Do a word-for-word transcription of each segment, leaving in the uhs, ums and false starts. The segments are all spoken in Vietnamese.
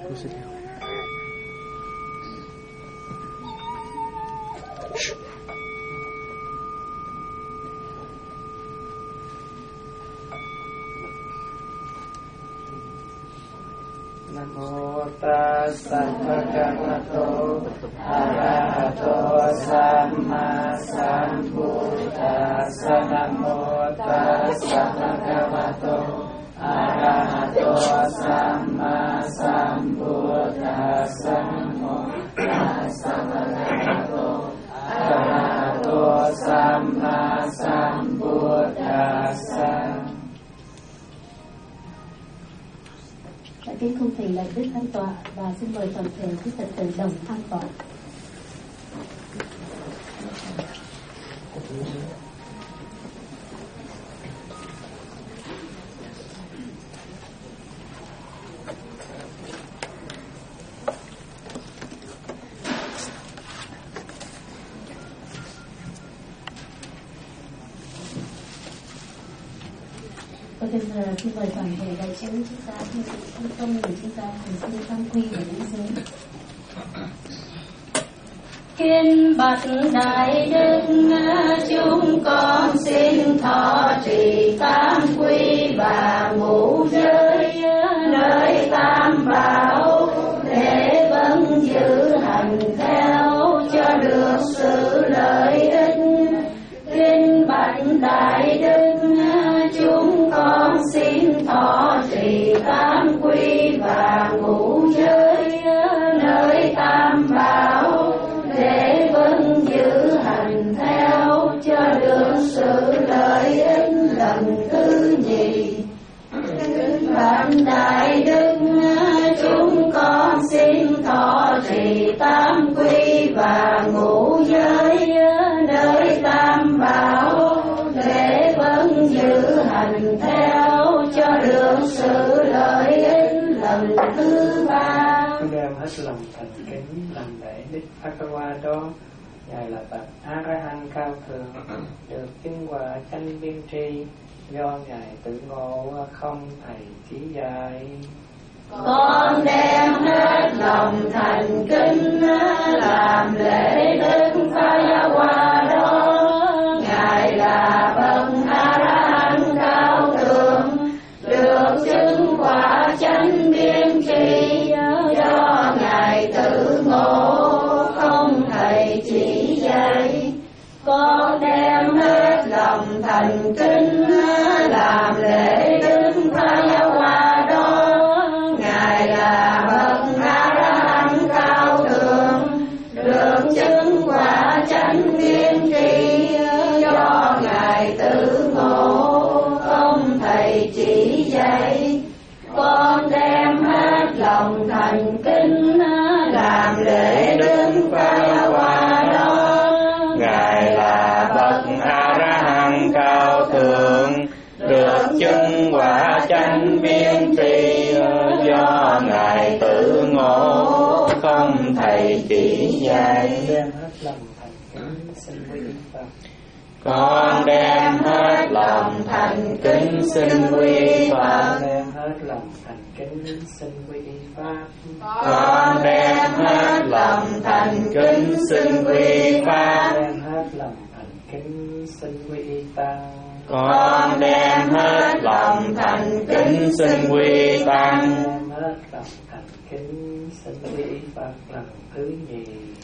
Nam mô Tassa Bhagavato Arahato Samma Sambuddhassa. Nam mô Tassa Bhagavato Arahato Samma Sambuddhassa. Nam mô Tassa Bhagavato Arahato Samma Sambuddhassa. Kính cung thỉnh lạy Đức An Tọa và xin mời toàn thể quý Phật tử đồng an tọa. Và bây giờ xin mời toàn thể đại chúng chúng ta như không không để chúng ta cùng xin tam quy và lễ giới. Kính bạch đại đức, chúng con xin thọ trì tam quy và ngũ giới nơi tam bảo để vẫn giữ hành theo cho được sự lợi ích. Kính bạch đại đức, chúng con xin thọ trì tam quy và ngũ giới nơi tam bảo để vẫn giữ hành theo cho được sự lợi ích lần thứ nhì. Kính bạch đại đức, chúng con xin thọ trì tam quy và ngũ giới nơi tam bảo để vẫn giữ hành theo cho được sự lợi ích lần thứ ba. Đem hết lòng thành kính làm lễ Đức Phật-ca-wa đó. Ngài là bậc A-ra-hăng cao thượng, được chứng quả chánh biên tri, do Ngài tự ngộ không thầy chỉ dạy. Con đem hết lòng thành kính làm lễ Đức Phật-ca-wa đó. Ngài là bậc A-ra-hăng cao thượng, được chứng quả chánh biên tri, do Ngài tự ngộ không thầy chỉ dạy. Con đem hết lòng thành kính làm lễ Đức Phật-ca-wa đó. Ngài là bậc A-ra-hăng cao thượng, được chứng quả chánh biên tri, do Ngài tự ngộ không thầy chỉ dạy. Con đem hết lòng thành kính làm lễ Đức Phật-ca-wa đó. Ngài là bậc A-ra-hăng cao thượng, được chứng quả chánh biên tri, do Ngài tự ngộ không thầy chỉ dạy. Đem hết lòng thành kính xin quy y Phật. Con đem hết lòng thành kính xin quy y Phật. Đem hết lòng thành kính xin quy y Pháp. Con đem hết lòng thành kính xin quy y Pháp. Đem hết lòng thành kính xin quy y Tăng. Con đem hết lòng thành kính xin quy y Tăng. Đem hết lòng thành kính xin quy y Phật lần thứ nhì.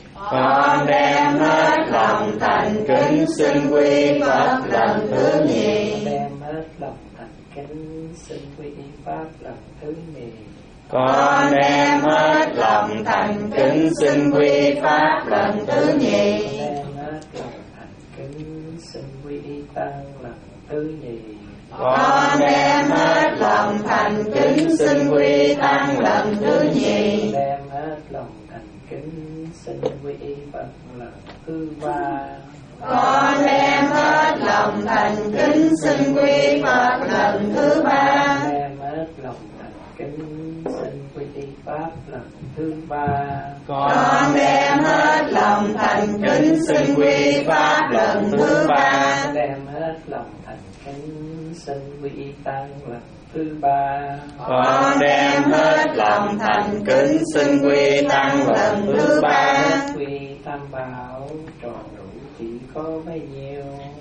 Con đem hết lòng thành kính xin quy y Phật lần thứ nhì. Đem hết lòng thành kính xin quy y Pháp lần thứ nhì. Con đem hết lòng thành kính xin quy y Pháp lần thứ nhì. Đem hết lòng thành kính xin quy y Tăng lần thứ nhì. Con đem hết lòng thành kính xin quy y Tăng lần thứ nhì. Đem hết lòng thành kính xin quy y Phật lần thứ ba. Con đem hết lòng thành kính xin quy y Phật lần thứ ba. Đem hết lòng thành kính xin quy y Pháp lần thứ ba. Con đem hết lòng thành kính xin quy y Pháp lần thứ ba. Đem hết lòng thành kính xin quy y Tăng lần thứ ba. Con đem hết lòng thành kính xin quy tăng lần thứ ba. Quy tam bảo tròn đủ chỉ có bấy nhiêu.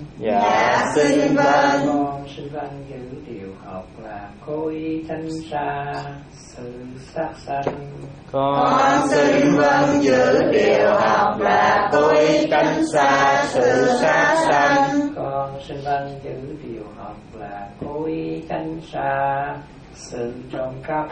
Dạ xin vâng. Con xin vâng giữ điều học là cố ý tránh xa sự sát sanh. Con xin vâng giữ điều học là cố ý tránh xa sự sát sanh. Con xin vâng giữ điều học là cố ý tránh xa sự trộm cắp.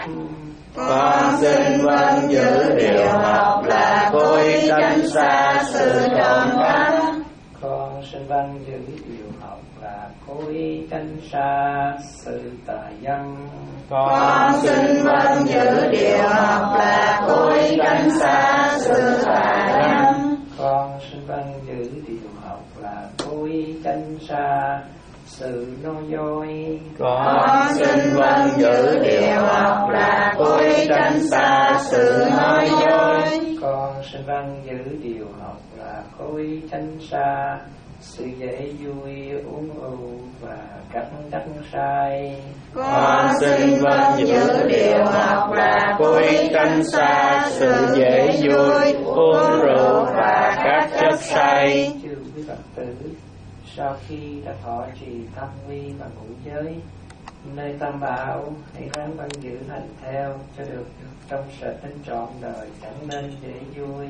Con xin vâng giữ điều học là cố ý tránh xa sự trộm cắp. Con xin vâng giữ điều học là cố ý tránh xa sự tà dâm. Con xin vâng giữ điều học là cố ý tránh xa sự tà dâm. Con xin vâng giữ điều học là cố ý tránh xa sự nói dối. Con xin vâng giữ điều học là cố ý tránh xa sự nói dối. Con xin vâng giữ điều học là cố ý tránh xa sự dễ vui uống ưu và các đắc sai. Con xin vâng giữ điều học là cố ý tránh xa sự dễ vui uống rượu và các chất say. Chư quý Phật tử, sau khi đã thọ trì tham vi và ngũ giới nơi tam bảo, hãy ráng văn giữ hành theo cho được trong sạch đến trọn đời, chẳng nên dễ vui.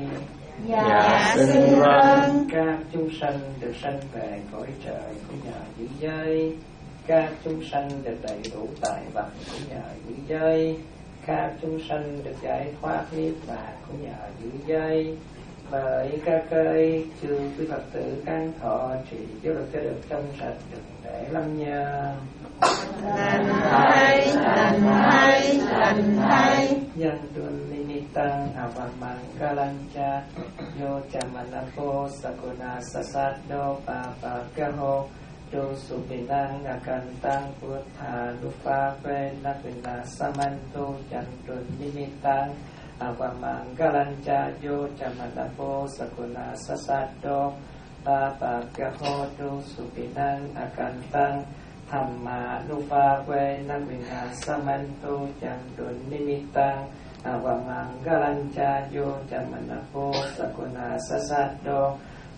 Dạ xin vâng. Các chúng sanh được sanh về cõi trời cũng nhờ giữ giới. Các chúng sanh được đầy đủ tài vật cũng nhờ giữ giới. Các chúng sanh được giải thoát niết bàn cũng nhờ giữ giới. Bởi các cơi chư quý Phật tử căn thọ trì giáo luật cho được trong sạch đừng để lâm nhơ. Lành thay, lành thay, lành thay. Nhân tuần linitan avamang kalancha yo chamanapo sakuna sasado papakaho do subinang akantang puttha nupa venapina samanto jantun linitan avamang kalancha yo chamanapo sakuna sasado papakaho do subinang akantang Thamma nupa venapina samanto jantun linitan Avamanggalancha yo chamanapo sakuna sasado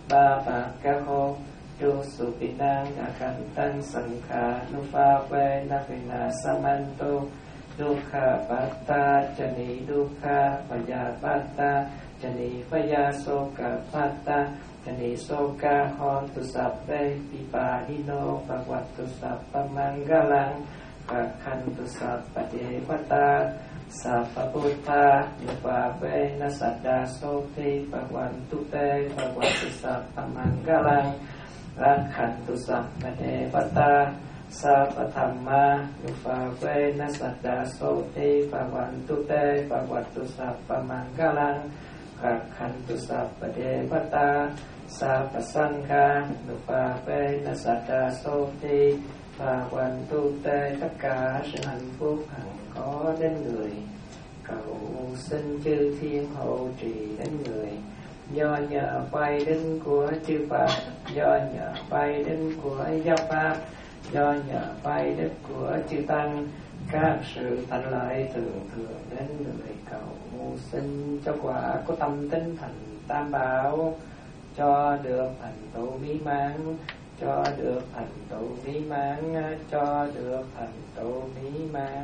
babakaho do supinang akantang sangkha nupa venapina samanto dukha patta chani dukha payapatta chani payasoka patta chani soka hontu sabbe pipadino bhagavatu sabba manggalang kakhantu sabba devata Sapa Buddha Nupa Vena Sada Soti Bhagwantu Te Bhagwatu Sapa Manggalang Rakhantu Sapa Devata Sapa Dhamma Nupa Vena Sada Soti Bhagwantu Te Bhagwatu Sapa Manggalang Rakhantu Sapa Devata Sapa Sangha Nupa Vena Sada Soti Bhagwantu Te. Tất cả sự hạnh phúc hằng có đến người, cầu xin chư thiên hộ trì đến người. Do nhờ bay đến của chư Phật, do nhờ bay đến của giáo pháp, do nhờ bay đến của chư Tăng, các sự thành lợi thường thường đến người. Cầu xin cho quả có tâm tính thành tam bảo, cho được thành tựu mỹ mãn, cho được thành tựu mỹ mãn, cho được thành tựu mỹ mãn.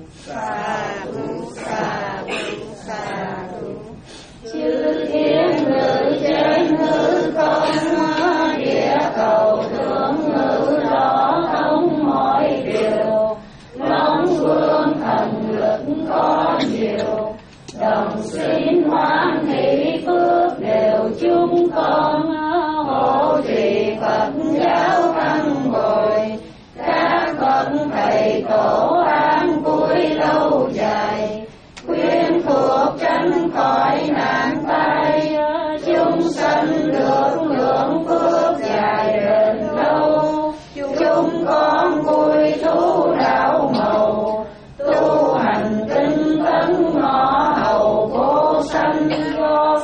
Sa thu, sa thu, sa thu. Chư thiên ngự trên hư không, địa cầu thượng ngự rõ thông mọi điều. Long vương thần lực có nhiều, đồng xin hoan hỷ phước đều chúng con. Hộ trì Phật giáo tăng bồi, các bậc thầy tổ an vui lâu dài, khuyên thuộc tránh khỏi nạn tai, chúng sanh được hưởng phước dài bền lâu. Chúng con vui thú đạo màu, tu hành tinh tấn ngõ hầu vô sanh.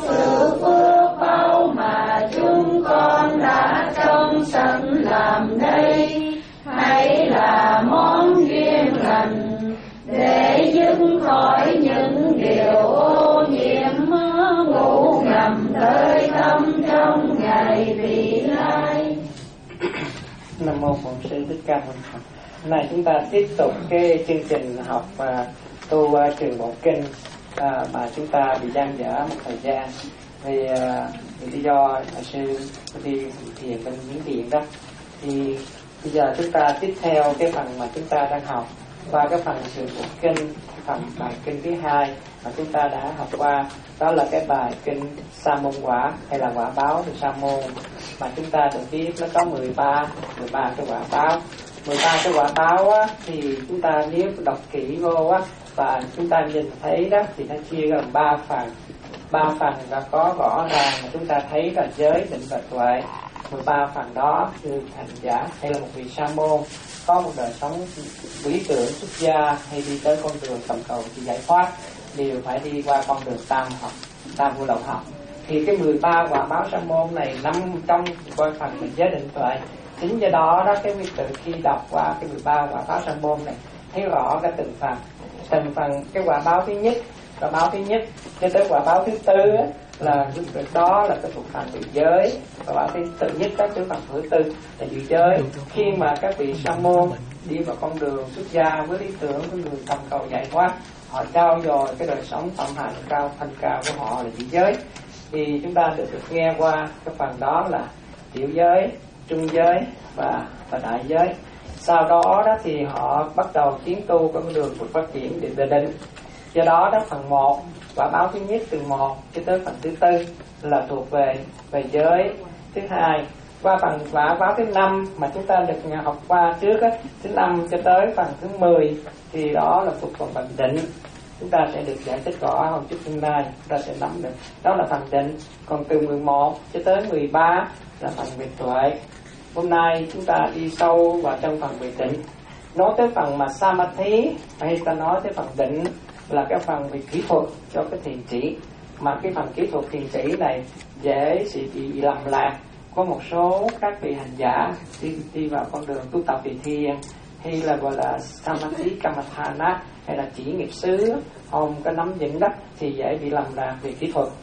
Nam mô Bổn Sư Thích Ca Mâu Ni Phật. Hôm nay chúng ta tiếp tục cái chương trình học và tu uh, trường bộ kinh uh, mà chúng ta bị gian dở một thời gian vì, uh, vì lý do là sư đi thiền bên Miến Điện đó. Thì bây giờ chúng ta tiếp theo cái phần mà chúng ta đang học qua cái phần trường bộ kinh, cái phần bài kinh thứ hai mà chúng ta đã học qua, đó là cái bài kinh Sa môn quả hay là quả báo của Sa môn, mà chúng ta được biết nó có mười ba cái quả báo. mười ba cái quả báo á, thì chúng ta nếu đọc kỹ vô á và chúng ta nhìn thấy đó thì nó chia ra làm ba phần. Ba phần là có rõ ràng mà chúng ta thấy là giới, định và tuệ. mười ba phần đó như hành giả hay là một vị sa môn có một đời sống lý tưởng xuất gia hay đi tới con đường tầm cầu thì giải thoát đều phải đi qua con đường tam học, tam vô lậu học. Thì cái mười ba quả báo sa môn này nằm trong coi phần mình giới định tuệ. Chính do đó đó cái quý tự khi đọc qua cái mười ba quả báo sa môn này thấy rõ cái từng phần. Từng phần cái quả báo thứ nhất, quả báo thứ nhất cho tới quả báo thứ tư á, là cái đó là cái thuộc phần về giới. Quả báo thứ tự nhất các thứ phần thứ tư là giữ giới. Khi mà các vị sa môn đi vào con đường xuất gia với lý tưởng của người tầm cầu giải thoát, họ trao dồi cái đời sống tâm hành cao thanh cao của họ là giữ giới. Thì chúng ta được, được nghe qua cái phần đó là tiểu giới, trung giới và, và đại giới. Sau đó đó thì họ bắt đầu tiến tu con đường của phát triển định định định. Do đó đó phần một, quả báo thứ nhất từ một cho tới phần thứ tư là thuộc về về giới. Thứ hai, qua phần quả báo thứ năm mà chúng ta được học qua trước á, thứ năm cho tới phần thứ mười thì đó là thuộc phần phần định. Chúng ta sẽ được giải thích rõ hơn chút hôm nay, chúng ta sẽ nắm được. Đó là phần định. Còn từ mười một cho tới mười ba là phần về tuệ. Hôm nay chúng ta đi sâu vào trong phần về định. Nói tới phần mà Samadhi hay ta nói tới phần định là cái phần về kỹ thuật cho cái thiền chỉ. Mà cái phần kỹ thuật thiền chỉ này dễ sẽ bị lầm lạc. Có một số các vị hành giả đi, đi vào con đường tu tập về thiền hay là gọi là Samadhi Kamathana hay là chỉ nghiệp xứ không có nắm vững đó thì dễ bị lầm lạc về kỹ thuật.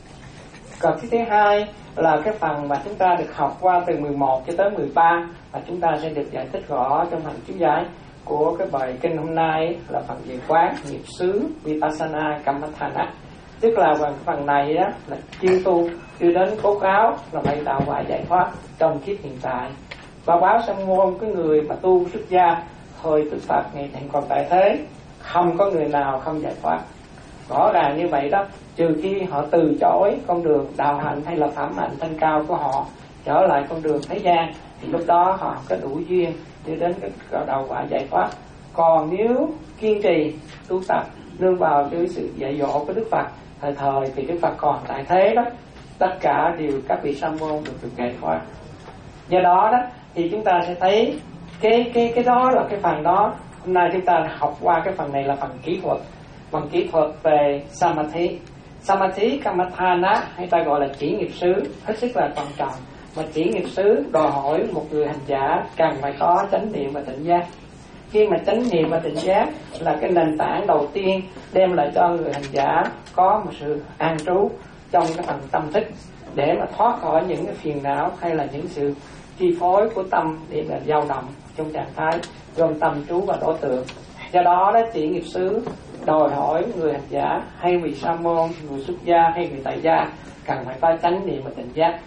Còn thứ thứ hai là cái phần mà chúng ta được học qua từ mười một cho tới mười ba và chúng ta sẽ được giải thích rõ trong hành chú giải của cái bài kinh hôm nay là phần về quán, nghiệp xứ, Vipassana, Kamathana. Tức là phần, phần này đó là chuyên tu chưa đến cố gắng là bày tạo hoài giải thoát trong kiếp hiện tại. Và báo sa môn cái người mà tu xuất gia thời Đức Phật ngày hiện còn tại thế không có người nào không giải thoát. Rõ ràng như vậy đó, trừ khi họ từ chối con đường đạo hạnh hay là phẩm hạnh thanh cao của họ trở lại con đường thế gian thì lúc đó họ có đủ duyên đi đến cái đầu quả giải thoát. Còn nếu kiên trì tu tập nương vào cái sự dạy dỗ của Đức Phật thời thời thì Đức Phật còn tại thế đó, tất cả đều các vị sa môn được được giải thoát. Do đó đó thì chúng ta sẽ thấy cái cái cái đó là cái phần đó. Hôm nay chúng ta học qua cái phần này là phần kỹ thuật, phần kỹ thuật về Samadhi. Samadhi Kamathana hay ta gọi là chỉ nghiệp xứ hết sức là quan trọng. Mà chỉ nghiệp xứ đòi hỏi một người hành giả cần phải có chánh niệm và tỉnh giác. Khi mà chánh niệm và tỉnh giác là cái nền tảng đầu tiên đem lại cho người hành giả có một sự an trú trong cái phần tâm thức để mà thoát khỏi những cái phiền não hay là những sự chi phối của tâm để mà dao động trong trạng thái gồm tâm trú và đối tượng. Do đó đó chỉ nghiệp xứ đòi hỏi người hành giả hay vị sa môn, người xuất gia hay người tại gia cần phải có chánh niệm và tỉnh giác.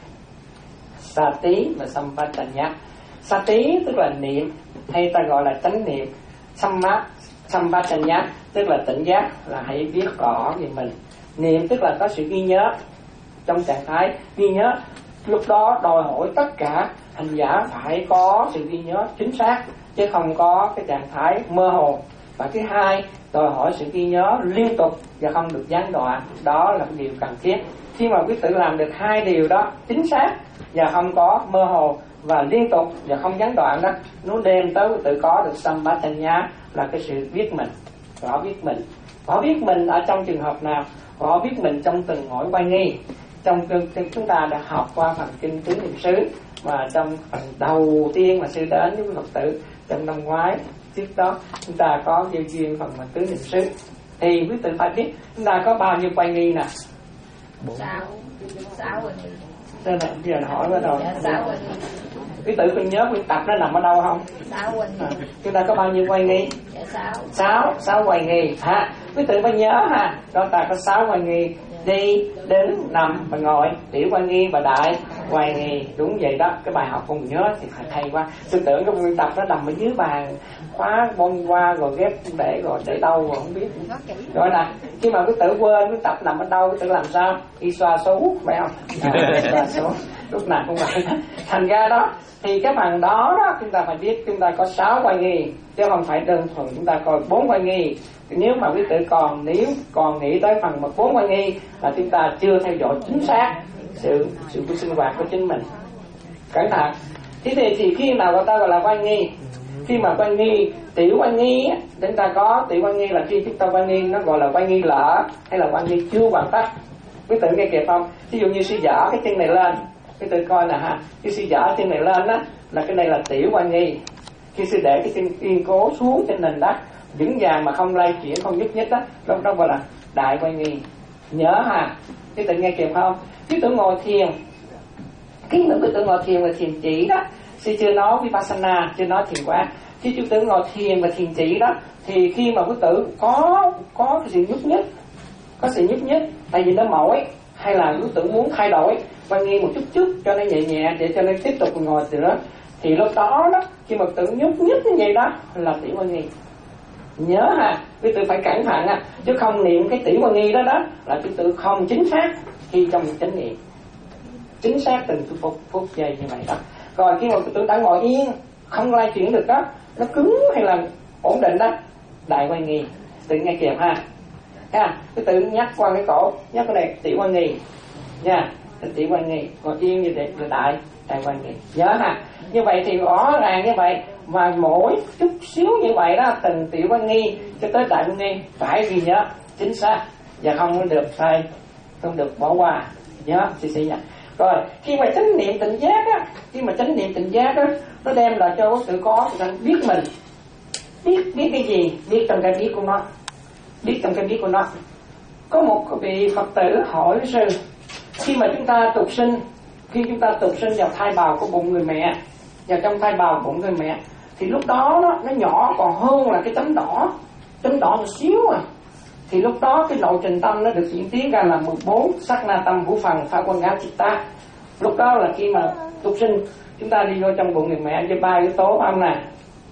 Sati và Sampajanya. Sati tức là niệm hay ta gọi là chánh niệm. Samma Sampajanya tức là tỉnh giác, là hãy biết rõ về mình. Niệm tức là có sự ghi nhớ trong trạng thái ghi nhớ. Lúc đó đòi hỏi tất cả hành giả phải có sự ghi nhớ chính xác chứ không có cái trạng thái mơ hồ. Và thứ hai, đòi hỏi sự ghi nhớ liên tục và không được gián đoạn. Đó là điều cần thiết. Khi mà quý tử làm được hai điều đó chính xác và không có mơ hồ và liên tục và không gián đoạn đó, nó đem tới quý tử có được Sampajanya là cái sự biết mình, rõ biết mình. Rõ biết mình ở trong trường hợp nào? Rõ biết mình trong từng mỗi quay nghi. Trong chúng ta đã học qua phần kinh tứ niệm xứ và trong phần đầu tiên mà sư đến với Phật tử trong năm ngoái, trước đó chúng ta có giao duyên phần mà tứ niệm xứ thì quý tử phải biết chúng ta có bao nhiêu quay nghi nè? Sáu. Sáu rồi. Nên là giờ hỏi bắt đầu. Sáu rồi. quý tử còn nhớ quyển tập nó nằm ở đâu không? Sáu quay nghi. À, chúng ta có bao nhiêu quay nghi? Dạ sáu. Sáu, sáu quay nghi ha. Quý tử phải nhớ ha, chúng ta có sáu quay nghi: đi, đứng, nằm và ngồi, tiểu quay nghi và đại quay nghi. Đúng vậy đó, cái bài học không nhớ thì hay quá. Sư tưởng cái quyển tập nó nằm ở dưới bàn khóa bông qua rồi ghép để rồi để đâu rồi không biết. Rồi nè, khi mà quý tử quên cái tập nằm ở đâu, quý tử làm sao? Y xoa số, phải không? À, xoa số lúc nào cũng vậy. Thành ra đó thì cái phần đó đó chúng ta phải biết chúng ta có sáu quay nghi chứ không phải đơn thuần chúng ta coi bốn quay nghi. Nếu mà quý tử còn nếu còn nghĩ tới phần một bốn quay nghi là chúng ta chưa theo dõi chính xác sự sự sinh hoạt của chính mình. Cẩn thận. Thế thì, thì khi nào người ta gọi là quay nghi? Khi mà quay nghi tiểu quay nghi chúng ta có tiểu quay nghi là khi chúng ta quay nghi nó gọi là quay nghi lỡ hay là quay nghi chưa hoàn tất. Quý tử nghe kịp không? Ví dụ như sư dở cái chân này lên, quý tử coi nè ha, cái sư dở chân này lên á là cái này là tiểu quay nghi. Khi sư để cái chân kiên cố xuống trên nền đất vững vàng mà không lay chuyển không nhúc nhích đó, lúc đó gọi là đại quay nghi. Nhớ ha, quý tử nghe kịp không? Quý tử ngồi thiền, khi mà quý tử ngồi thiền là thiền chỉ đó, sư chưa nói vipassana, chưa nói thiền quán. Khi quý tử ngồi thiền và thiền chỉ đó thì khi mà quý tử có có cái sự nhúc nhích, có sự nhúc nhích tại vì nó mỏi hay là quý tử muốn thay đổi quay nghi một chút chút cho nó nhẹ nhẹ để cho nó tiếp tục ngồi từ đó, thì lúc đó đó khi mà tự nhúc nhích như vậy đó là tiểu quay nghi. Nhớ ha, quý tử phải cẩn thận á, chứ không niệm cái tiểu quay nghi đó đó là quý tử không chính xác khi trong chánh niệm, chính xác từng phút phút giây như vậy đó. Rồi khi mà quý tử đã ngồi yên không lay chuyển được đó, nó cứng hay là ổn định đó, đại quay nghi. Tự nghe kịp ha. Ha, quý tử nhắc qua cái cổ, nhắc cái này tiểu quay nghi nha, tiểu quay nghi, ngồi yên như vậy là đại đại quay nghi. Nhớ ha. Như vậy thì rõ ràng như vậy, và mỗi chút xíu như vậy đó, từng tiểu quay nghi cho tới đại quay nghi phải ghi nhớ chính xác và không được sai, không được bỏ qua. Nhớ chị sĩ nha. Rồi khi mà chánh niệm tỉnh giác á, khi mà chánh niệm tỉnh giác á, nó đem lại cho quý tử có sự biết mình, biết biết cái gì, biết trong cái biết của nó, biết trong cái biết của nó. Có một vị Phật tử hỏi sư, khi mà chúng ta tục sinh, khi chúng ta tục sinh vào thai bào của bụng người mẹ, vào trong thai bào của bụng người mẹ, thì lúc đó, đó nó nhỏ còn hơn là cái chấm đỏ, chấm đỏ một xíu à. Thì lúc đó cái lộ trình tâm nó được diễn tiến ra là mười bốn sắc na tâm vũ phần pha quân áo chitta. Lúc đó là khi mà tục sinh chúng ta đi vô trong bụng người mẹ với ba yếu tố âm này,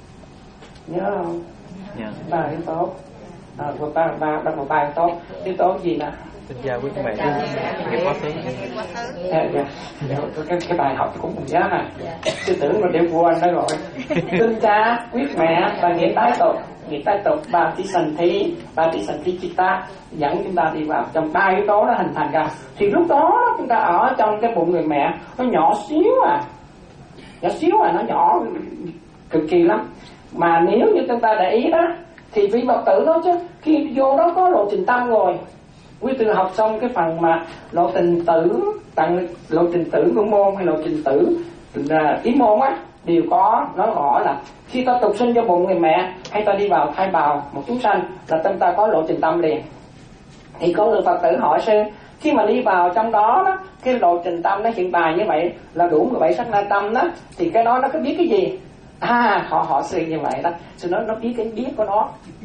nhớ không? Yeah. Ba yếu tố, à, ba ba ba ba yếu tố, yếu tố gì nè? Sinh ra quyết mẹ nghiệp quá khứ. À, dạ. Cái, cái bài học cũng còn nhớ nè. Sư tưởng rồi để quên đó rồi. Sinh cha, quyết mẹ và nghiệp tái tục. Nghiệp tái tục ba tí sanh thí, ba tí sanh thí chitta dẫn chúng ta đi vào trong ba yếu tố đó hình thành ra. Thì lúc đó chúng ta ở trong cái bụng người mẹ nó nhỏ xíu à, nhỏ xíu à, nó nhỏ cực kỳ lắm. Mà nếu như chúng ta để ý đó thì vị Phật tử đó chứ khi vô đó có lộ trình tâm rồi. Quý tử học xong cái phần mà lộ trình tử tặng lộ trình tử của môn hay lộ trình tử là ý môn á, đều có nói rõ là khi ta tục sinh cho bụng người mẹ hay ta đi vào thai bào một chúng sanh là tâm ta có lộ trình tâm liền. Thì có người Phật tử hỏi sư, khi mà đi vào trong đó đó, cái lộ trình tâm nó hiện bài như vậy là đủ mười bảy sắc na tâm đó, thì cái đó nó có biết cái gì? À, họ họ sư như vậy đó, sư nói nó biết cái biết của nó.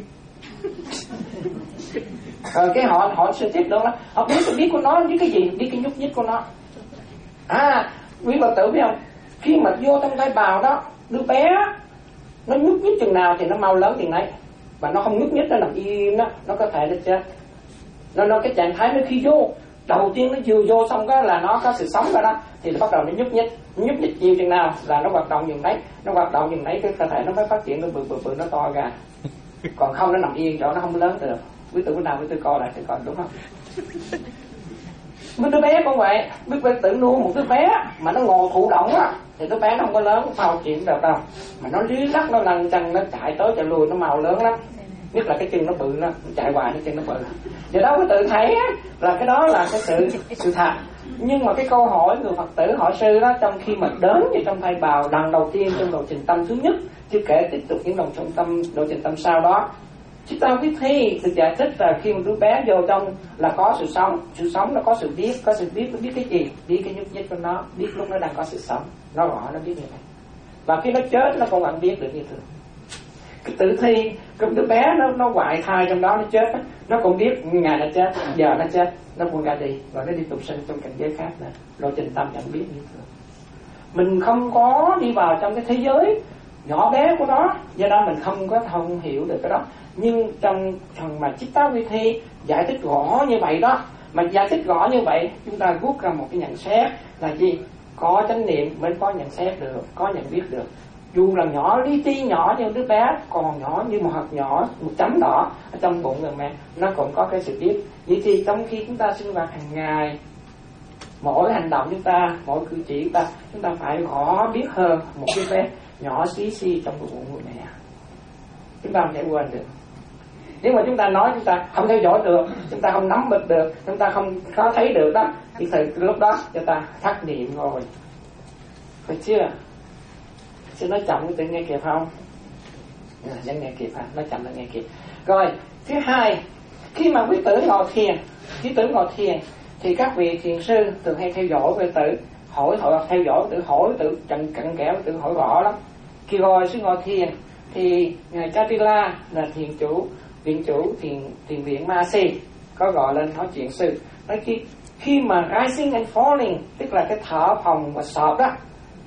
Rồi cái họ họ sư tiếp được đó, họ biết cái biết của nó, biết cái gì, biết cái nhúc nhích của nó. À, quý Phật tử biết không? Khi mà vô trong thai bào đó, đứa bé nó nhúc nhích chừng nào thì nó mau lớn chừng đấy, và nó không nhúc nhích nó nằm im đó, nó có thể nó chết. Nó nó cái trạng thái nó khi vô đầu tiên nó vừa vô xong cái là nó có sự sống rồi đó, thì nó bắt đầu nó nhúc nhích, nhúc nhích nhiều chừng nào là nó hoạt động dừng đấy, nó hoạt động dừng đấy cái cơ thể nó mới phát triển, nó bự bự bự nó to ra. Còn không nó nằm yên chỗ nó không lớn được. Quý tử bữa nào quý tử coi lại thì coi đúng không? Mấy đứa bé cũng vậy, biết quý tử nuôi một đứa bé mà nó ngồi thụ động á thì đứa bé nó không có lớn phao chuyện được đâu, mà nó lý lắc nó lăn chân nó chạy tới chạy lui nó màu lớn lắm, nhất là cái chân nó bự nó, nó chạy hoài cái chân nó bự. Giờ đó quý tử thấy á, là cái đó là cái sự sự thật. Nhưng mà cái câu hỏi người Phật tử hỏi sư đó, trong khi mà đến vào trong thai bào lần đầu tiên trong lộ trình tâm thứ nhất, chưa kể tiếp tục những lộ trình tâm lộ trình tâm sau đó, chúng ta biết thi sự giải thích là khi một đứa bé vô trong là có sự sống, sự sống nó có sự biết, có sự biết, nó biết cái gì, biết cái nhúc nhích của nó, biết lúc nó đang có sự sống, nó rõ nó biết như vậy. Và khi nó chết nó không còn biết được như thường. Cái tử thi, cái đứa bé nó nó hoại thai trong đó nó chết, nó cũng biết ngày nó chết, giờ nó chết, nó buông ra đi, rồi nó đi tục sinh trong cảnh giới khác nữa, lộ trình tâm chẳng biết như thường. Mình không có đi vào trong cái thế giới nhỏ bé của nó, do đó mình không có thông hiểu được cái đó. Nhưng trong phần mà Chitta Vi Thi giải thích rõ như vậy đó, mà giải thích rõ như vậy, chúng ta rút ra một cái nhận xét là gì? Có chánh niệm mới có nhận xét được, có nhận biết được. Dù là nhỏ lý ti nhỏ như đứa bé, còn nhỏ như một hạt nhỏ, một chấm đỏ ở trong bụng người mẹ, nó cũng có cái sự biết. Vậy thì trong khi chúng ta sinh hoạt hàng ngày, mỗi hành động chúng ta, mỗi cử chỉ chúng ta, chúng ta phải rõ biết hơn một cái bé nhỏ xí xí trong bụng người mẹ. Chúng ta không thể quên được. Nếu mà chúng ta nói chúng ta không theo dõi được, chúng ta không nắm bịch được, chúng ta không có thấy được đó, thì từ lúc đó chúng ta thất niệm rồi. Phải chưa? Xin nói chậm tự nghe kịp không? À, vẫn nghe kịp hả? Nói chậm là nghe kịp. Rồi, thứ hai, khi mà quý tử ngồi thiền, quý tử ngồi thiền thì các vị thiền sư thường hay theo dõi quý tử, hỏi hỏi theo dõi tự hỏi tự cận cận kẽ tự hỏi rõ lắm. Khi rồi sư ngồi thiền thì ngài Chatila là thiền chủ, viện chủ thiền thiền viện Mahasi có gọi lên nói chuyện sư. Nói khi khi mà rising and falling, tức là cái thở phồng và sọt đó,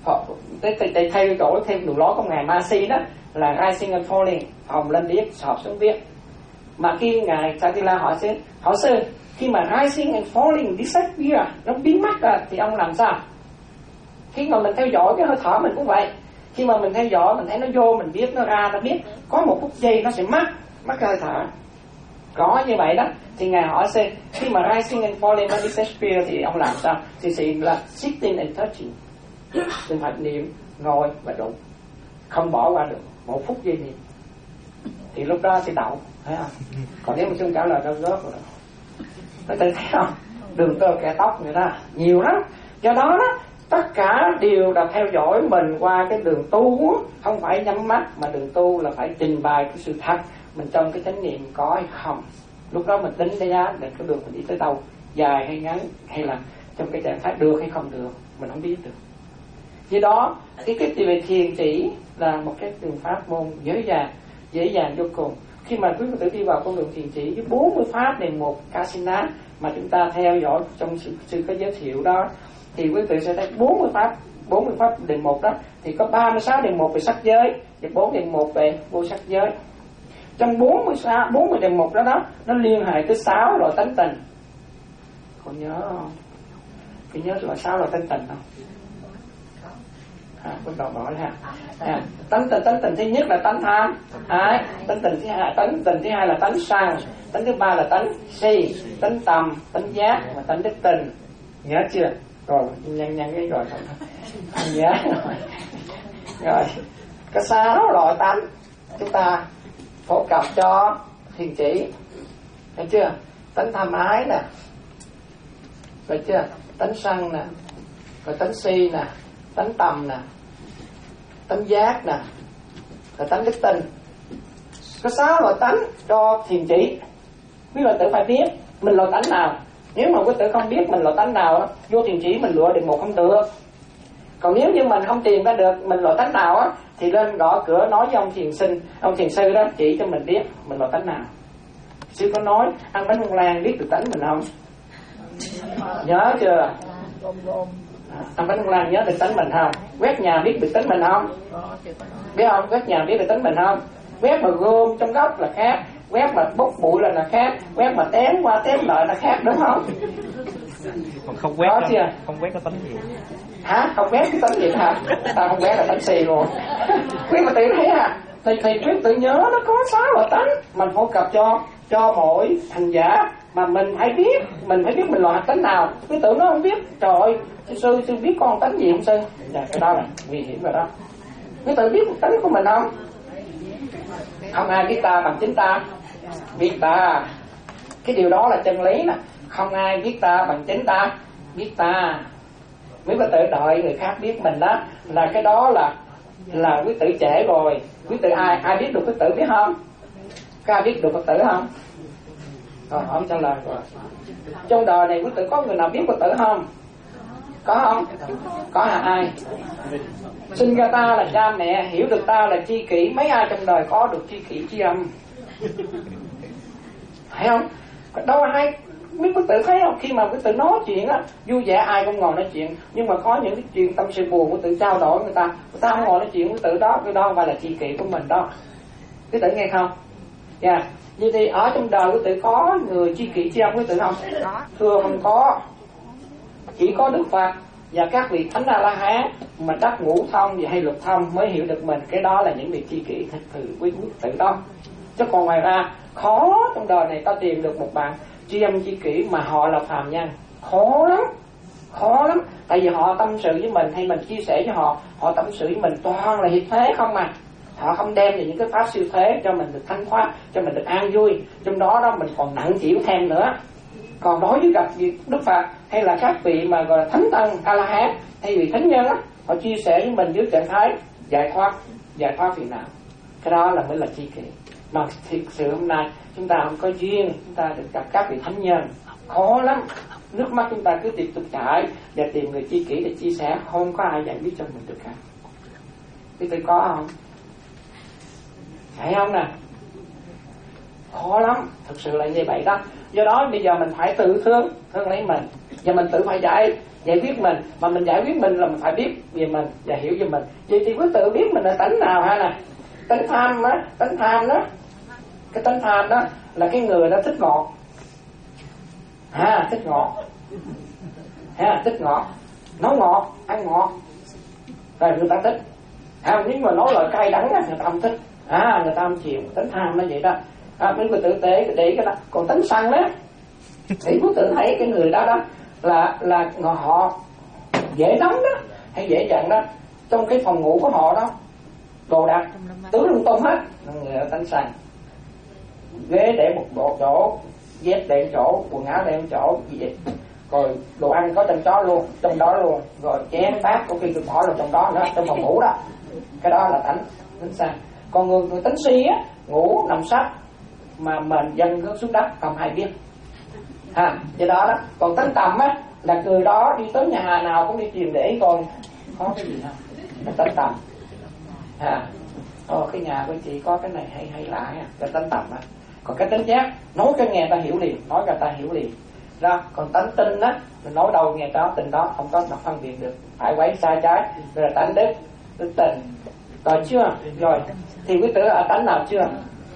để thay đổi thêm đường lối của ngài Mahasi đó là rising and falling, phồng lên biết, sọt xuống biết. Mà khi ngài Chatila hỏi sư, hỏi sư khi mà rising and falling disappear, nó biến mất rồi thì ông làm sao? Khi mà mình theo dõi cái hơi thở mình cũng vậy. Khi mà mình theo dõi mình thấy nó vô mình biết, nó ra nó biết, có một phút giây nó sẽ mất mất hơi thở. Có như vậy đó. Thì ngài hỏi sư khi mà rising and falling nó disappear thì ông làm sao? Thì sẽ là sitting and touching, đừng phải niệm ngồi và đụng, không bỏ qua được một phút giây niệm thì lúc đó sẽ đậu, thấy không? Còn nếu mà xương trả lời đâu rớt rồi, nó tự thấy không? Đường tơ kẻ tóc người ta nhiều lắm. Do đó đó, tất cả đều là theo dõi mình qua cái đường tu, không phải nhắm mắt mà đường tu là phải trình bày cái sự thật mình trong cái chánh niệm có hay không. Lúc đó mình tính ra để cái đường mình đi tới đâu, dài hay ngắn, hay là trong cái trạng thái được hay không được, mình không biết được. Do đó cái cái về thiền chỉ là một cái phương pháp môn dễ dàng dễ dàng vô cùng. Khi mà quý phật tử đi vào con đường thiền chỉ với bốn mươi pháp đề một Kasina mà chúng ta theo dõi trong sự, sự có giới thiệu đó, thì quý vị sẽ thấy bốn mươi pháp bốn mươi pháp đề một đó thì có ba mươi sáu đề một về sắc giới và bốn đề một về vô sắc giới. Trong bốn mươi sáu bốn mươi đề một đó đó nó liên hệ tới sáu loại tánh tình. Còn nhớ không? Thì nhớ loại sáu loại tánh tình không? À, bắt đầu hỏi ha. À, tánh tình tánh tình thứ nhất là tánh tham, ái. Tánh tình thứ hai tánh tình thứ hai là tánh sân, tánh thứ ba là tánh si, tánh tầm, tánh giác và tánh đức tình. Nhớ chưa? Rồi nhanh nhanh cái rồi không nhớ rồi. Rồi có sáu loại tánh chúng ta phổ cập cho thiền chỉ, thấy chưa? Tánh tham ái nè, thấy chưa? Tánh sân nè, rồi tánh si nè, tánh tầm nè, tánh giác nè, rồi tánh đức tin. Có sáu loại tánh cho thiền chỉ. Quý loại tử phải biết mình loại tánh nào. Nếu mà quý tử không biết mình loại tánh nào, vô thiền chỉ mình lựa được một không được. Còn nếu như mình không tìm ra được mình loại tánh nào á, thì lên gõ cửa nói với ông thiền sinh, ông thiền sư đó chỉ cho mình biết mình loại tánh nào. Sư có nói ăn bánh bông lan biết được tánh mình không? Nhớ chưa? Ăn bánh bông lan nhớ được tánh mình không? Quét nhà biết được tánh mình không? Biết không? Quét nhà biết được tánh mình không? Quét mà gom trong góc là khác, quét mà bốc bụi là là khác, quét mà tém qua tém lại là khác, đúng không? Còn không quét đó chưa? Không quét có tánh gì? Hả? Không quét cái tánh gì hả? Tao không quét là tánh xì luôn. Quý mà tự thấy à? Thì thì quý tự nhớ nó có sáu loại tánh, mình phổ cập cho cho mỗi hành giả mà mình phải biết, mình phải biết mình loại tánh nào. Quý tự nó không biết, trời ơi, sư sư biết con tánh gì không sư? Dạ, cái đó là nguy hiểm rồi đó. Quý tự biết tánh của mình không? Không ai biết ta bằng chính ta. Biết ta, cái điều đó là chân lý nè. Không ai biết ta bằng chính ta. Biết ta. Quý phật tử đợi người khác biết mình đó, là cái đó là là quý tử trễ rồi. Quý tử ai ai biết được quý tử biết không? Có ai biết được phật tử không? Rồi hỏi trả lời rồi. Trong đời này quý tử có người nào biết phật tử không? Có không? Có hả? Ai? Sinh ra ta là cha mẹ, hiểu được ta là tri kỷ. Mấy ai trong đời có được tri kỷ tri âm? Phải không? Đâu ai mấy quý tử thấy không? Khi mà quý tử nói chuyện á, vui vẻ ai cũng ngồi nói chuyện, nhưng mà có những cái chuyện tâm sự buồn quý tử trao đổi người ta, người ta không ngồi nói chuyện quý tử đó, cái đó không phải là tri kỷ của mình đó. Quý tử nghe không? Dạ. Yeah. Như thì ở trong đời quý tử có người tri kỷ tri âm quý tử không? Thưa không có. Chỉ có Đức Phật và các vị thánh A La Hán mà đắc ngũ thông và hay lục thông mới hiểu được mình. Cái đó là những vị tri kỷ thật sự quý tử đó. Chứ còn ngoài ra khó trong đời này ta tìm được một bạn tri âm tri kỷ mà họ là phàm nhân, khó lắm, khó lắm. Tại vì họ tâm sự với mình hay mình chia sẻ với họ, họ tâm sự với mình toàn là hiệp thế không mà. Họ không đem về những cái pháp siêu thế cho mình được thanh thoát, cho mình được an vui. Trong đó đó mình còn nặng chịu thêm nữa. Còn đối với gặp Đức Phật hay là các vị mà gọi là thánh tăng A La Hán hay vị thánh nhân á, họ chia sẻ với mình dưới trạng thái giải thoát, giải thoát phiền não. Cái đó là mới là tri kỷ. Mà thực sự hôm nay chúng ta không có duyên, chúng ta được gặp các vị thánh nhân, khó lắm. Nước mắt chúng ta cứ tiếp tục chảy và tìm người tri kỷ để chia sẻ, không có ai giải biết cho mình được cả. Quý vị có không? Phải không nè? Khó lắm, thực sự là như vậy đó. Do đó bây giờ mình phải tự thương, thương lấy mình, và mình tự phải giải giải quyết mình. Mà mình giải quyết mình là mình phải biết về mình và hiểu về mình. Vậy thì cứ tự biết mình là tánh nào ha nè. Tánh tham đó, tánh tham đó, cái tánh tham đó là cái người đó thích ngọt, ha, thích ngọt, ha, thích ngọt, nấu ngọt, ăn ngọt, rồi người ta thích. Ha, nếu mà nói lời cay đắng người ta không thích, à, người ta không chịu. Tánh tham nó vậy đó. À, mấy người tử tế để cái đó. Còn tánh sân đó thì quý tử thấy cái người đó đó là là họ dễ nóng đó hay dễ giận đó, trong cái phòng ngủ của họ đó đồ đạc tứ lung tung hết, người ở tánh sân. Ghế để một bộ chỗ, dép để một chỗ, quần áo để một chỗ, gì vậy, rồi đồ ăn có trong đó luôn, trong đó luôn, rồi chén bát có khi tôi bỏ vào trong đó nữa, trong phòng ngủ đó. Cái đó là tánh tánh sân. Còn người, người tánh si á, ngủ nằm sấp mà mình dâng hướng xuống đất không ai biết, ha. Do đó đó. Còn tánh tầm á là người đó đi tới nhà hàng nào cũng đi tìm để ý coi có cái gì không, là tánh tầm, ha. Ồ, cái nhà của chị có cái này hay hay lạ ha, là tánh tầm á. Còn cái tánh giác nói cho nghe ta hiểu liền, nói cho ta hiểu liền đó. Còn tánh tinh á, mình nói đâu nghe đó tình đó, không có phân biệt được phải quấy sai trái, rồi là tánh đức, đức tình. Rồi chưa? Rồi thì quý tử ở tánh nào chưa?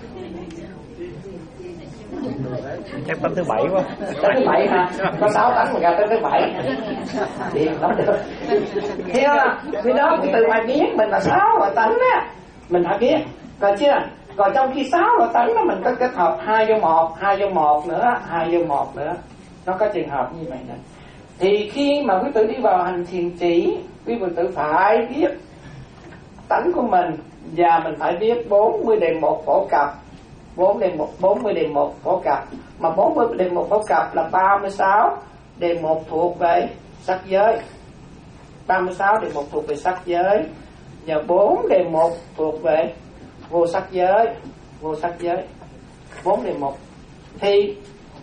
Chắc tánh thứ bảy quá. Tánh thứ bảy hả? Có sáu tánh mà gặp tánh thứ bảy. Điên lắm được. Thấy không? Vì đó quý tử phải biết mình là sáu loại tánh á, mình phải biết. Rồi chưa? Rồi trong khi sáu loại tánh đó mình có kết hợp hai vô một, hai vô một nữa, hai vô một nữa. Nó có trường hợp như vậy nè. Thì khi mà quý tử đi vào hành thiền chỉ, quý tử phải biết tánh của mình, và mình phải biết bốn mươi đề một phổ cập, bốn đề một, bốn mươi đề một phổ cập. Mà bốn mươi đề một phổ cập là ba mươi sáu đề một thuộc về sắc giới, ba mươi sáu đề một thuộc về sắc giới, và bốn đề một thuộc về vô sắc giới, vô sắc giới, bốn đề một. Thì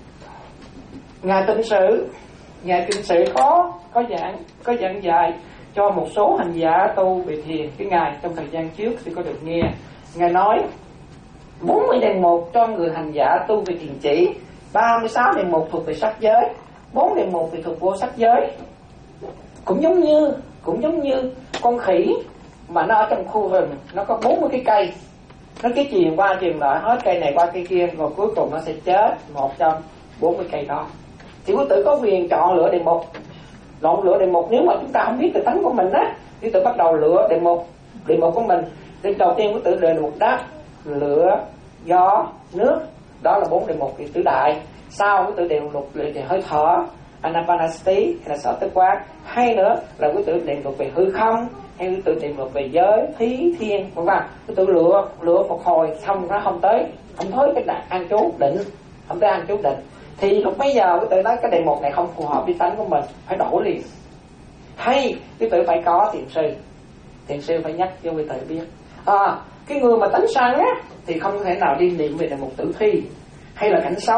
ngài Tịnh Sự, ngài Tịnh Sự có có giảng có giảng dạy cho một số hành giả tu về thiền. Cái ngài trong thời gian trước thì có được nghe ngài nói bốn mươi đề một cho người hành giả tu về thiền chỉ, ba mươi sáu đề một thuộc về sắc giới, bốn đề một thì thuộc vô sắc giới. Cũng giống như cũng giống như con khỉ mà nó ở trong khu rừng, nó có bốn mươi cái cây, nó cứ truyền qua truyền lại hết cây này qua cây kia, rồi cuối cùng nó sẽ chết một trong bốn mươi cây đó. Thì quý tử có quyền chọn lựa đề một, chọn lựa đề một. Nếu mà chúng ta không biết cái tánh của mình á, quý tử bắt đầu lựa đề một, đề một của mình. Thì đầu tiên quý tử lựa đề một đất, lửa, gió, nước, đó là bốn đề một thì tứ đại. Sau quý tử đều lục lựa về hơi thở, anapanasati hay là sở tức quán, hay nữa là quý tử niệm lục về hư không, hay quý tử niệm lục về giới, thí, thiên, vân vân. Quý tử lựa lựa một hồi xong nó không tới, không tới cái đạt an trú định, không tới an trú định. Thì lúc bây giờ quý tử nói cái đề một này không phù hợp với tánh của mình, phải đổi liền. Hay quý tử phải có thiền sư, thiền sư phải nhắc cho quý tử biết. À, cái người mà tánh sân á thì không thể nào đi niệm về đề một tử thi hay là cảnh xấu,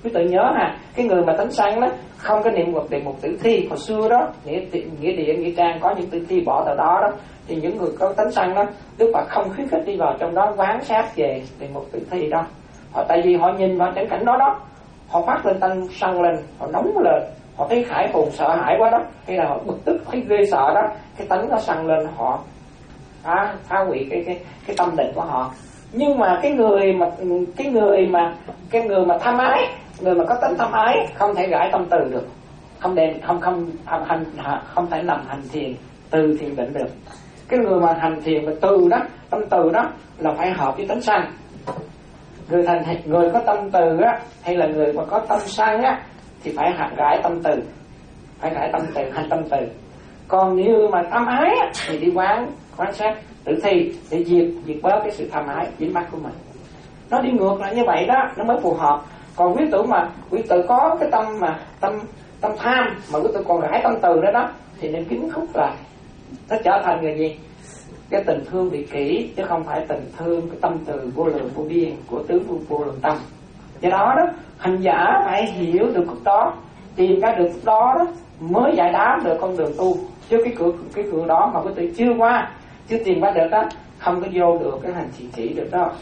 quý tự nhớ ha, cái người mà tánh sanh đó không có niệm Phật đề mục tử thi. Hồi xưa đó nghĩa nghĩa địa nghĩa trang có những tử thi bỏ vào đó đó, thì những người có tánh sanh đó Đức Phật không khuyến khích đi vào trong đó quán sát về đề mục tử thi đó. Họ tại vì họ nhìn vào cảnh cảnh đó đó, họ phát lên tánh sân lên, họ nóng lên, họ thấy khải hùng sợ hãi quá đó, hay là họ bực tức thấy ghê sợ đó, cái tánh nó sân lên, họ phá phá hủy cái cái cái tâm định của họ. Nhưng mà cái người mà cái người mà cái người mà tham ái, người mà có tính tham ái không thể gãi tâm từ được, không đền không không không hành không thể nằm hành thiền từ thiền định được. Cái người mà hành thiền và từ đó, tâm từ đó là phải hợp với tánh sân. Người thành người có tâm từ á, hay là người mà có tâm sân á, thì phải hành gãi tâm từ, phải gãi tâm từ, hành tâm từ. Còn như mà tham ái á, thì đi quán quán sát tử thi để diệt diệt bớt cái sự tham ái dính mắc của mình. Nó đi ngược lại như vậy đó, nó mới phù hợp. Còn quý tử mà quý tử có cái tâm mà tâm tâm tham mà quý tử còn gãi tâm từ nữa đó, thì nên kính khúc lại, nó trở thành người gì? Cái tình thương vị kỷ, chứ không phải tình thương cái tâm từ vô lượng vô biên của tứ vô, vô lượng tâm. Do đó đó, hành giả phải hiểu được khúc đó, tìm ra được khúc đó đó mới giải đáp được con đường tu. Chứ cái cửa cái cửa đó mà quý tử chưa qua, chưa tìm ra được đó, không có vô được cái hành thiền chỉ được đó.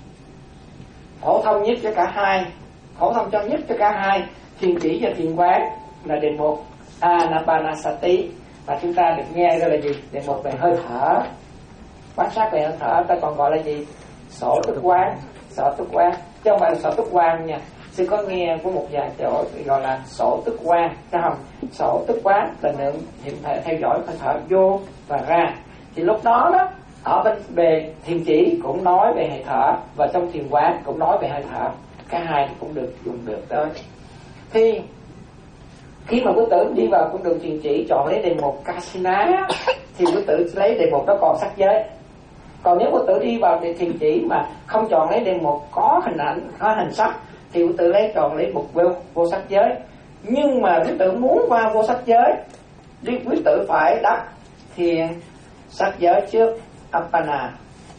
Phổ thông nhất cho cả hai, phổ thông cho nhất cho cả hai, thiền chỉ và thiền quán là đề mục Anapanasati, và chúng ta được nghe đó là gì? Đề mục về hơi thở, quan sát về hơi thở, ta còn gọi là gì? Sổ tức quán, sổ tức quán, chứ không phải là sổ tức quán nha. Sư có nghe của một vài chỗ gọi là sổ tức quán, thấy không? Sổ tức quán là lượng hiện thể theo dõi hơi thở vô và ra. Thì lúc đó đó, ở bên về thiền chỉ cũng nói về hơi thở, và trong thiền quán cũng nói về hơi thở, cả hai cũng được dùng được đó. Thì khi mà quý tử đi vào con đường thiền chỉ chọn lấy đề mục Kasina, thì quý tử lấy đề mục đó còn sắc giới. Còn nếu quý tử đi vào đề thiền chỉ mà không chọn lấy đề mục có hình ảnh, có hình sắc, thì quý tử lấy chọn lấy mục vô, vô sắc giới. Nhưng mà quý tử muốn qua vô sắc giới, đi quý tử phải đắc thiền sắc giới trước Appana,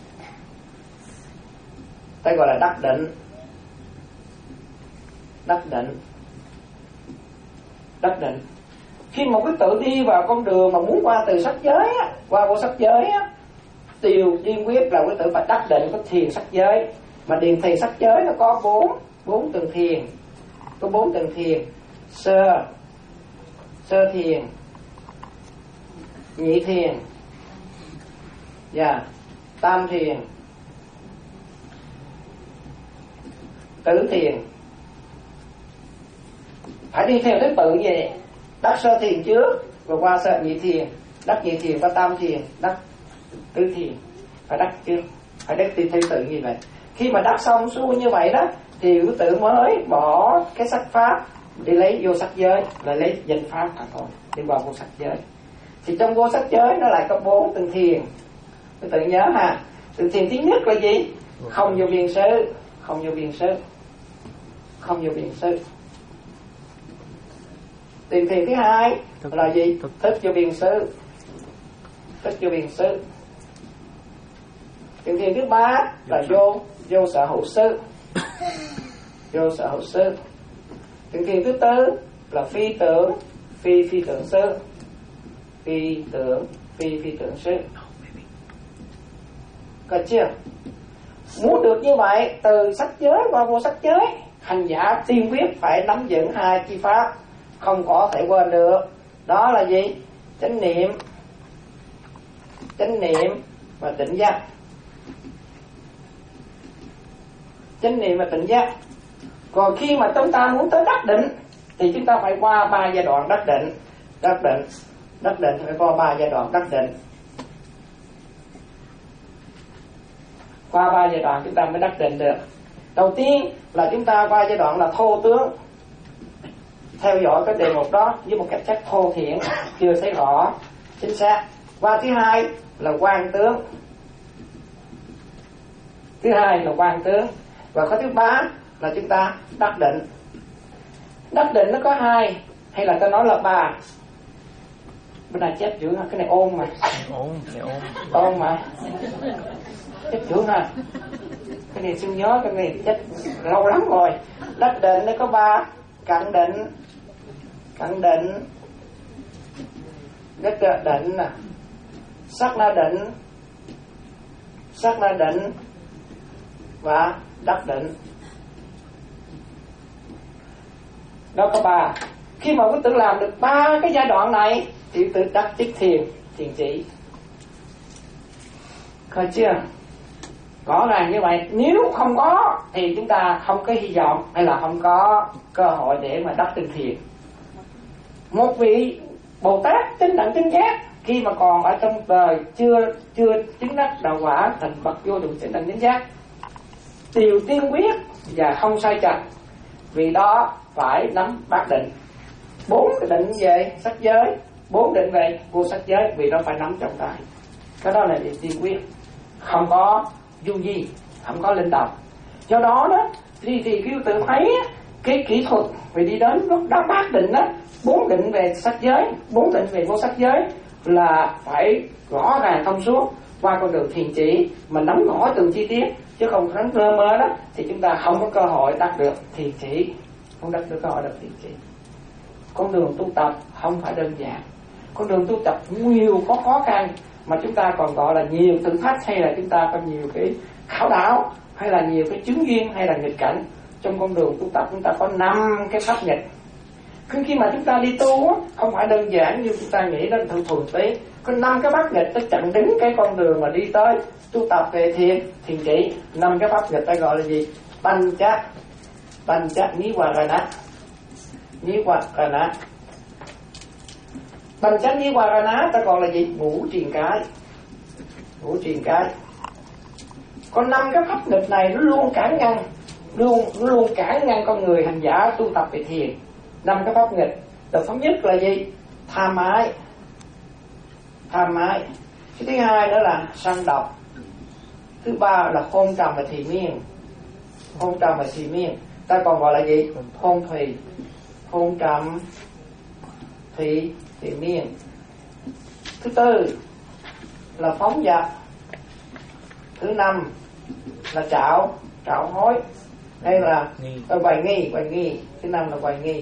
ta gọi là đắc định. Đắc định Đắc định Khi một quý tử đi vào con đường mà muốn qua từ sắc giới á, qua vô sắc giới á, điều tiên quyết là quý tử phải đắc định có thiền sắc giới. Mà điền thiền sắc giới nó có bốn bốn tầng thiền, có bốn tầng thiền: sơ sơ thiền, nhị thiền và tam thiền, tứ thiền. Phải đi theo thứ tự vậy: đắc sơ thiền trước, rồi qua sơ nhị thiền, đắc nhị thiền, qua tam thiền, đắc tứ thiền. Phải đắc chưa? Phải đắc theo thứ tự như vậy. Khi mà đắc xong xuôi như vậy đó, thì quý tử mới bỏ cái sắc pháp đi lấy vô sắc giới, lại lấy danh pháp mà thôi, đi vào vô sắc giới. Thì trong vô sắc giới nó lại có bốn tầng thiền. Quý tử nhớ ha. Tầng thiền thứ nhất là gì? Không vô biên xứ, không vô biên xứ, không vô biên xứ. Tầng thiền thứ hai là gì? Thức vô biên xứ, thức vô biên xứ. Tầng thiền thứ ba là vô vô sở hữu xứ, vô sở hữu xứ. Tầng thiền thứ tư là phi tưởng, phi phi tưởng xứ, phi tưởng, phi phi tưởng xứ. Có chưa? Muốn được như vậy, từ sắc giới qua vô sắc giới, hành giả tiên quyết phải nắm vững hai chi pháp, không có thể quên được. Đó là gì? Chánh niệm, chánh niệm và tỉnh giác. Chánh niệm và tỉnh giác. Còn khi mà chúng ta muốn tới đắc định, thì chúng ta phải qua ba giai đoạn đắc định. Đắc định, đắc định phải qua ba giai đoạn đắc định. Qua ba giai đoạn chúng ta mới đắc định được. Đầu tiên là chúng ta qua giai đoạn là thô tướng, theo dõi cái đề mục đó với một cách chắc thô thiển, chưa thấy rõ chính xác. Qua thứ hai là quan tướng, thứ hai là quan tướng. Và cái thứ ba là chúng ta đắc định. Đắc định nó có hai, hay là ta nói là ba. Bên này chép chữ, cái này ôn mà. Ôn, này ôn. Ôn mà. Chép chữ ha. cái này Xuân nhớ cái này chết lâu lắm rồi. Đắc định nó có ba: cận định, cận định, đắc định nè, sát na định, sát na định và đắc định. Đó có ba. Khi mà quý tử làm được ba cái giai đoạn này thì tự đắc chức thiền, thiền chỉ. Coi chưa? Rõ ràng như vậy. Nếu không có thì chúng ta không có hy vọng hay là không có cơ hội để mà đắc tinh thiền. Một vị Bồ Tát chánh đẳng chánh giác khi mà còn ở trong đời chưa chưa chứng đắc đạo quả thành Phật vô thượng chánh đẳng chánh giác, điều tiên quyết và không sai chạch, vì đó phải nắm bát định. Bốn cái định về sắc giới, bốn định về vô sắc giới, vì đó phải nắm trong tay. Cái đó là điều tiên quyết, không có du di, không có linh động. Do đó đó thì thì khi tự thấy cái kỹ thuật về đi đến lúc đó bát định đó, bốn định về sắc giới, bốn định về vô sắc giới là phải rõ ràng thông suốt qua con đường thiền chỉ mà nắm rõ từng chi tiết, chứ không đánh lơ mơ đó thì chúng ta không có cơ hội đạt được thiền chỉ, không đạt được cơ hội đạt thiền chỉ. Con đường tu tập không phải đơn giản, con đường tu tập nhiều có khó khăn, mà chúng ta còn gọi là nhiều thử thách, hay là chúng ta có nhiều cái khảo đảo, hay là nhiều cái chứng duyên, hay là nghịch cảnh. Trong con đường tu tập chúng ta có năm cái pháp nghịch. Khi khi mà chúng ta đi tu á, không phải đơn giản như chúng ta nghĩ đến thường thuần tí. Có năm cái pháp nghịch nó chặn đứng cái con đường mà đi tới tu tập về thiền, thiền chỉ. Năm cái pháp nghịch ta gọi là gì? Banh chát, banh chát ní hòa ra nát, ní hòa ra nát. Banh chát ní hòa ra nát ta gọi là gì? Ngũ triền cái, ngũ triền cái. Có năm cái pháp nghịch này nó luôn cản ngăn, luôn nó luôn cản ngăn con người hành giả tu tập về thiền. Năm cái pháp nghịch. Đầu thống nhất là gì? Tham ái, tham ái. Cái thứ hai nữa là sân độc. Thứ ba là hôn trầm và thị miên, hôn trầm và thị miên. Ta còn gọi là gì? Hôn thùy, hôn trầm, thị, thị miên. Thứ tư là phóng dật. Thứ năm là trạo, trạo hối, hay là hoài nghi, hoài nghi. Thứ năm là hoài nghi.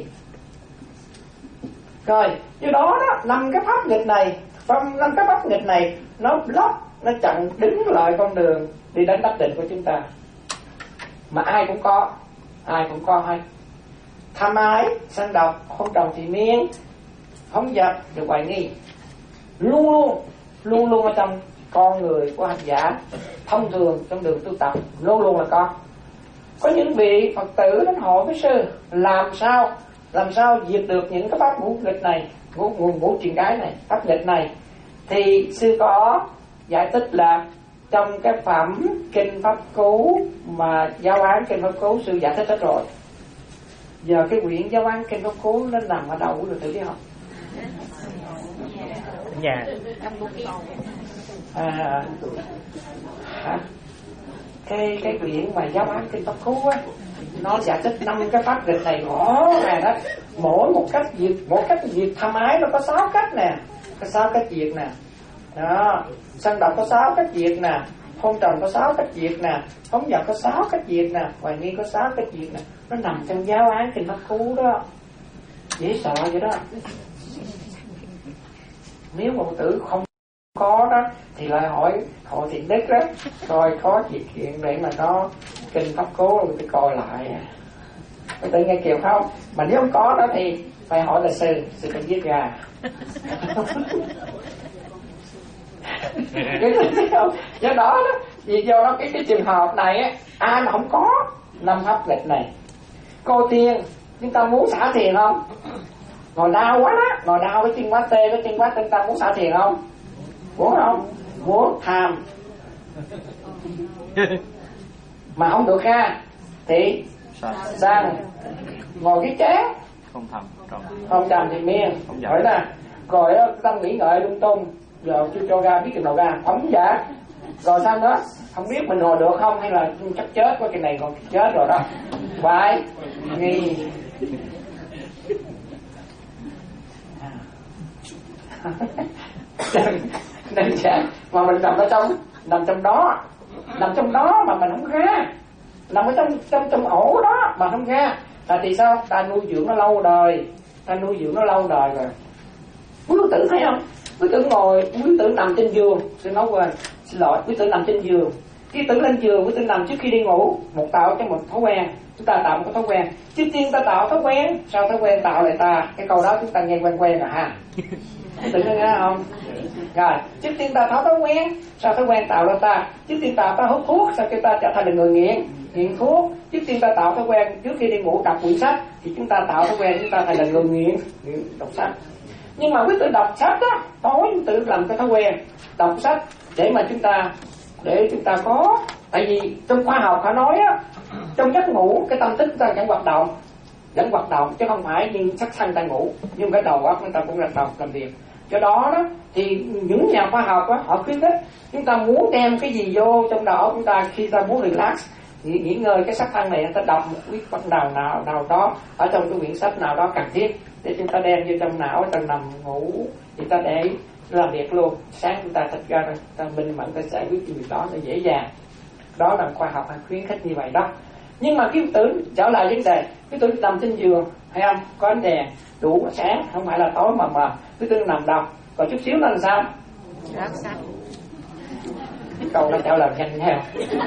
Rồi, do đó đó, năm cái pháp nghịch này, năm cái pháp nghịch này nó block, nó chặn đứng lại con đường đi đến đắc định của chúng ta. Mà ai cũng có, ai cũng có hay. Tham ái, sân độc, hôn trầm thị miên, phóng dật, được hoài nghi, luôn luôn, luôn luôn ở trong con người của hành giả thông thường trong đường tu tập, luôn luôn là có. Có những vị Phật tử đến hỏi với sư làm sao làm sao diệt được những cái pháp ngũ nghịch này, ngũ ngũ ngũ triền cái này, pháp nghịch này, thì sư có giải thích là trong cái phẩm kinh pháp cú mà giáo án kinh pháp cú sư giải thích hết rồi. Giờ cái quyển giáo án kinh pháp cú nó nằm ở đâu rồi thử biết không? Nhà. À, hả? cái cái quyển mà giáo án kinh pháp cú á, nó giải thích năm cái pháp nghịch này rõ ràng đó. Mỗi một cách diệt, mỗi cách diệt tham ái nó có sáu cách nè, có sáu cách diệt nè. Đó, sân độc có sáu cách diệt nè, hôn trầm có sáu cách diệt nè, phóng dật có sáu cách diệt nè, hoài nghi có sáu cách diệt nè. Nó nằm trong giáo án kinh pháp cú đó, dễ sợ vậy đó. Nếu một tử không có đó thì lại hỏi hỏi thiện đức đó, rồi có chuyện chuyện để mà nó kinh pháp cố rồi phải coi lại. Có tự nghe kịp không? Mà nếu không có đó thì phải hỏi là sư, sư phải viết ra. Do đó đó, vì do đó cái cái trường hợp này á, ai mà không có năm pháp nghịch này. Cô tiên, chúng ta muốn xả thiền không? Ngồi đau quá đó, ngồi đau với chân quá tê, với chân quá tê, chúng ta muốn xả thiền không? Muốn không? Muốn. Tham mà không được ha thì sang ngồi cái chán, không thầm trầm, không trầm thì miên. Hỏi nè, rồi đó tâm nghĩ ngợi lung tung, giờ chưa cho ra biết chừng nào ra, phóng giả. Rồi sao đó, không biết mình ngồi được không hay là chắc chết, có cái này còn chết rồi đó. Phải nghi. Nên mà mình nằm ở trong, nằm trong đó, nằm trong đó mà mình không ra, nằm ở trong trong trong ổ đó mà không ra. Là thì sao? Ta nuôi dưỡng nó lâu đời, ta nuôi dưỡng nó lâu đời rồi. Quý tử thấy không? Quý tử ngồi, quý tử nằm trên giường, xin nói quên, xin lỗi, quý tử nằm trên giường. Khi tử lên giường, quý tử nằm trước khi đi ngủ, một tạo cho một thói quen. Chúng ta tạo một cái thói quen. Trước tiên ta tạo thói quen, sau thói quen tạo lại ta. Cái câu đó chúng ta nghe quen quen rồi ha. Quý tử nghe không? Rồi, trước tiên ta tạo thói quen, sau thói quen tạo ra ta. Trước tiên ta ta hút thuốc, sau khi ta trở thành người nghiện, nghiện thuốc. Trước tiên ta tạo thói quen, trước khi đi ngủ đọc quyển sách, thì chúng ta tạo thói quen chúng ta thành là người nghiện, nghiện đọc sách. Nhưng mà quý tử đọc sách á, tối quý tử làm cái thói quen đọc sách để mà chúng ta để chúng ta có, tại vì trong khoa học họ nói á, trong giấc ngủ cái tâm thức chúng ta vẫn hoạt động, vẫn hoạt động chứ không phải như sắc thân ta ngủ, nhưng cái đầu óc chúng ta cũng hoạt động làm việc. Do đó đó thì những nhà khoa học á, họ khuyến khích chúng ta muốn đem cái gì vô trong đầu óc chúng ta khi ta muốn relax, nghỉ, nghỉ ngơi cái sắc thân này, ta đọc một cái bắt đầu nào nào đó ở trong cái quyển sách nào đó cần thiết để chúng ta đem vô trong não, ta nằm ngủ thì ta để làm việc luôn, sáng chúng ta thật ra ta minh mẫn, ta giải quyết chuyện đó nó dễ dàng. Đó là khoa học khuyến khích như vậy đó. Nhưng mà cái tử trở lại vấn đề, cái tử nằm trên giường, thấy không? Có ánh đèn đủ sáng, không phải là tối mà mờ. Cái tử nằm đâu, còn chút xíu nó làm sao? Cái câu nó trả lời nhanh theo.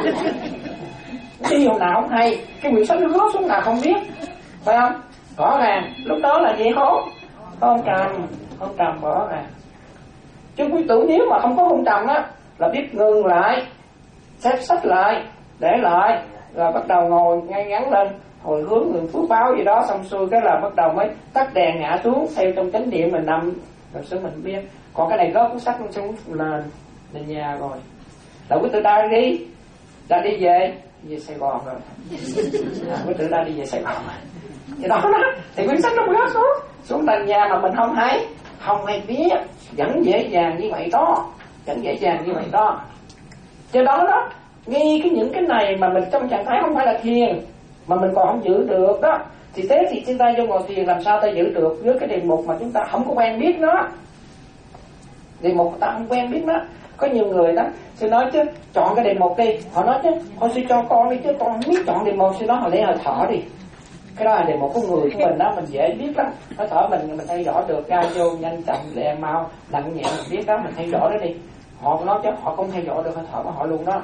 Điều nào không hay, cái quyển sách nó rớt xuống nào không biết, phải không? Rõ ràng lúc đó là gì hốt? Hôn trầm, hôn trầm rõ ràng. Chứ quý tử nếu mà không có hôn trầm á, là biết ngừng lại, xếp sách lại, để lại, rồi bắt đầu ngồi ngay ngắn lên, hồi hướng người phước báo gì đó, xong xuôi cái là bắt đầu mới tắt đèn ngã xuống, theo trong chánh niệm mình nằm, rồi sau mình biết. Còn cái này rớt cuốn sách nó xuống lên, lên nhà rồi. Là quý tử đã đi, đã đi về, về Sài Gòn rồi. À, quý tử đã đi về Sài Gòn rồi. Thì đó đó, thì quyển sách nó rớt xuống, xuống tầng nhà mà mình không thấy, không hay biết, vẫn dễ dàng như vậy đó, vẫn dễ dàng như vậy đó. Cho đó đó, ngay cái những cái này mà mình trong trạng thái không phải là thiền, mà mình còn không giữ được đó, thì thế thì chúng ta vô ngồi thiền làm sao ta giữ được với cái đề mục mà chúng ta không có quen biết nó. Đề mục ta không quen biết nó. Có nhiều người đó, sư nói chứ, chọn cái đề mục đi, họ nói chứ, thôi sư cho con đi chứ, con không biết chọn đề mục, sư nói họ lấy hơi thở đi. Cái đó là đề mục của người của mình đó, mình dễ biết lắm. Nó thở mình mình thay đổi được, ra vô nhanh chậm lẹ mau, nặng nhẹ mình biết đó, mình thay đổi đó đi. Họ nói chứ họ không thay đổi được hơi thở của họ luôn đó.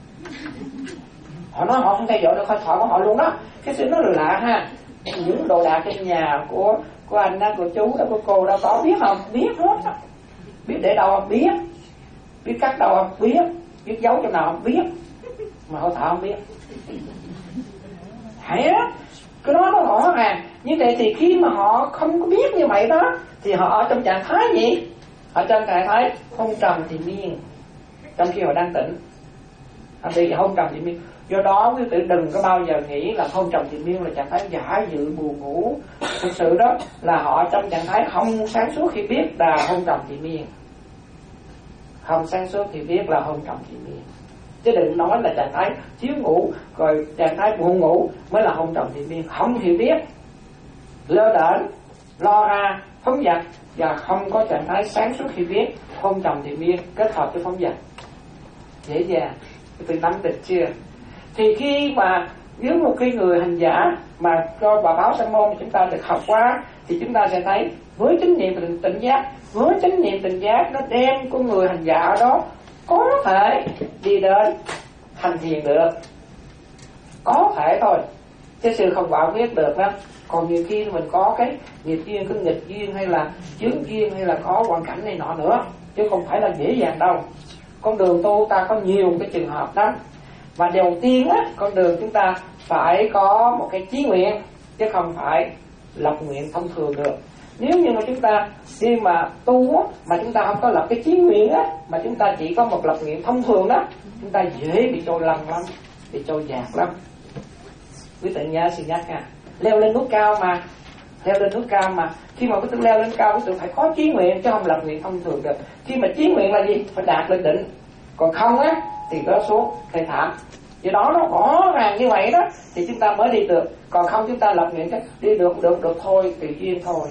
Họ nói họ không thay đổi được hơi thở của họ luôn đó. Cái sự nó lạ ha. Những đồ đạc trên nhà của của anh đó, của chú đó, của cô đó có biết không? Biết hết đó. Biết để đâu không? Biết. Biết cắt đâu không? Biết. Biết giấu trong nào không? Biết. Mà hơi thở không biết. Hay á. Cái đó nó rõ ràng. Như vậy thì khi mà họ không có biết như vậy đó, thì họ ở trong trạng thái gì? Ở trong trạng thái hôn trầm thì miên, trong khi họ đang tỉnh. Vì hôn trầm thì miên. Do đó quý vị đừng có bao giờ nghĩ là hôn trầm thì miên là trạng thái giả dự buồn ngủ. Thực sự đó là họ trong trạng thái không sáng suốt khi biết là hôn trầm thì miên. Không sáng suốt thì biết là hôn trầm thì miên. Chứ đừng nói là trạng thái thiếu ngủ rồi trạng thái buồn ngủ mới là hôn trầm thì miên. Không thì biết, lơ đễnh, lo ra, phóng dật và không có trạng thái sáng suốt khi biết hôn trầm thì miên kết hợp với phóng dật dễ dàng. Từ nắm được chưa? Thì khi mà nếu một cái người hành giả mà cho bà báo Sa môn chúng ta được học qua, thì chúng ta sẽ thấy với chánh niệm và tỉnh giác, với chánh niệm tỉnh giác nó đem con người hành giả đó có thể đi đến thành thiền được, có thể thôi, chứ sự không bảo biết được đó. Còn nhiều khi mình có cái nghiệp duyên, cái nghịch duyên hay là chướng duyên hay là có hoàn cảnh này nọ nữa, chứ không phải là dễ dàng đâu. Con đường tu ta có nhiều cái trường hợp đó. Và đầu tiên á, con đường chúng ta phải có một cái chí nguyện, chứ không phải lập nguyện thông thường được. Nếu như mà chúng ta khi mà tu á, mà chúng ta không có lập cái chí nguyện á, mà chúng ta chỉ có một lập nguyện thông thường đó, chúng ta dễ bị trôi lầm lắm, bị trôi dạt lắm. Quý tự nhớ xin nhắc nha, leo lên núi cao mà, leo lên núi cao mà, khi mà quý tự leo lên cao quý tự phải có chí nguyện, chứ không lập nguyện thông thường được. Khi mà chí nguyện là gì? Phải đạt lên đỉnh, còn không á thì rớt xuống thê thảm. Do đó nó rõ ràng như vậy đó thì chúng ta mới đi được. Còn không chúng ta lập nguyện cái đi được được được thôi, tùy duyên thôi.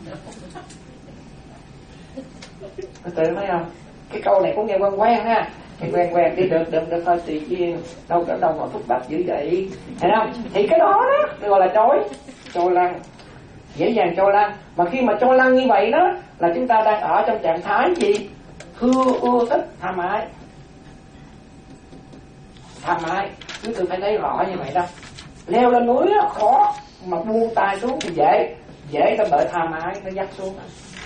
Có tự thấy không? Cái câu này cũng nghe quen quen ha. thì quen quen đi được được được thôi tùy duyên, đâu có đâu mà phức tạp dữ vậy, thấy không? Thì cái đó đó gọi là trôi trôi lăn, dễ dàng trôi lăn. Mà khi mà trôi lăn như vậy đó là chúng ta đang ở trong trạng thái gì? Thương ưa thích tham ái, tham ái cứ tự phải thấy rõ như vậy đó. Leo lên núi đó, khó, mà buông tay xuống thì dễ, dễ ta bởi tham ái nó dắt xuống.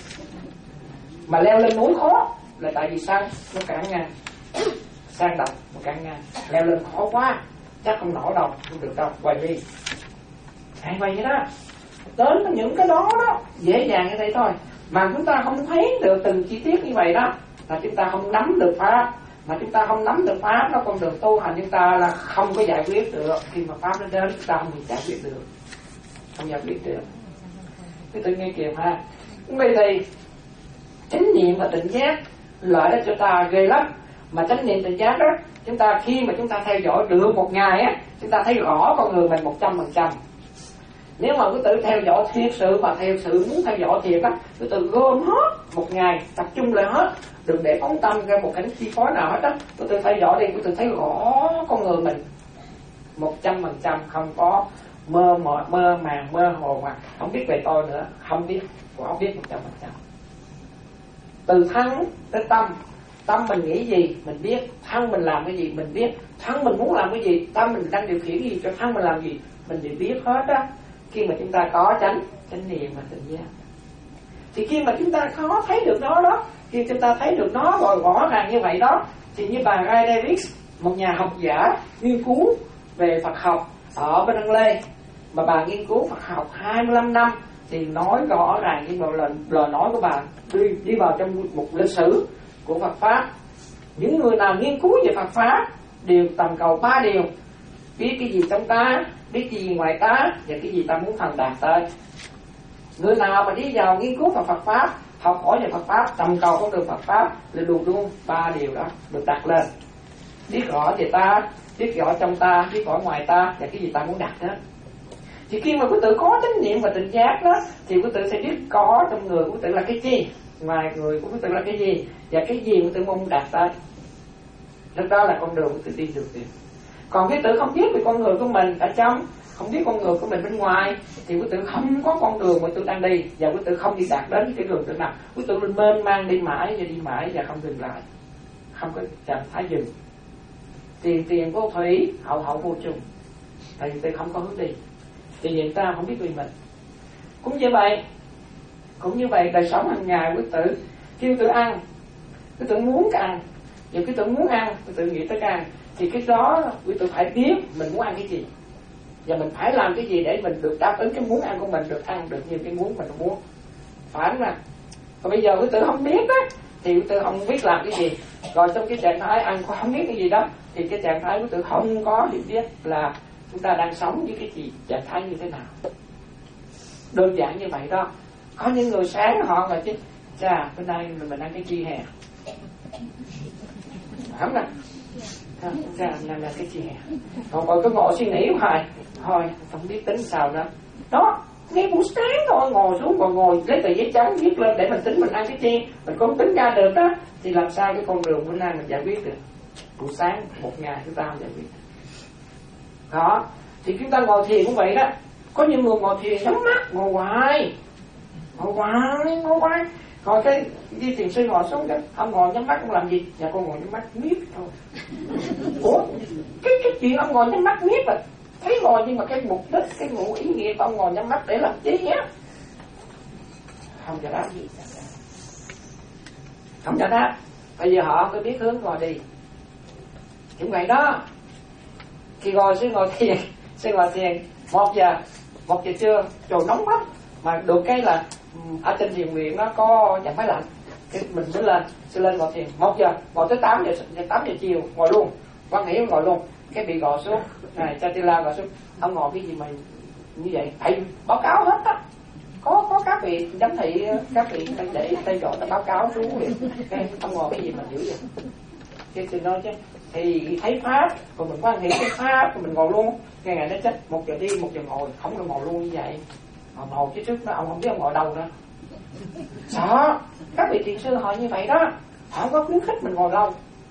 Mà leo lên núi khó là tại vì sao? Nó cản ngang, sang độc nó cản ngang, leo lên khó quá, chắc không nổi đâu, không được đâu, quay đi. Hay vậy đó, đến những cái đó đó dễ dàng như thế thôi. Mà chúng ta không thấy được từng chi tiết như vậy đó là chúng ta không nắm được pháp. Mà chúng ta không nắm được pháp đó, con đường tu hành chúng ta là không có giải quyết được. Khi mà pháp nó đến chúng ta không giải quyết được, không giải quyết được. Cái tự nghe kìa ha. Vậy thì chánh niệm và tỉnh giác lợi đó cho ta ghê lắm. Mà chánh niệm tỉnh giác đó, chúng ta khi mà chúng ta theo dõi được một ngày á, chúng ta thấy rõ con người mình một trăm phần trăm. Nếu mà cứ tự theo dõi thiệt sự và theo sự muốn theo dõi thiệt á, cứ tự gom hết một ngày, tập trung lại hết, đừng để phóng tâm ra một cảnh chi phối nào hết á. Cứ tự theo dõi đi, cứ tự thấy rõ con người mình một trăm phần trăm, không có mơ mơ mơ màng mơ hồ mà không biết về tôi nữa, không biết, không biết một trăm phần trăm. Từ thân tới tâm, tâm mình nghĩ gì mình biết, thân mình làm cái gì mình biết, thân mình muốn làm cái gì, tâm mình đang điều khiển gì cho thân mình làm gì mình đều biết hết á. Khi mà chúng ta có chánh chánh niệm và tỉnh giác, thì khi mà chúng ta có thấy được nó đó, khi chúng ta thấy được nó rồi rõ ràng như vậy đó, thì như bà Ray Davis, một nhà học giả nghiên cứu về Phật học ở bên Ấn Lê, mà bà nghiên cứu Phật học hai mươi lăm năm, thì nói rõ ràng như một lời, lời nói của bà đi, đi vào trong một lịch sử của Phật Pháp. Những người nào nghiên cứu về Phật Pháp đều tầm cầu ba điều: biết cái gì trong ta, biết cái gì ngoài ta, và cái gì ta muốn thành đạt tới. Người nào mà đi vào nghiên cứu Phật Pháp, học hỏi về Phật Pháp, tầm cầu con đường Phật Pháp là đủ luôn ba điều đó được đặt lên: biết rõ về ta, biết rõ trong ta, biết rõ ngoài ta, và cái gì ta muốn đạt đó. Thì khi mà quý tự có chánh niệm và tỉnh giác đó, thì quý tự sẽ biết có trong người quý tự là cái gì, ngoài người của quý tự là cái gì, và cái gì quý tự mong đạt tới. Lúc đó là con đường quý tự đi được tiền. Còn quý tự không biết về con người của mình ở trong, không biết con người của mình bên ngoài, thì quý tự không có con đường mà tôi đang đi, và quý tự không đi đạt đến cái đường tự nào. Quý tự lên mênh mang đi mãi và đi mãi và không dừng lại, không có trạng thái dừng. Tiền tiền vô thủy, hậu hậu vô chung. Tại vì tôi không có hướng đi, thì người ta không biết về mình. Cũng như vậy, cũng như vậy đời sống hàng ngày quý tự kêu tự ăn, quý tự muốn ăn, và quý tự muốn ăn, quý tự nghĩ tới ăn, thì cái đó quý tự phải biết mình muốn ăn cái gì, và mình phải làm cái gì để mình được đáp ứng cái muốn ăn của mình, được ăn được như cái muốn mình muốn. Phải không nào? Còn bây giờ quý tự không biết đó, thì quý tự không biết làm cái gì. Rồi trong cái trạng thái ăn không biết cái gì đó, thì cái trạng thái quý tự không có hiểu biết là chúng ta đang sống với cái gì, trạng thái như thế nào. Đơn giản như vậy đó. Có những người sáng họ là chứ, chà, bữa nay mình, mình ăn cái chi hè, không nè, ra làm là cái chi hè. Còn ngồi cứ ngồi suy nghĩ hoài, thôi không biết tính sao nữa. Đó, ngay buổi sáng thôi ngồi xuống, còn ngồi lấy tờ giấy trắng viết lên để mình tính mình ăn cái chi, mình không tính ra được đó, thì làm sao cái con đường bữa nay mình giải quyết được? Buổi sáng một ngày chúng ta không giải quyết được. Đó, thì chúng ta ngồi thiền cũng vậy đó. Có những người ngồi thiền nhắm mắt, ngồi hoài, ngồi hoài, ngồi hoài. Rồi cái đi thiền sư ngồi xuống cái ông ngồi nhắm mắt không làm gì, nhà con ngồi nhắm mắt miết thôi. Ủa, cái cái chuyện ông ngồi nhắm mắt miết là thấy ngồi, nhưng mà cái mục đích, cái ngụ ý nghĩa của ông ngồi nhắm mắt để làm chi á? Không cho đáp gì, không cho đáp. Bây giờ họ cứ biết hướng ngồi đi. Cũng vậy đó. Khi ngồi sư ngồi thiền, sư ngồi thiền một giờ, một giờ trưa, trời nóng lắm. Mà được cái là ở trên thiền viện nó có chẳng máy lạnh, cái mình mới lên, sư lên ngồi thiền một giờ, ngồi tới tám giờ, tám giờ chiều ngồi luôn, Văn Nghĩa ngồi luôn, cái bị gò xuống, này Chatila gò xuống, ông ngồi cái gì mà như vậy, phải báo cáo hết á. Có có các vị giám thị, các vị để tay gọi ta báo cáo xuống liền, cái ông ngồi cái gì mà dữ vậy? Cái sư nói chứ, thì thấy pháp, rồi mình quan hệ cái pháp, rồi mình ngồi luôn. Ngày ngày nó chết, một giờ đi, một giờ ngồi, không được ngồi luôn như vậy. Mà ngồi chứ trước đó, ông không biết ông ngồi đâu nữa. Sợ, các vị thiền sư họ như vậy đó, họ không có khuyến khích mình ngồi lâu.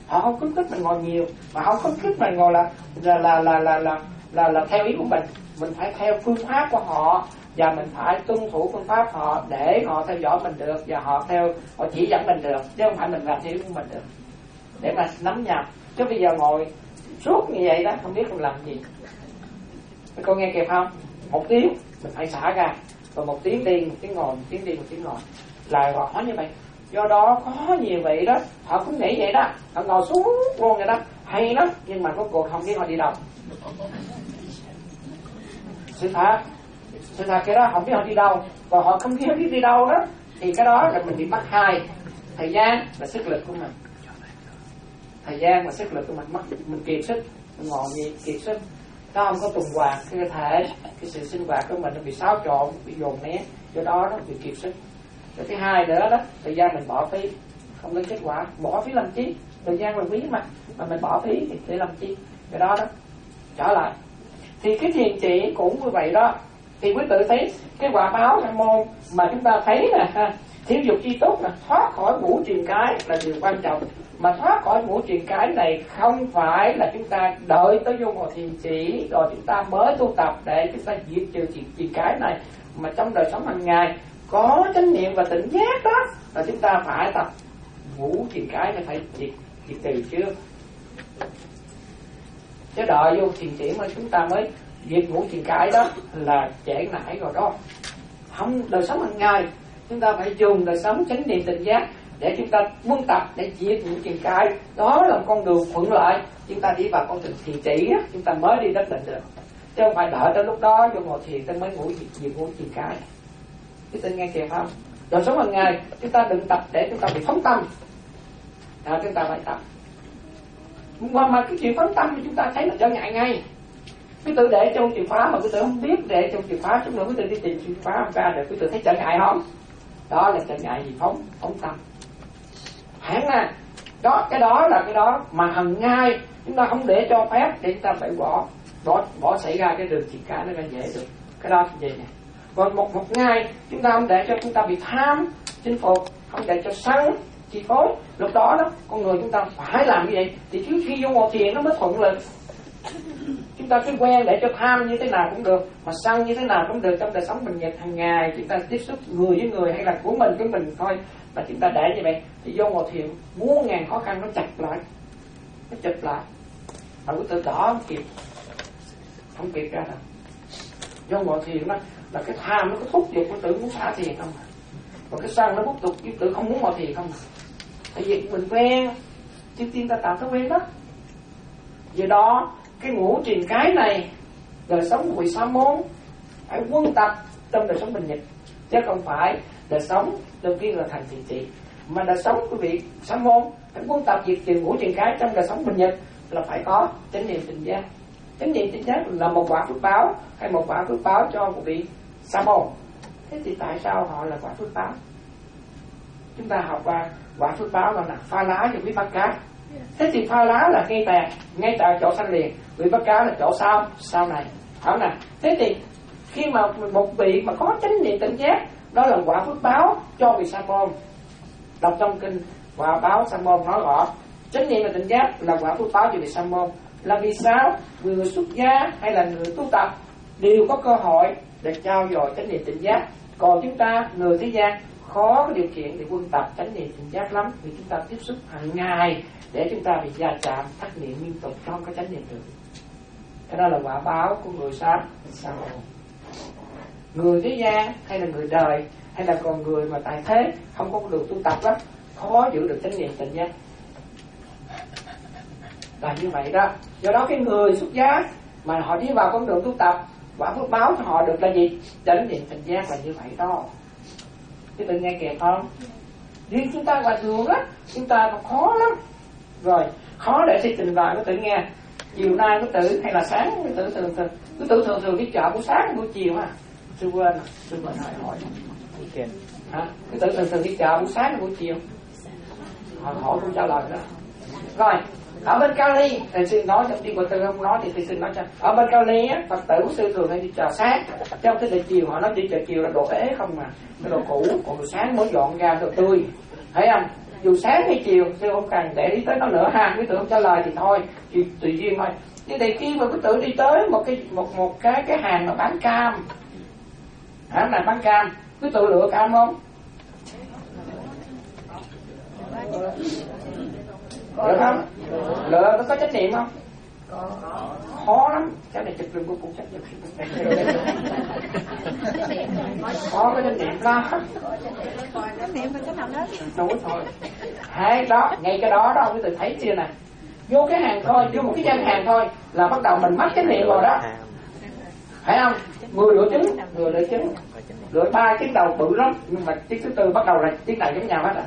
Họ không khuyến khích mình ngồi nhiều, mà không khuyến khích mình ngồi là là là là là là, là, là theo ý của mình. Mình phải theo phương pháp của họ, và mình phải tuân thủ phương pháp họ để họ theo dõi mình được, và họ theo họ chỉ dẫn mình được, chứ không phải mình làm theo ý của mình được, để mà nắm nhau. Chứ bây giờ ngồi suốt như vậy đó, không biết mình làm gì. Con nghe kịp không? Một tiếng mình phải xả ra, rồi một tiếng đi, một tiếng ngồi, một tiếng đi, một tiếng ngồi, là rõ như vậy. Do đó có nhiều vị đó họ cũng nghĩ vậy đó, họ ngồi xuống luôn vậy đó, hay lắm, nhưng mà có cuộc không biết họ đi đâu. Sự thật, sự thật cái đó không biết họ đi đâu, và họ không biết đi đâu đó, thì cái đó là mình bị mất hai. Thời gian là sức lực của mình, thời gian và sức lực của mình mất, mình kiệt sức, mình ngồi gì kiệt sức, nó không có tuần hoàn cái cơ thể, cái sự sinh hoạt của mình nó bị xáo trộn, bị dồn nén, do đó nó bị kiệt sức. Cái thứ hai nữa đó, thời gian mình bỏ phí không lấy kết quả, bỏ phí làm chi? Thời gian là quý mà, mà mình bỏ phí thì để làm chi? Cái đó đó trở lại thì cái thiền chỉ cũng như vậy đó. Thì quý tự thấy cái quả báo Sa môn mà chúng ta thấy nè ha, thiếu dục chi tốt là thoát khỏi ngũ truyền cái là điều quan trọng. Mà thoát khỏi ngũ truyền cái này không phải là chúng ta đợi tới vô ngồi thiền chỉ rồi chúng ta mới tu tập để chúng ta diệt trừ truyền cái này, mà trong đời sống hàng ngày có chánh niệm và tỉnh giác đó là chúng ta phải tập ngũ truyền cái này, phải diệt diệt trừ trước. Chứ đợi vô thiền chỉ mà chúng ta mới diệt ngũ truyền cái đó là trễ nải rồi đó. Không, đời sống hàng ngày chúng ta phải dùng đời sống chánh niệm tỉnh giác để chúng ta muốn tập để diệt ngũ truyền cái. Đó là con đường thuận lợi chúng ta đi vào con đường thiền chỉ đó, chúng ta mới đi đến định được, chứ không phải đợi tới lúc đó vô ngồi thiền tới mới ngũ diệt ngũ truyền cái. Cái tin nghe kịp không? Đời sống hàng ngày chúng ta đừng tập để chúng ta bị phóng tâm, à, chúng ta phải tập. Mà, mà cái chuyện phóng tâm thì chúng ta thấy là trở ngại ngay. Cái tự để trong chìa khóa mà cái tự không biết để trong chìa khóa, chút nữa cái tự đi tìm chìa khóa không ra được, cái tự thấy trở ngại không? Đó là trở ngại gì? Phóng phóng tâm. Hẳn nè, đó cái đó là cái đó mà hàng ngày chúng ta không để cho phép để chúng ta phải bỏ bỏ bỏ xảy ra cái đường truyền cái nó ra dễ được. Cái đó thì vậy nè. Còn một một ngày chúng ta không để cho chúng ta bị tham chinh phục, không để cho sân chi phối, lúc đó đó con người chúng ta phải làm như vậy thì trước khi vô ngồi thiền nó mới thuận lợi. Chúng ta cứ quen để cho tham như thế nào cũng được, mà sân như thế nào cũng được trong đời sống bình nhật hàng ngày chúng ta tiếp xúc người với người hay là của mình với mình thôi, mà chúng ta để như vậy thì vô ngồi thiền muôn ngàn khó khăn nó chặt lại, nó chụp lại, mà cứ tự đỏ không kịp, không kịp ra đâu. Vô ngồi thiền đó là cái tham nó có thúc giục nó tự muốn xả thiền không à, còn cái sân nó thúc giục cái tự không muốn ngồi thiền không à. Tại vì mình quen, trước tiên ta tạo thói quen đó. Do đó cái ngũ truyền cái này đời sống của vị sa môn phải quân tập trong đời sống bình nhật, chứ không phải đời sống đầu tiên là thành thiền trị, mà đời sống của vị sa môn phải quân tập diệt trừ ngũ truyền cái trong đời sống bình nhật là phải có chánh niệm tỉnh giác. Chánh niệm tỉnh giác là một quả phước báo hay một quả phước báo cho một vị sa môn. Thế thì tại sao họ là quả phước báo? Chúng ta học qua quả phước báo là pha lá cho quý bắt cá. Thế thì pha lá là ngay tàn, ngay tại chỗ sanh liền, vị bắt cá là chỗ sau sau này, phải nè. Thế thì khi mà một vị mà có chánh niệm tỉnh giác, đó là quả phước báo cho vị sa môn. Đọc trong kinh quả báo sa môn nói rõ chánh niệm và tỉnh giác là quả phước báo cho vị sa môn. Là vì sao? Người xuất gia hay là người tu tập đều có cơ hội để trao dồi chánh niệm tỉnh giác, còn chúng ta người thế gian khó có điều kiện để quân tập chánh niệm tỉnh giác lắm, vì chúng ta tiếp xúc hàng ngày để chúng ta bị va chạm thất niệm liên tục không có chánh niệm được. Cái đó là quả báo của người sa môn. Người thế gian hay là người đời hay là còn người mà tại thế không có được tu tập lắm, khó giữ được chánh niệm tỉnh giác. Là như vậy đó. Do đó cái người xuất gia mà họ đi vào con đường tu tập, quả phước báo cho họ được là gì? Chánh niệm tỉnh giác là như vậy đó. Chứ tự nghe kìa không? Riêng chúng ta ngoài thường á, chúng ta còn khó lắm. Rồi, khó để xây trình vào, có tự nghe chiều nay có tự hay là sáng có tự thường thường cứ tự thường thường đi chợ buổi sáng buổi chiều à. Tôi quên rồi, tôi quên hỏi hỏi. Okay. Hả? Cứ tự thường thường đi chợ buổi sáng buổi chiều. Họ hỏi tôi trả lời đó. Rồi, ở bên Cali, thầy sư nói trong đi của tôi không nói thì thầy sư nói cho. Ở bên Cali á, Phật tử sư thường hay đi chợ sáng, trong cái giờ chiều họ nói đi chợ chiều là đồ ế không mà, cái đồ cũ, còn đồ sáng mới dọn ra đồ tươi, thấy không? dù sáng hay chiều sư không cần để ý tới nó nữa ha. Quý tử không trả lời thì thôi, thì tùy duyên thôi. Nhưng thì khi mà quý tử đi tới một cái một một cái cái hàng mà bán cam, hả, là bán cam, quý tử lựa cam không? Lựa không? Lựa nó có trách nhiệm không? Khó lắm. Cái này chụp lưng của cũng trách nhiệm. Khó có trách nhiệm lắm. Trách nhiệm mình cái nào đó. Đúng thôi. Hai đó, ngay cái đó đó quý tử thấy chưa nè. Vô cái hàng thôi, vô một cái gian hàng thôi là bắt đầu mình mất trách nhiệm rồi đó. Phải không? Người lựa trứng, người lựa trứng, lựa ba trứng đầu bự lắm, nhưng mà trứng thứ tư bắt đầu là trứng này giống nhau hết à.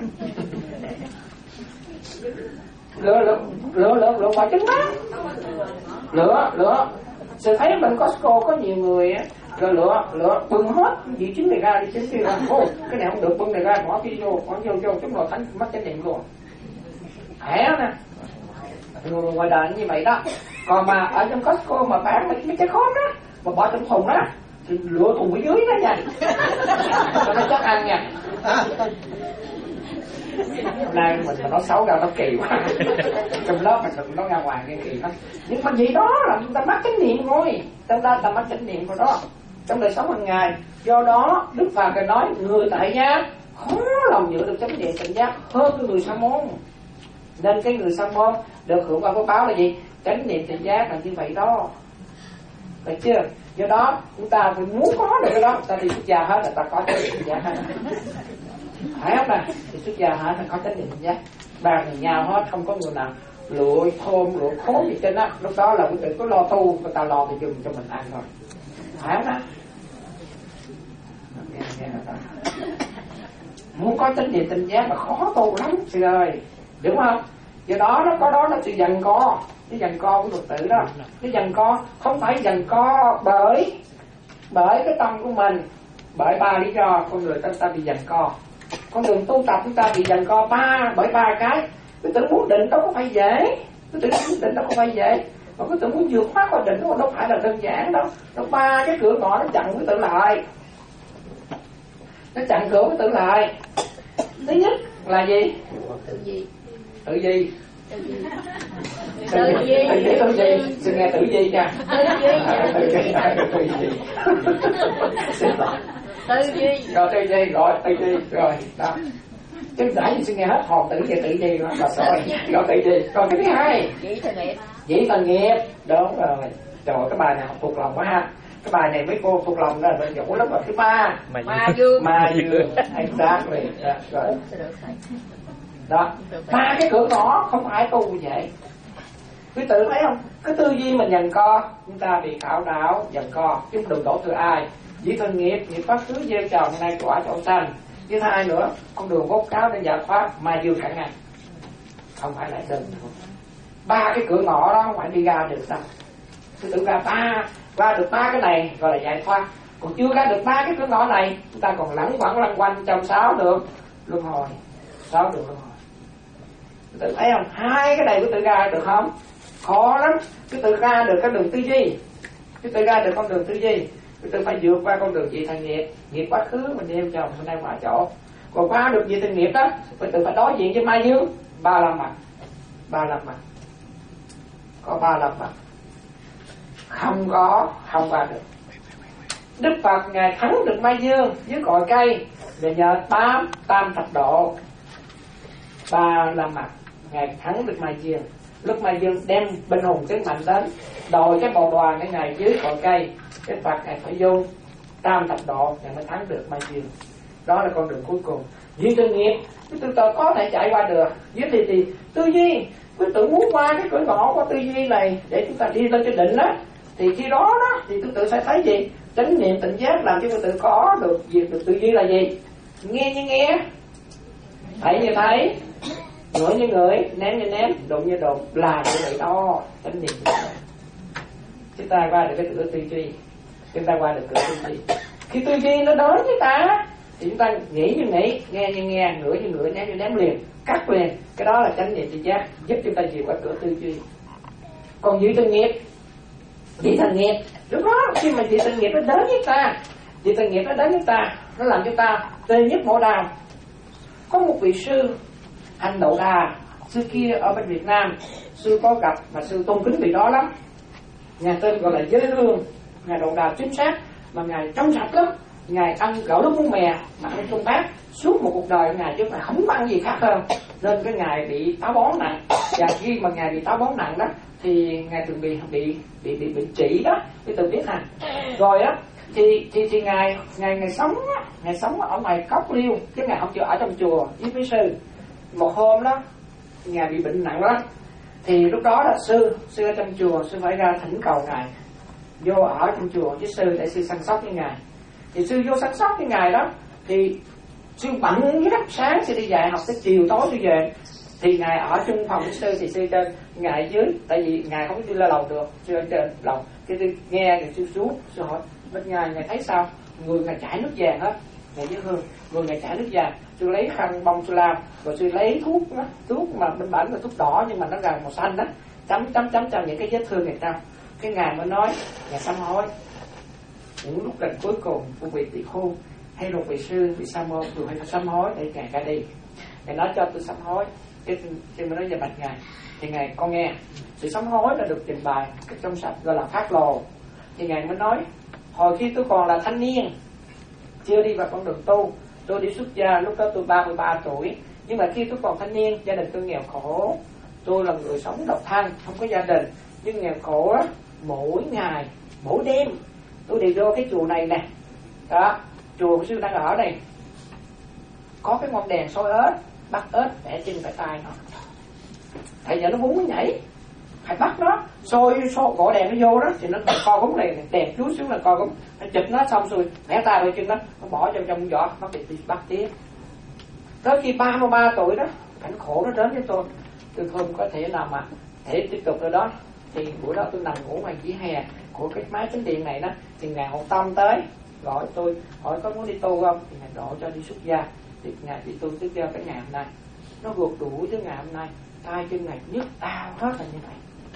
Lựa lựa lựa lựa lựa quả trứng đó, lựa lựa. Sự thấy bên Costco có nhiều người á, lựa lựa lựa bưng hết vị trứng này ra, đi trứng kia ra. Ô, cái này không được, bưng này ra, bỏ kia vô, bỏ vô vô, chúng rồi thánh mất trách nhiệm luôn. Hẻ nè. Người ngoài đời như vậy đó. Còn mà ở trong Costco mà bán mấy, mấy cái khóm đó mà bỏ trong thùng đó thì lựa thùng ở dưới đó nha, cho nó chắc ăn nha. Hôm nay mình mà nói xấu ra nó kỳ quá. Trong lớp mình đừng nói ra ngoài nghe kỳ lắm. Nhưng mà gì đó là chúng ta mất trách nhiệm rồi, chúng ta ta mất trách nhiệm rồi đó trong đời sống hàng ngày. Do đó Đức Phật còn nói người tại gia khó lòng giữ được chánh niệm tỉnh giác hơn cái người sa môn. Nên cái người sa môn được hưởng qua phước báo là gì? Chánh niệm tỉnh giác là như vậy đó. Phải chưa? Do đó chúng ta phải muốn có được cái đó, ta đi xuất gia hết là ta có chánh niệm tỉnh giác hết. Phải không nè? Thì xuất gia hết là có chánh niệm tỉnh giác. Bàn với nhau hết, không có người nào lựa thơm, lựa khốn gì trên đó. Lúc đó là quý vị có lo tu, người ta lo thì dùng cho mình ăn thôi. Phải không nè? Nghe, nghe ta. Muốn có chánh niệm tỉnh giác mà khó tu lắm sư ơi, đúng không? Do đó nó có đó nó sự dằn co, cái dằn co của Phật tử đó, cái dằn co không phải dằn co bởi bởi cái tâm của mình, bởi ba lý do con người ta, ta bị dằn co. Con đường tu tập chúng ta bị dằn co ba bởi ba cái. Cái tưởng muốn định đâu có phải dễ, cái tưởng muốn định đâu có phải dễ, mà cái tưởng muốn vượt thoát qua định nó đâu phải là đơn giản đâu. Nó ba cái cửa ngõ nó chặn cái tự lại, nó chặn cửa cái tự lại. Thứ nhất là gì? Tự gì? Tự gì? Tự gì? Tự gì? Tự gì? Xin nghe tự gì nha. Tự gì? Tự gì? Tự gì? Xin lỗi. Tự gì? Rồi tự gì? Rồi tự gì? Rồi đó. Chứ nãy giờ xin nghe hết hồn tự gì tự gì mà bà rồi. Rồi tự gì? Còn cái thứ hai. Dĩ thần nghiệp. Dĩ thần nghiệp. Đúng rồi. Trời ơi, cái bài này học thuộc lòng quá ha. Cái bài này mấy cô thuộc lòng đó là giỏi lắm. Rồi thứ ba. Ma dương. Ma dương. Exactly. Rồi. Đó. Ba cái cửa ngõ không phải tu vậy. Quý tử thấy không? Cái tư duy mình dằn co, chúng ta bị khảo đảo dằn co, chứ đừng đổ thừa ai. Dĩ thân nghiệp, nghiệp quá khứ gieo trồng nay quả trọn xanh. Thứ hai nữa, con đường vốt cáo đến giải thoát ma dương cả ngày. Không phải là đơn thôi. Ba cái cửa ngõ đó không phải đi ra được đâu. Quý tử ra ba, ra được ba cái này gọi là giải thoát. Còn chưa ra được ba cái cửa ngõ này, chúng ta còn lẳng quẩn lăn quanh trong sáu đường luân hồi, sáu đường luân hồi. Quý tử thấy không? Hai cái này quý tử ra được không? Khó lắm. Quý tử ra được cái đường tư duy, quý tử ra được con đường tư duy, quý tử phải vượt qua con đường dị thần nghiệp, nghiệp quá khứ mình đeo chồng mình đang quả chỗ. Còn qua được dị thần nghiệp đó, quý tử phải đối diện với ma dương ba lần mặt, ba lần mặt, có ba lần mặt, không có không qua được. Đức Phật ngài thắng được ma dương dưới cội cây là nhờ tám tam thập độ, ba lần mặt ngài thắng được ma dương. Lúc ma dương đem bên hùng tiếng mạnh đến đòi cái bồ đoàn cái ngày dưới cội cây, cái Phật ngài phải vô tam thập độ để mới thắng được ma dương. Đó là con đường cuối cùng. Duy tư nghiệp quý tử tự có thể chạy qua được. Dưới thì thì tư duy quý tử muốn qua cái cửa ngõ của tư duy này để chúng ta đi lên cái định đó, thì khi đó đó thì quý tử sẽ thấy gì? Chánh niệm tỉnh giác làm cho quý tử có được việc được tư duy là gì? Nghe như nghe, thấy như thấy, ngửi như ngửi, ném như ném, đụng như đụng, là như vậy đó. Chánh niệm chúng ta qua được cái cửa tư duy, chúng ta qua được cửa tư duy. Khi tư duy nó đến với ta thì chúng ta nghĩ như nghĩ, nghe như nghe, ngửi như ngửi, ném như ném liền, cắt liền. Cái đó là chánh niệm tỉnh giác giúp chúng ta vượt qua cửa tư duy. Còn dị thần nghiệp, dị thần nghiệp lúc đó khi mà dị thần nghiệp nó đến với ta, dị thần nghiệp nó đến với ta, nó làm cho ta tê nhức mỏi đau. Có một vị sư anh Đậu Đà xưa kia ở bên Việt Nam, sư có gặp mà sư tôn kính vị đó lắm. Ngài tên gọi là Giới Hương, ngài Đậu Đà chính xác mà ngài trong sạch lắm. Ngài ăn gạo lứt muối mè mà ăn trong bát suốt một cuộc đời ngài, chứ mà không có ăn gì khác hơn, nên cái ngài bị táo bón nặng. Và khi mà ngài bị táo bón nặng đó thì ngài thường bị bị bị bị bệnh trị đó, cái từ biết hành. Rồi á thì thì thì ngài ngài ngài sống á, ngài sống ở ngoài cốc liêu, chứ ngài không chịu ở trong chùa với quý sư. Một hôm đó ngài bị bệnh nặng lắm, thì lúc đó là sư sư ở trong chùa, sư phải ra thỉnh cầu ngài vô ở trong chùa với sư để sư săn sóc với ngài. Thì sư vô săn sóc với ngài đó thì sư bận với lắm, sáng sư đi dạy học tới chiều tối sư về. Thì ngài ở chung phòng với sư, thì sư trên ngài dưới, tại vì ngài không đi lên lầu được, sư ở trên lầu. Cái sư nghe thì sư xuống, sư hỏi bên ngài ngài thấy sao? Người ngài chảy nước vàng hết, ngài Giới Hương, người ngài chảy nước vàng. Sư lấy khăn bông sư lam, rồi sư lấy thuốc đó, thuốc mà bên bản là thuốc đỏ nhưng mà nó gần màu xanh đó, chấm chấm chấm cho những cái vết thương này trong. Cái ngài mới nói, ngài sám hối. Những lúc gần cuối cùng của vị tỳ khưu hay một vị sư, vị sa môn tôi phải sám hối để ngài ra đi. Ngài nói cho tôi sám hối. Cái tôi mới nói về bạch ngài, thì ngài con nghe sự sám hối đã được trình bày cái trong sách gọi là phát lộ. Thì ngài mới nói, hồi khi tôi còn là thanh niên, chưa đi vào con đường tu, tôi đi xuất gia, lúc đó tôi ba mươi ba tuổi. Nhưng mà khi tôi còn thanh niên, gia đình tôi nghèo khổ, tôi là người sống độc thân, không có gia đình, nhưng nghèo khổ đó, mỗi ngày mỗi đêm tôi đi vô cái chùa này nè, đó, chùa của sư đang ở đây, có cái ngọn đèn soi ếch, bắt ếch bẻ chân bẻ tay nó, thầy giờ nó muốn nhảy, phải bắt nó soi soi gõ đèn nó vô đó thì nó co cúng này, đèn chúa xuống là co cúng, phải chụp nó xong rồi bẻ tay bẻ chân nó, nó bỏ trong trong giỏ, nó bị bắt tiếp. Tới khi ba mươi ba tuổi đó, cảnh khổ nó đến với tôi, tôi không có thể nào mà thể tiếp tục nữa đó. Thì buổi đó tôi nằm ngủ ngoài vỉa hè của cái máy tính điện này đó, thì ngài Hộ Tâm tới gọi tôi, hỏi có muốn đi tu không, thì ngài độ cho đi xuất gia. Thì ngài đi tu tới cái ngày hôm nay, nó gục đuổi tới ngày hôm nay, tay chân ngài nhức đau hết là như vậy,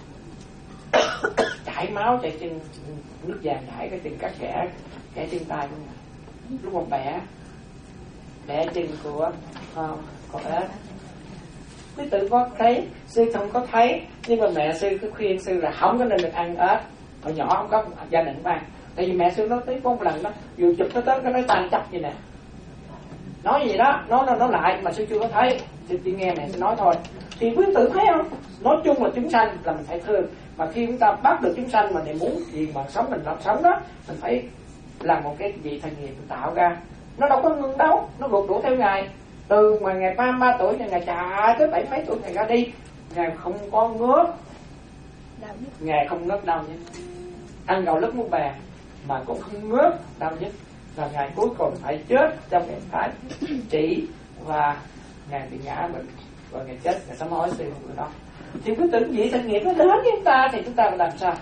chảy máu chảy chân, nước vàng chảy cái chân cắt xẻ cái chân tay của ngài. Lúc mà bẻ bẻ chân của uh, con ếch, quý tử có thấy, sư không có thấy, nhưng mà mẹ sư cứ khuyên sư là không có nên được ăn ếch, hồi nhỏ không có gia đình mà. Tại vì mẹ sư nói tới bốn lần đó, dù chụp nó tới cái nói tan chấp như nè, nói gì đó, nói nó nói lại mà sư chưa có thấy, sư chỉ nghe mẹ sư nói thôi. Thì quý tử thấy không, nói chung là chúng sanh là mình phải thương, mà khi chúng ta bắt được chúng sanh mà để muốn gì mà sống mình làm sống đó, mình phải làm một cái gì thành nghiệp mình tạo ra. Nó đâu có ngưng đâu, nó gục đuổi theo ngài từ mà ngày ba mươi ba tuổi ngày chạy tới bảy mấy tuổi ngày ra đi, ngài không có ngớt, ngài không ngớt đau nhất, ăn gạo lứt muối bè mà cũng không ngớt đau nhất, và ngài cuối cùng phải chết trong trạng thái trị, và ngài bị ngã bệnh và ngài chết, ngài sám hối sư người đó. Thì cái tưởng vị thành nghiệp nó đến với chúng ta thì chúng ta làm sao?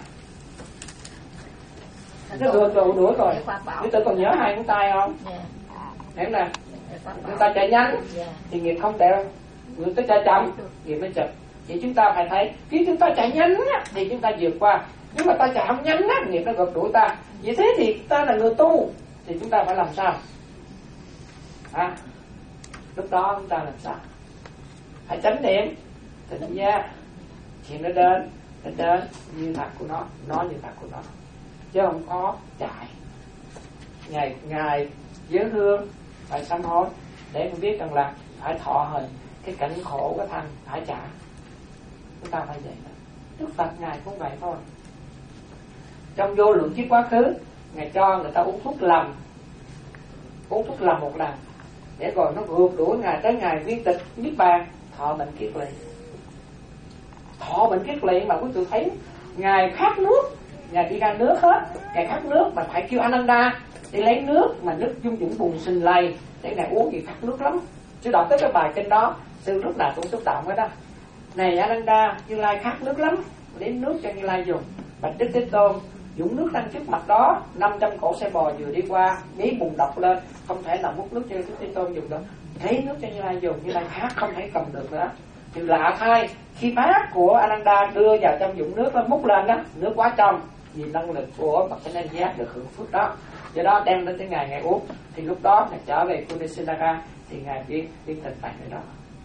Nó vừa đủ đuổi rồi. Quý tử còn nhớ hai ngón tay không? Hiểu nè, người ta chạy nhanh thì nghiệp không tệ, người ta chạy chậm nghiệp nó chậm. Thì chúng ta phải thấy khi chúng ta chạy nhanh á, thì chúng ta vượt qua, nhưng mà ta chạy không nhanh á, nghiệp nó gật đuổi ta. Vì thế thì ta là người tu thì chúng ta phải làm sao? À, lúc đó chúng ta làm sao? Phải chánh niệm, tỉnh giác, chuyện nó đến, nó đến như thật của nó, nói như thật của nó, chứ không có chạy. Ngày ngày Giới Hương phải sám hối để mình biết rằng là phải thọ hình cái cảnh khổ của thân, phải trả. Chúng ta phải vậy đó. Đức Phật ngài cũng vậy thôi. Trong vô lượng kiếp quá khứ, ngài cho người ta uống thuốc lầm, uống thuốc lầm một lần để rồi nó vượt đuổi ngài tới ngày viên tịch niết bàn, thọ bệnh kiết lỵ. Thọ bệnh kiết lỵ mà quý vị thấy ngài khát nước, ngài đi ra nước hết, ngài khát nước mà phải kêu Ananda đi lấy nước, mà nước dung dũng bùn xình lầy để ngài uống, gì khát nước lắm. Chứ đọc tới cái bài kinh đó, sư lúc nào cũng xúc động hết đó. Này Ananda, Như Lai khát nước lắm, đến nước cho Như Lai dùng. Bạch Đức Thế Tôn, dũng nước đang trước mặt đó, năm trăm cổ xe bò vừa đi qua, nhí bùn độc lên, không thể nào múc nước cho Đức Thế Tôn dùng được. Lấy nước cho Như Lai dùng, Như Lai khát không thể cầm được nữa. Thì lạ thay, khi bát của Ananda đưa vào trong dũng nước nó múc lên đó, nước quá trong, vì năng lực của bậc chánh giác được hưởng phước đó. Do đó đem đến tới ngày ngày uống, thì lúc đó ngài trở về Kunisindara thì ngài viên viên tịch tại nơi đó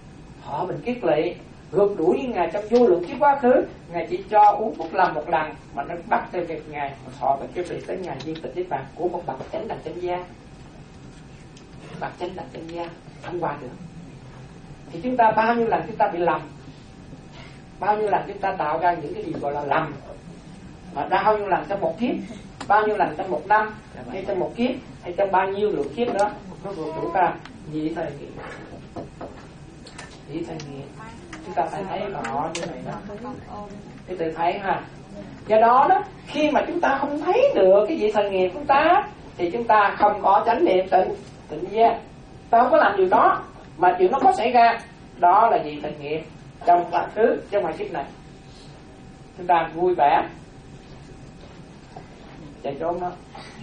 thọ bình kiết lỵ, ngược đuổi với Ngài trong vô lượng kiếp quá khứ. Ngài chỉ cho uống thuốc lầm một lần mà nó bắt theo việc Ngài thọ bình kiết lỵ tới Ngài viên tịch niết bàn của một bậc chánh đẳng chánh giác. Bậc chánh đẳng chánh giác không qua được. Thì chúng ta bao nhiêu lần chúng ta bị lầm, bao nhiêu lần chúng ta tạo ra những cái gì gọi là lầm, mà bao nhiêu lần trong một kiếp, bao nhiêu lần trong một năm, hay trong một kiếp, hay trong bao nhiêu lượng kiếp nữa, nó vượt chúng ta nhị thời nghiệp, nhị thời nghiệp. Chúng ta phải thấy rõ như vậy đó, cái tự thấy ha. Do đó đó, khi mà chúng ta không thấy được cái vị thần nghiệp của chúng ta, thì chúng ta không có chánh niệm tịnh tịnh giác. Ta không có làm điều đó, mà chuyện nó có xảy ra, đó là vị thần nghiệp trong quá khứ, trong ngoài kiếp này. Chúng ta vui vẻ chạy trốn đó.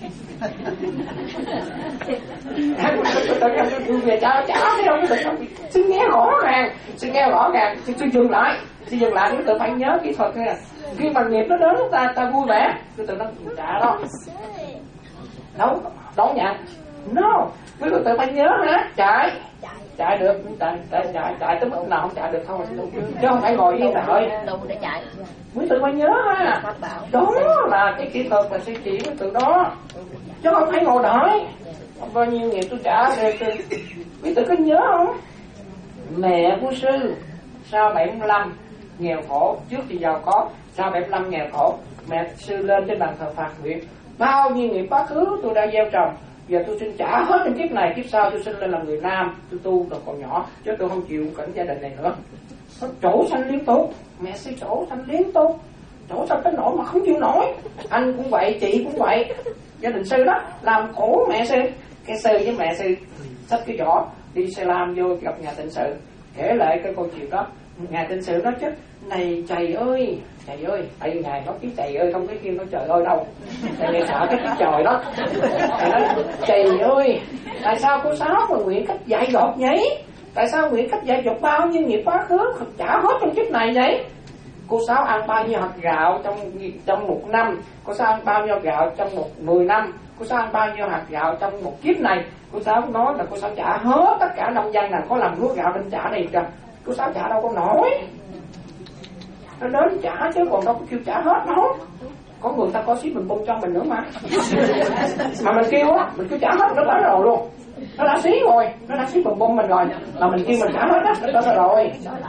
Tôi về cháu cháu thấy đâu cái tự xin nghe rõ ràng, xin nghe rõ ràng, xin dừng lại, xin dừng lại. Cái tự phải nhớ kỹ thuật này. Khi mà nghiệp nó đến ta ta vui vẻ, cái tự nó trả đó. Đâu đâu nhận. No, cái tự phải nhớ hả? Chạy, chạy được, chạy chạy chạy, chạy tới mức nào không chạy được thôi, chứ không phải ngồi yên đợi. Đâu để chạy. Quý tự phải nhớ ha, đó là cái kỹ thuật là sẽ chỉ cái từ đó, chứ không phải ngồi đợi. Bao nhiêu nghiệp tôi trả để tôi... Quý tự có nhớ không? Mẹ của sư sau bảy mươi lăm nghèo khổ, trước thì giàu có, sau bảy mươi lăm nghèo khổ. Mẹ sư lên trên bàn thờ phạt nguyện, bao nhiêu nghiệp quá khứ tôi đã gieo trồng, giờ tôi xin trả hết trong kiếp này, kiếp sau tôi xin lên làm người nam, tôi tu rồi còn nhỏ, chứ tôi không chịu cảnh gia đình này nữa. Nó trổ sanh liên tục, mẹ sư trổ sanh liên tục, trổ sanh tới nỗi mà không chịu nổi. Anh cũng vậy, chị cũng vậy, gia đình sư đó làm khổ mẹ sư. Cái sư với mẹ sư xách cái giỏ đi xe lam vô gặp nhà tịnh sự, kể lại cái câu chuyện đó. Ngài tịnh sự nói chứ, này chày ơi, chày ơi, tại vì ngài nói cái chày ơi, không cái kia nói trời ơi đâu, tại vì sợ cái cái trời đó. Ngài nói chày ơi, tại sao cô Sáu mà nguyện cách dạy dột vậy? Tại sao nguyện cách dạy dột bao nhiêu nghiệp quá khứ trả hết trong kiếp này vậy? Cô Sáu ăn bao nhiêu hạt gạo trong trong một năm, cô Sáu ăn bao nhiêu gạo trong một mười năm, cô Sáu ăn bao nhiêu hạt gạo trong một kiếp này. Cô Sáu nói là cô Sáu trả hết tất cả nông dân nào có làm lúa gạo nên trả này kìa. Cô Sáu trả đâu có nổi, nó đến trả chứ còn đâu có kêu trả hết đâu. Có người ta có xí mình bông cho mình nữa mà mà mình kêu á, mình kêu trả hết nó tới rồi luôn, nó đã xí rồi, nó đã xí bùm bông mình rồi, mà mình kêu mình trả hết á, nó tới rồi.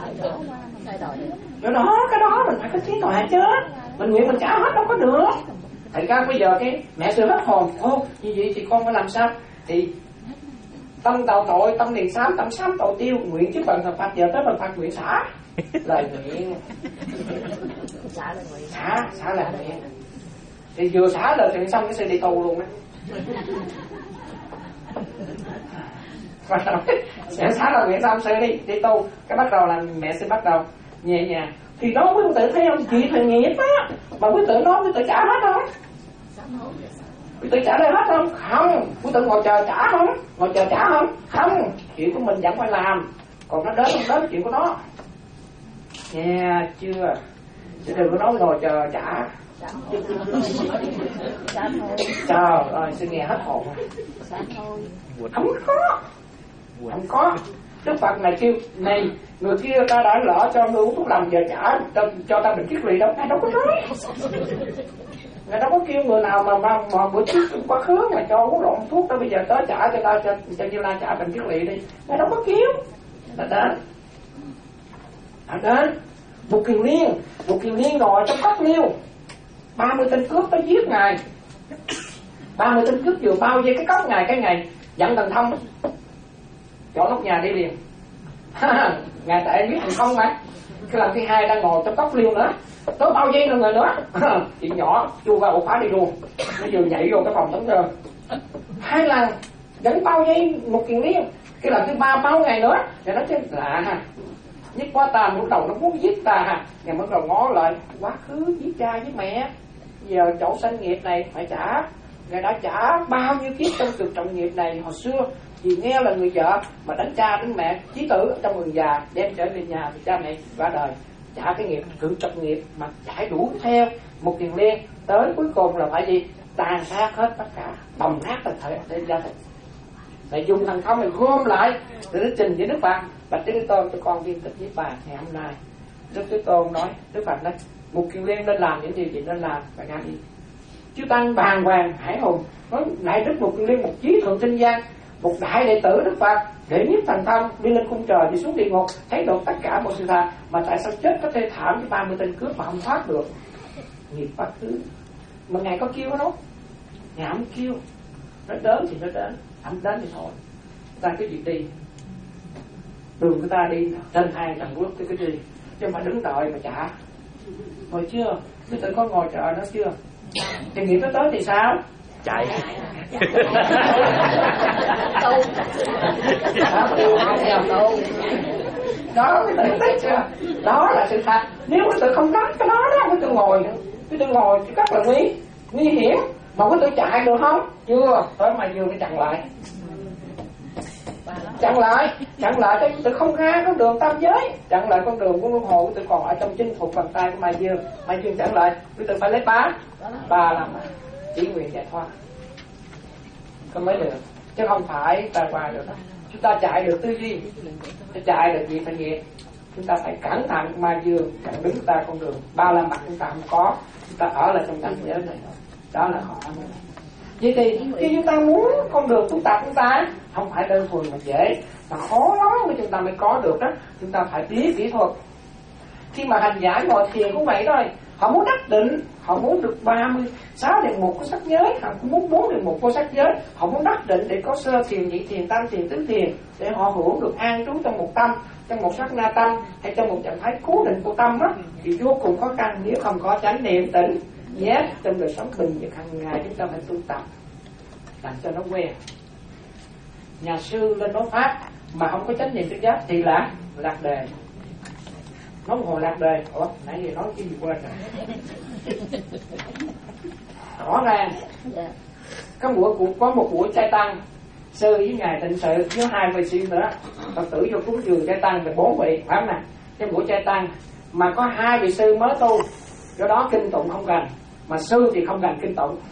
Rồi đó, cái đó mình phải có trí tuệ chứ, mình nguyện mình trả hết đâu có được. Thành ra bây giờ cái mẹ sư hết hồn, ô như vậy thì con phải làm sao? Thì tâm tạo tội, tâm liền sám, tâm sám tội tiêu, nguyện chứ phần thờ phạt, giờ tới phần phạt nguyện xả. Lời nguyện xả là nguyện, xả, xả là nguyện. Thì vừa xả lời chuyện xong cái sư đi tu luôn á. Sẽ xả lời nguyện xong sư đi, đi tu. Cái bắt đầu là mẹ sư bắt đầu nhẹ nhàng. Thì đó quý tự thấy không? Chị thần nghiệp á, mà quý tự nói quý tự trả hết không? Quý tự trả đây hết không? Không. Quý tự ngồi chờ trả không? Ngồi chờ trả không? Không. Chuyện của mình vẫn phải làm, còn nó đến không đến chuyện của nó. Nghe chưa? Chứ đừng có nói ngồi chờ trả. Trời ơi, xin nghe hết hồn. Không có, không có. Đức Phật này kêu này, người kia ta đã lỡ cho ngươi uống thuốc lầm, giờ trả cho, cho ta bình kiết lỵ đâu, ai đâu có nói. Người đâu có kêu người nào mà mà, mà bữa trước quá khứ mà cho uống lộn thuốc đó, bây giờ tới trả cho ta, cho cho Như Lai trả bình kiết lỵ đi, người đâu có kêu. Là đến, là đến. Một Kiền Liên, một Kiền Liên ngồi trong cốc liêu, ba mươi tên cướp tới giết ngài. Ba mươi tên cướp vừa bao vây cái cốc ngài, cái ngày dẫn thần thông chỗ nóc nhà đi liền. Ngài tại biết thần thông mà. Cái lần thứ hai đang ngồi trong cốc liêu nữa, tới bao vây nữa người nữa. Chuyện nhỏ chui vào ổ khóa đi luôn, nó vừa nhảy vô cái phòng tấn cơ. Hai lần vẫn bao vây một Kiền Liên. Cái lần thứ ba bao ngày nữa, ngài nói chứ lạ ha, nhất quá ta, lúc đầu nó muốn giết ta ha. Ngài bắt đầu ngó lại quá khứ giết cha giết mẹ, giờ chỗ sanh nghiệp này phải trả. Ngài đã trả bao nhiêu kiếp trong cực trọng nghiệp này hồi xưa, vì nghe là người vợ mà đánh cha đánh mẹ chí tử trong người già, đem trở về nhà thì cha mẹ qua đời, trả cái nghiệp cực trọng nghiệp mà trải đủ theo một Kiền Liên, tới cuối cùng là phải gì? Tàn sát hết tất cả, bầm nát tất thể để gia đình. Thầy dùng thần thông này gom lại rồi nó trình với Đức Phật. Bạch Thế Tôn, cho con viên tịch với bà ngày hôm nay. Đức Thế Tôn nói, Đức Phật nói, Mục Kiền Liên nên làm những điều gì nên làm, và nghe đi. Chư Tăng bàng hoàng hải hùng, nói đại Đức Mục Kiền Liên một chí thượng sinh gian, một đại đệ tử Đức Phật, để nhiếp thần thông đi lên cung trời, đi xuống địa ngục, thấy được tất cả một sự thật, mà tại sao chết có thể thảm với ba mươi tên cướp mà không thoát được? Nghiệp quá khứ. Mà ngài có kêu đó, ngài không kêu, nó đến thì nó đến, không đến thì thôi. Ta cái gì đi, đường của ta đi trên hai tầng bước cái cái gì, chứ mà đứng đợi mà trả. Ngồi chưa? Cứ tự có ngồi chờ nó chưa? Thì nghiệp nó tới thì sao? Chạy. Đó, cái tự thấy chưa? Đó là sự thật. Nếu cái tự không đánh cái đó đó, cái tự ngồi, cái tự ngồi rất là nguy, nguy hiểm. Mà cái tự chạy được không? Chưa, tới mà vừa mới chặn lại. Chặn lại, chặn lại cái tự không ra con đường tam giới, chặn lại con đường của luân hồi, tự còn ở trong chinh phục bàn tay của Mai Dương. Mai Dương chặn lại, cái tự phải lấy bá, ba làm chỉ nguyện giải thoát. Có mới được, chứ không phải ta qua được đó. Chúng ta chạy được tư duy, để chạy được gì phải nghiệp. Chúng ta phải cẩn thận Mai Dương chặn đứng ta con đường, ba la mặt chúng ta không có, chúng ta ở lại trong cảnh giới này thôi. Đó là khó. Vậy thì khi chúng ta muốn con đường tu tập chúng ta không phải đơn thuần mà dễ, mà khó lắm mà chúng ta mới có được đó. Chúng ta phải biết kỹ thuật. Khi mà hành giả ngồi thiền cũng vậy thôi, họ muốn đắc định, họ muốn được ba mươi sáu điện mục của sắc giới, họ cũng muốn bốn điện mục của sắc giới, họ muốn đắc định để có sơ thiền, nhị thiền, tam thiền, tứ thiền, để họ hưởng được an trú trong một tâm, trong một sát na tâm, hay trong một trạng thái cố định của tâm đó, thì vô cùng khó khăn nếu không có chánh niệm tỉnh. Nhé, trong đời sống bình thường hàng ngày chúng ta phải tu tập làm cho nó quen. Nhà sư lên nói pháp mà không có chánh niệm thức giác thì là lạc đề. Nói một hồi lạc đề. Ủa, nãy giờ nói cái gì quên rồi. Rõ ràng có buổi có một buổi trai tăng, sư với ngài tịnh sự với hai vị sư nữa, Phật tử vô cúng dường trai tăng về bốn vị, phải không nè? Cái buổi trai tăng mà có hai vị sư mới tu, do đó kinh tụng không cần, mà sư thì không cần kinh tụng.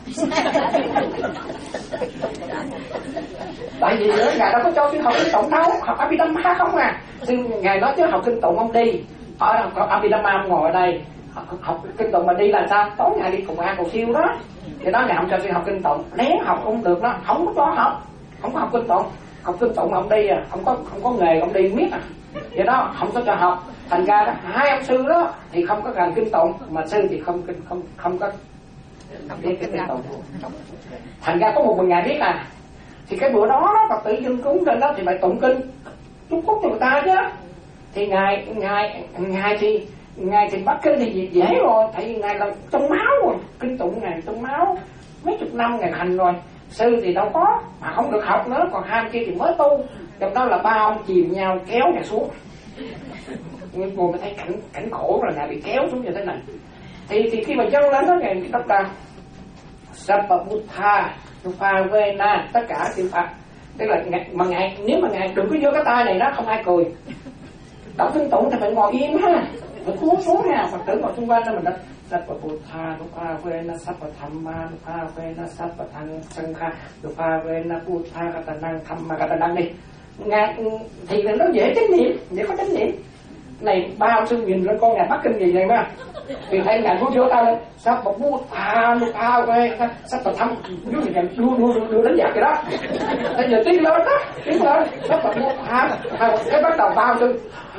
Tại vì nữa ngài đâu có cho sư học kinh tụng đâu, học Abhidhamma không à. Sư ngài nói chứ học kinh tụng không đi, ở Abhidhamma không ngồi ở đây học, học kinh tụng mà đi là sao? Tối ngày đi cùng A cầu siêu đó. Thì đó ngài không cho sư học kinh tụng, lén học không được đó, không có cho học, không có học kinh tụng, học kinh tụng mà ông đi à, không có không có nghề ông đi miết à. Vậy đó không có cho học. Thành ra đó, hai ông sư đó thì không có cần kinh tụng, mà sư thì không kinh không không có biết cái kinh tụng. Thành ra có một mình ngài biết à, thì cái bữa đó Phật tử dân cúng lên đó thì phải tụng kinh chúc phúc cho người ta chứ. Thì ngài ngài ngài thì ngài thì bắt kinh thì dễ rồi, tại vì ngài là trong máu rồi, kinh tụng ngài trong máu mấy chục năm ngài hành rồi. Sư thì đâu có, mà không được học nữa, còn hai kia thì mới tu, trong đó là ba ông chìm nhau kéo ngài xuống. Nhưng cô mới thấy cảnh cảnh khổ là ngài bị kéo xuống như thế này. Thì thì khi mà dâng lên đó ngài đọc là Sappabutta, Nupavena, tất cả chữ Phật. Tức là ngài, mà ngài nếu mà ngài đừng có vô cái tay này đó không ai cười. Đọc kinh tụng thì phải ngồi yên ha, phải cúi xuống ha, Phật tử ngồi xung quanh đó mình đó. Sappabutta, Nupavena, Sappathamma, Nupavena, Sappatthang Sankha, Nupavena, Buddha, Katanang, Thamma, Katanang đi. Ngài thì nó dễ chánh niệm, dễ có chánh niệm. Này ba ông sư nhìn lên con ngài bắt kinh gì này mà thì thấy ngài vuốt vô tay lên sắp một vuốt tha lúc thao về sắp tập thăm vuốt thì ngài đua đua đua đánh giặc rồi đó. Bây giờ tiến lên đó tiến lên sắp một vuốt tha cái bắt đầu ba ông sư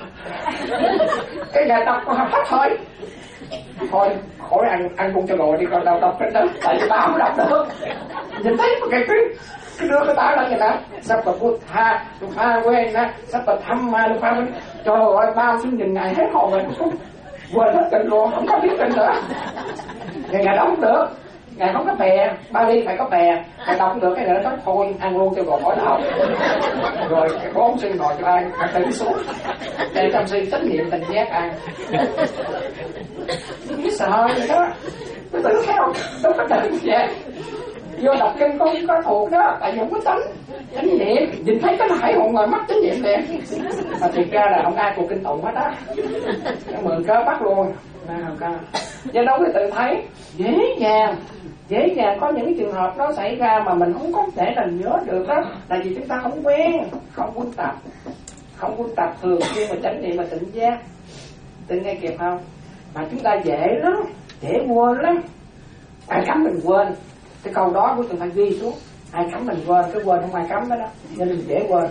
cái ngài đọc hết thôi thôi khỏi ăn ăn cung cho rồi đi còn đầu đọc cái đó tại vì ba không đọc được. Nhìn thấy một cái cái cái đưa cái tay lên vậy đó sắp một vuốt tha lúc thao về sắp tập thăm mà lúc thao trời ơi bao xuống nhìn ngài hết hồn rồi quên hết kinh luôn không có biết kinh nữa. Ngài ngài đọc không được, ngài không có bè ba ly phải có bè, ngài đọc không được cái này nó nói thôi ăn luôn cho gọn khỏi đầu. Rồi cái bốn sư ngồi cho ăn phải tự xuống để trong sư trách nhiệm tình giác ăn. Biết sợ vậy đó, cứ tự theo đâu có tự vậy. Vô đọc kinh có có thuộc đó, tại vì không có tánh chánh niệm, nhìn thấy cái hải hồn ngồi mắt chánh niệm liền. Mà thiệt ra là không ai cuộc kinh tụng hết á, mượn cớ bắt luôn. Do đâu cái tự thấy dễ dàng Dễ dàng có những cái trường hợp đó xảy ra mà mình không có thể là nhớ được đó, là vì chúng ta không quen, không quân tập, không quân tập thường xuyên mà chánh niệm mà tỉnh giác. Tỉnh nghe kịp không? Mà chúng ta dễ lắm, dễ quên lắm. Ai cấm mình quên, cái câu đó của tôi phải ghi xuống. Ai cấm mình quên, cái quên không ai cấm đó, đó. Nên mình dễ quên.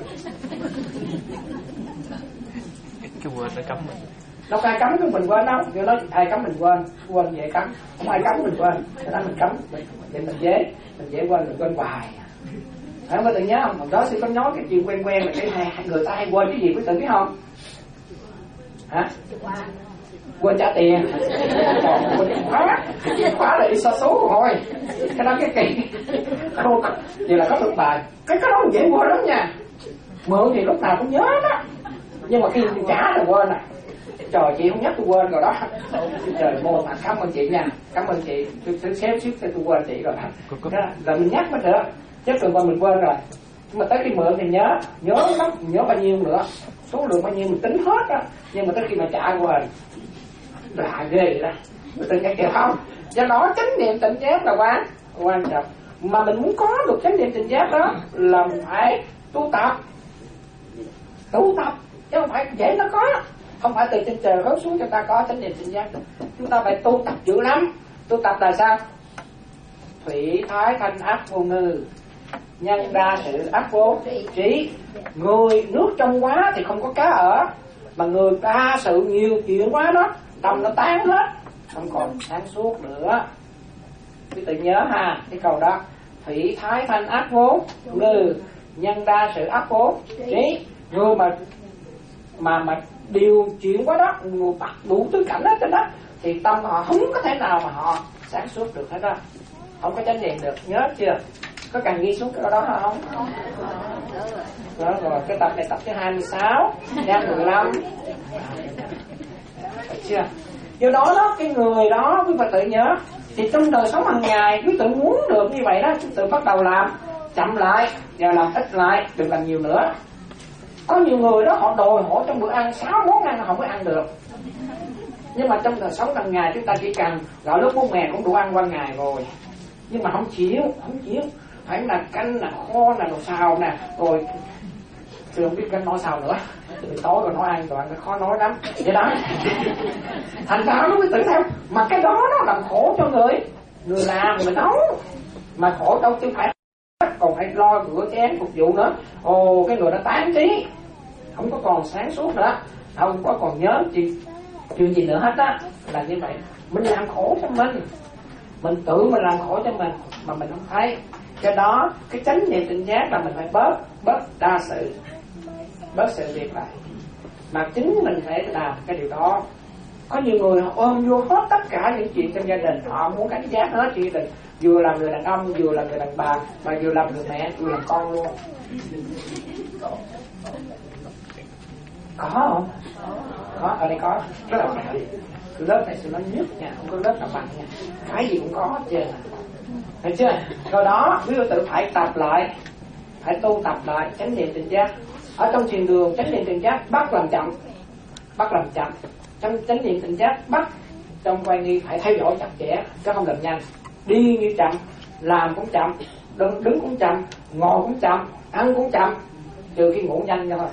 Cái quên nó cấm mình. Đâu có ai cấm cái mình quên đâu. Nếu nói ai cấm mình quên, quên dễ cấm. Không ai cấm mình quên, cho nên mình cấm mình, để mình dễ, mình dễ quên, mình quên hoài. Phải không? Có tự nhớ không? Hồi đó sư có nói cái chuyện quen quen là cái này người ta hay quên cái gì, quý tự biết không? Hả? Quên trả tiền. Còn quên chìa khóa, chìa khóa là đi so số rồi. Cái đó cái kỳ. Không, vậy là có được bài. Cái cái đó dễ quên lắm nha. Mượn thì lúc nào cũng nhớ đó. Nhưng mà khi trả là quên à. Trời, chị không nhắc tôi quên rồi đó. Trời, mô mà cảm ơn chị nha. Cảm ơn chị. Tôi sẽ xếp xếp cho tôi quên chị rồi. Đó là mình nhắc mới được. Chứ từ qua mình quên rồi. Nhưng mà tới khi mượn thì nhớ. Nhớ lắm, nhớ bao nhiêu nữa. Số lượng bao nhiêu mình tính hết á. Nhưng mà tới khi mà trả quên là ghê đó. Tôi nghe kìa không? Do đó chánh niệm tỉnh giác là quan quan trọng. Mà mình muốn có được chánh niệm tỉnh giác đó là mình phải tu tập. Tu tập chứ không phải dễ nó có. Không phải từ trên trời rớt xuống cho ta có chánh niệm tỉnh giác. Chúng ta phải tu tập dữ lắm. Tu tập là sao? Thủy thái thanh ác vô ngư, nhân đa sự ác vô trí. Người nước trong quá thì không có cá ở, mà người đa sự nhiều chuyện quá đó, tâm nó tán hết, không còn sáng suốt nữa. Quý tự nhớ ha cái câu đó. Thủy thái thanh ác vô ngư, nhân đa sự ác vô trí. Người mà mà mà điều chuyện quá đó, người bắt đủ tư cảnh hết trên đó, thì tâm họ không có thể nào mà họ sáng suốt được hết đó, không có chánh niệm được. Nhớ chưa? Có cần ghi xuống cái đó không? Đó rồi, cái tập này tập thứ hai mươi sáu, trang mười lăm. Được chưa? Do đó đó, cái người đó quý Phật tự nhớ, thì trong đời sống hàng ngày quý tự muốn được như vậy đó, quý tự bắt đầu làm chậm lại và làm ít lại, đừng làm nhiều nữa. Có nhiều người đó họ đòi hỏi trong bữa ăn sáu món ăn không có ăn được. Nhưng mà trong đời sống hàng ngày chúng ta chỉ cần gọi lúc bún mè cũng đủ ăn qua ngày rồi. Nhưng mà không chịu, không chịu. Phải là canh, là kho, là đồ xào nè. Rồi tôi không biết canh nói sao nữa. Từ tối rồi nói ăn rồi ăn khó nói lắm. Vậy đó. Thành ra nó mới tự theo. Mà cái đó nó làm khổ cho người. Người làm, người nấu. Mà khổ đâu chứ phải. Còn phải lo rửa chén phục vụ nữa. Ồ, cái người đã tán trí, không có còn sáng suốt nữa, không có còn nhớ chuyện chuyện gì nữa hết á. Là như vậy, mình làm khổ cho mình, mình tự mình làm khổ cho mình mà mình không thấy. Do đó cái chánh niệm tỉnh giác là mình phải bớt bớt đa sự, bớt sự việc lại, mà chính mình phải làm cái điều đó. Có nhiều người họ ôm vô hết tất cả những chuyện trong gia đình, họ muốn cảnh giác hết chuyện gia đình, vừa làm người đàn ông, vừa làm người đàn bà, mà vừa làm người mẹ, vừa làm con luôn. Có không? Có, ở đây có, rất là mạnh. Cái lớp này sẽ nói nhất nha, không có lớp nào mạnh nha. Cái gì cũng có hết trơn. Thấy chưa? Rồi đó, quý vị tự phải tập lại, phải tu tập lại chánh niệm tỉnh giác. Ở trong thiền đường chánh niệm tỉnh giác bắt làm chậm, bắt làm chậm. Trong chánh niệm tỉnh giác bắt trong quay nghi phải theo dõi chặt chẽ, chứ không làm nhanh. Đi như chậm, làm cũng chậm, đứng, đứng cũng chậm, ngồi cũng chậm, ăn cũng chậm, trừ khi ngủ nhanh thôi.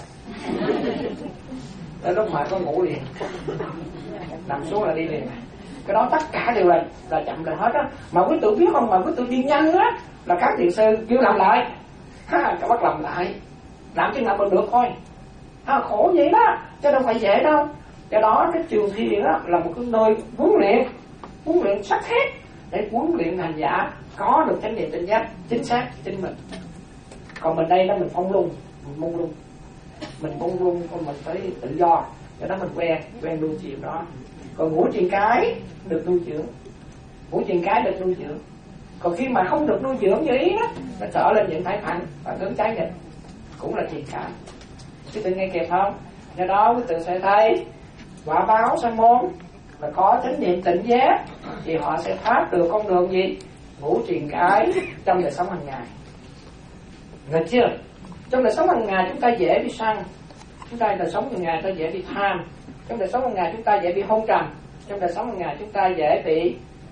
Đến lúc mà có ngủ liền, nằm xuống là đi liền. Cái đó tất cả đều là là chậm là hết á. Mà quý tự biết không, mà quý tự đi nhanh á là các thiền sư kêu làm lại, ha, cho bắt làm lại, làm chừng nào còn được thôi. Ha, khổ vậy đó, chứ đâu phải dễ đâu. Do đó cái trường thiền đó là một cái nơi huấn luyện, huấn luyện sắc thép để huấn luyện hành giả có được chánh niệm tỉnh giác chính xác chính mình. Còn mình đây đó mình phong lung, mình mông lung, mình mông lung, còn mình phải tự do. Do đó mình quen quen nuôi chuyện đó. Còn ngũ truyền cái được nuôi dưỡng, ngũ truyền cái được nuôi dưỡng. Còn khi mà không được nuôi dưỡng như ý đó, nó trở lên những thái thành và hướng trái nghịch, cũng là truyền cái. Chứ tự nghe kịp không? Do đó quý tự sẽ thấy quả báo sa môn là có chánh niệm tỉnh giác thì họ sẽ thoát được con đường gì? Ngũ truyền cái trong đời sống hàng ngày. Nghe chưa? Trong đời sống hàng ngày chúng ta dễ bị sân, chúng ta đời sống hàng ngày chúng ta dễ bị tham, trong đời sống hàng ngày chúng ta dễ bị hôn trầm, trong đời sống hàng ngày chúng ta dễ bị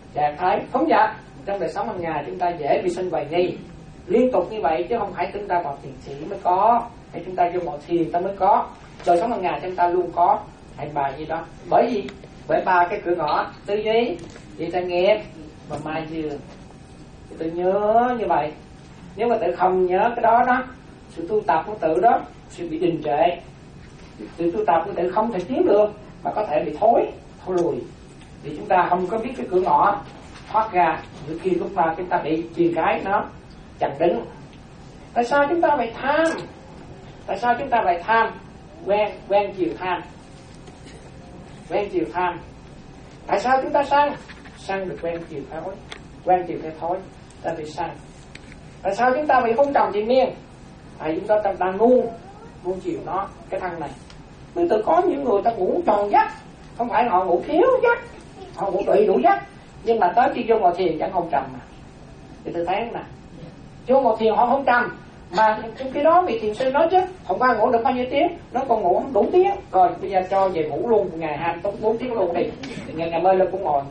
trạng thái phóng dật. Trong đời sống hàng ngày chúng ta dễ bị sinh hoài nghi liên tục như vậy, chứ không phải chúng ta vào thiền chỉ mới có, hay chúng ta vô ngồi thiền ta mới có. Đời sống hàng ngày chúng ta luôn có hành bài gì đó. Bởi vì bởi ba cái cửa ngõ tư duy, vị ta nghiệp và mai dường. Tự nhớ như vậy. Nếu mà tự không nhớ cái đó đó, sự tu tập của tự đó sẽ bị đình trệ. Sự tu tập của tự không thể tiến được, mà có thể bị thối, thối lùi. Vì chúng ta không có biết cái cửa ngõ thoát ra, từ khi lúc nào chúng ta bị chuyền cái nó chặn đứng. Tại sao chúng ta phải tham? Tại sao chúng ta phải tham? Quen, quen chiều tham. Quen chiều tham. Tại sao chúng ta sân? Sân được quen chiều thối, quen chiều theo thối, ta bị sân. Tại sao chúng ta bị hôn trầm triền miên? Tại chúng ta đang nuông, nuông chiều nó, cái thân này. Vì tự có những người ta ngủ tròn giấc, không phải họ ngủ thiếu giấc, họ ngủ đầy đủ giấc, nhưng mà tới khi vô ngồi thiền chẳng hôn trầm mà. Thì tôi thấy nè, vô ngồi thiền họ hôn trầm, mà trong khi đó vị thiền sư nói chứ hôm qua ngủ được bao nhiêu tiếng, nó còn ngủ không đủ tiếng, rồi bây giờ cho về ngủ luôn ngày hai mươi bốn tiếng luôn đi, ngày ngày mơ lên cũng ngồi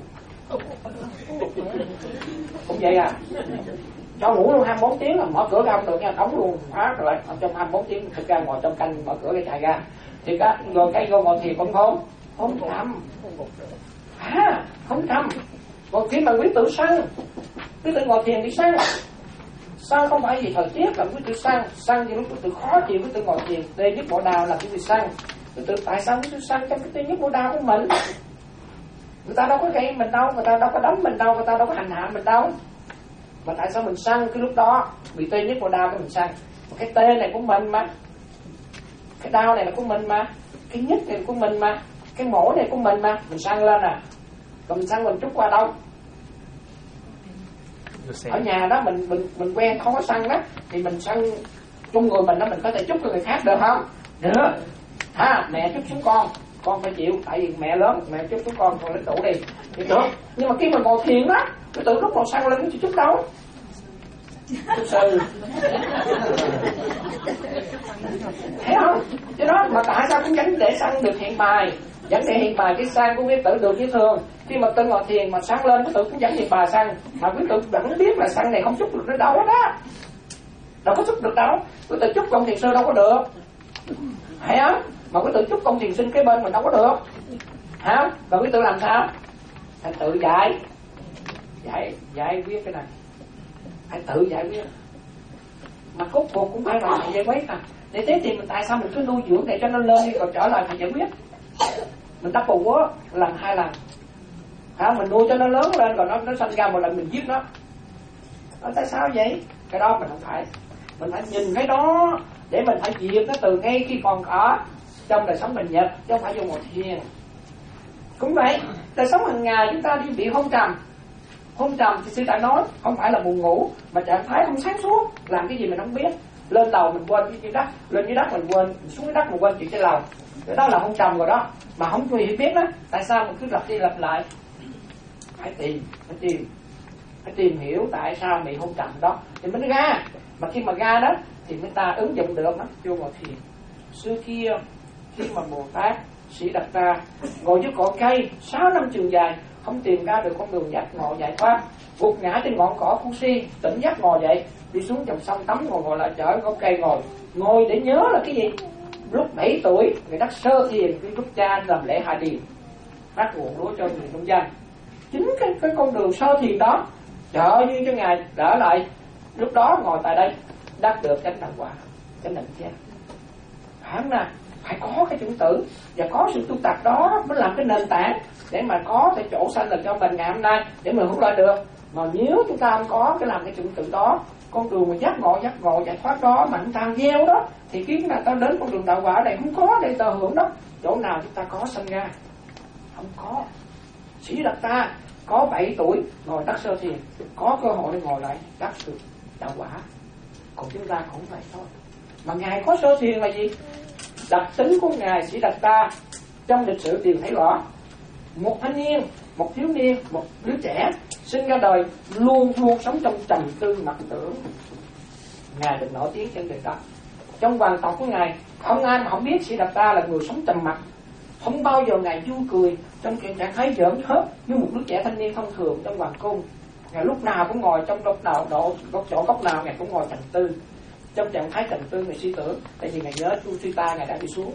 cũng vậy à, cho ngủ luôn hai mươi bốn tiếng là mở cửa ra không được nha, đóng luôn khóa rồi lại trong hai mươi bốn tiếng thực ra ngồi trong canh mở cửa để chạy ra thì cái rồi cái vô ngồi thiền cũng không không trầm à, không trầm. Còn khi mà quý tự sân, quý tự ngồi thiền đi sân, sân không phải vì thời tiết, là quý tự sân, sân thì lúc quý tự khó chịu, quý tự ngồi thiền tê nhức bộ đào là quý tự sân. Quý tự tại sao quý tự sân trong cái tê nhức bộ đào của mình? Người ta đâu có gây mình đâu, người ta đâu có đánh mình đâu, người ta đâu có hành hạ mình đâu. Mà tại sao mình sân cái lúc đó bị tê nhức bộ đau cái mình sân? Cái tê này của mình mà, cái đau này là của mình mà, cái nhức này là của mình mà, cái mổ này của mình mà, mình sân lên à. Còn mình sân mình trút qua đâu? Ở nhà đó mình mình mình quen không có sân đó, thì mình sân chung người mình đó, mình có thể trút cho người khác được không? Được. Ha, mẹ trút xuống con, con phải chịu, tại vì mẹ lớn, mẹ trút xuống con, con lấy đủ đi, thì được. Nhưng mà khi mà ngồi thiền đó, cái tự lúc ngồi sân lên cái chút đâu? Chút sư. Thấy không? Chứ đó mà tại sao cũng vẫn để sân được hiện bài, vẫn để hiện bài cái sang của quý tử được như thường. Khi mà tự ngồi thiền mà sáng lên, quý tử cũng vẫn hiện bài sân, mà quý tử vẫn biết là sân này không chút được đến đâu đó, đâu có chút được đâu. Quý tử chút công thiền sư đâu có được, hay không? Mà quý tử chút công thiền sinh cái bên mình đâu có được, hả? Và quý tử làm sao? Phải tự giải, giải giải quyết cái này, phải tự giải quyết. Mà cốt cuộc cũng phải là giải quyết à. Để thế thì mình tại sao mình cứ nuôi dưỡng để cho nó lên rồi trở lại phải giải quyết? Mình đắp bù quá lần hai lần, hả? Mình nuôi cho nó lớn lên rồi nó nó sinh ra một lần mình giết nó. Đó, tại sao vậy? Cái đó mình không phải. Mình phải nhìn cái đó để mình phải diệt nó từ ngay khi còn ở trong đời sống mình nhật, chứ không phải vô ngồi thiền. Cũng vậy, đời sống hàng ngày chúng ta đi bị hôn trầm. Hôn trầm thì sư đã nói không phải là buồn ngủ, mà trạng thái không sáng suốt, làm cái gì mình không biết. Lên lầu mình quên cái dưới đất, lên dưới đất mình quên, mình xuống dưới đất mình quên chuyện trên lầu. Cái đó là hôn trầm rồi đó, mà không có hiểu biết đó. Tại sao mình cứ lặp đi lặp lại? Phải tìm, phải tìm, phải tìm hiểu tại sao bị hôn trầm đó thì mới ra. Mà khi mà ra đó thì người ta ứng dụng được nó vô ngồi thiền. Xưa kia khi mà Bồ Tát Sĩ Đạt Ta ngồi dưới cỏ cây sáu năm trường dài, không tìm ra được con đường giác ngộ giải thoát, gục ngã trên ngọn cỏ phu si, tỉnh giác ngồi dậy, đi xuống dòng sông tắm, ngồi ngồi lại chở gốc cây ngồi, ngồi để nhớ là cái gì? Lúc bảy tuổi người đắc sơ thiền, cái lúc cha làm lễ hạ điền, phát nguồn lúa cho người nông dân. Chính cái cái con đường sơ thiền đó trợ duyên cho ngài đỡ lại, lúc đó ngồi tại đây đắc được chánh đẳng quả, chánh đẳng giác. Hẳn là phải có cái chủng tử và có sự tu tập đó mới làm cái nền tảng để mà có cái chỗ sanh được cho mình ngày hôm nay để mình hưởng lợi được. Mà nếu chúng ta không có cái làm cái chủng tử đó, con đường mà giác ngộ giác ngộ giải thoát đó mà chúng ta gieo đó, thì khi người ta đến con đường đạo quả này không có để ta hưởng đó. Chỗ nào chúng ta có sanh ra? Không có. Sĩ Đạt Ta có bảy tuổi ngồi đắc sơ thiền, có cơ hội để ngồi lại đắc được đạo quả. Còn chúng ta cũng vậy thôi. Mà ngài có sơ thiền là gì? Đặc tính của ngài Sĩ Đạt Ta trong lịch sử đều thấy rõ. Một thanh niên, một thiếu niên, một đứa trẻ sinh ra đời luôn luôn sống trong trầm tư mặc tưởng. Ngài được nổi tiếng trên đời đó. Trong hoàng tộc của ngài không ai mà không biết Sĩ Đạt Ta là người sống trầm mặc, Không bao giờ Ngài vui cười trong trạng thái giỡn hết như một đứa trẻ thanh niên thông thường trong hoàng cung. Ngài lúc nào cũng ngồi trong góc nào, độ góc chỗ góc nào Ngài cũng ngồi trầm tư. Trong trạng thái trầm tư Ngài suy tưởng, tại vì Ngài nhớ Chu Sita Ngài đã đi xuống.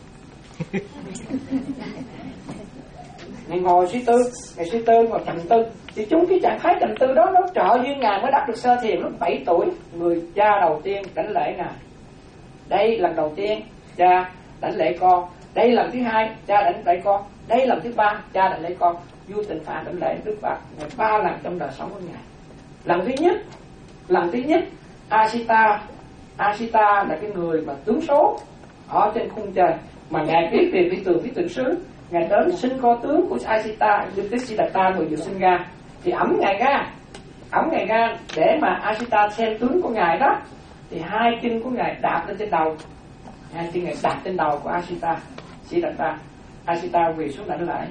Ngài ngồi suy tư, Ngài suy tư ngồi trầm tư. Thì chúng cái trạng thái trầm tư đó nó trợ duyên Ngài mới đắc được sơ thiền lúc bảy tuổi. Người cha đầu tiên đảnh lễ Ngài. Đây lần đầu tiên cha đảnh lễ con. Đây lần thứ hai cha đảnh lễ con. Đây lần thứ ba cha đảnh lễ con. Vua Tịnh Phạn đảnh lễ Đức Phật Ngài ba lần trong đời sống của Ngài. Lần thứ nhất, lần thứ nhất Asita, Asita là cái người mà tướng số ở trên khung trời mà Ngài viết về phi tường phi tượng sứ. Ngài đến xin kho tướng của Asita, Đức Tích Siddhartha người vừa sinh ra, thì ẩm Ngài ra, ẩm Ngài ra để mà Asita xem tướng của Ngài đó, thì hai chân của Ngài đạp lên trên đầu, hai chân Ngài đạp trên đầu của Asita, Siddhartha. Asita quỳ xuống đảnh lễ.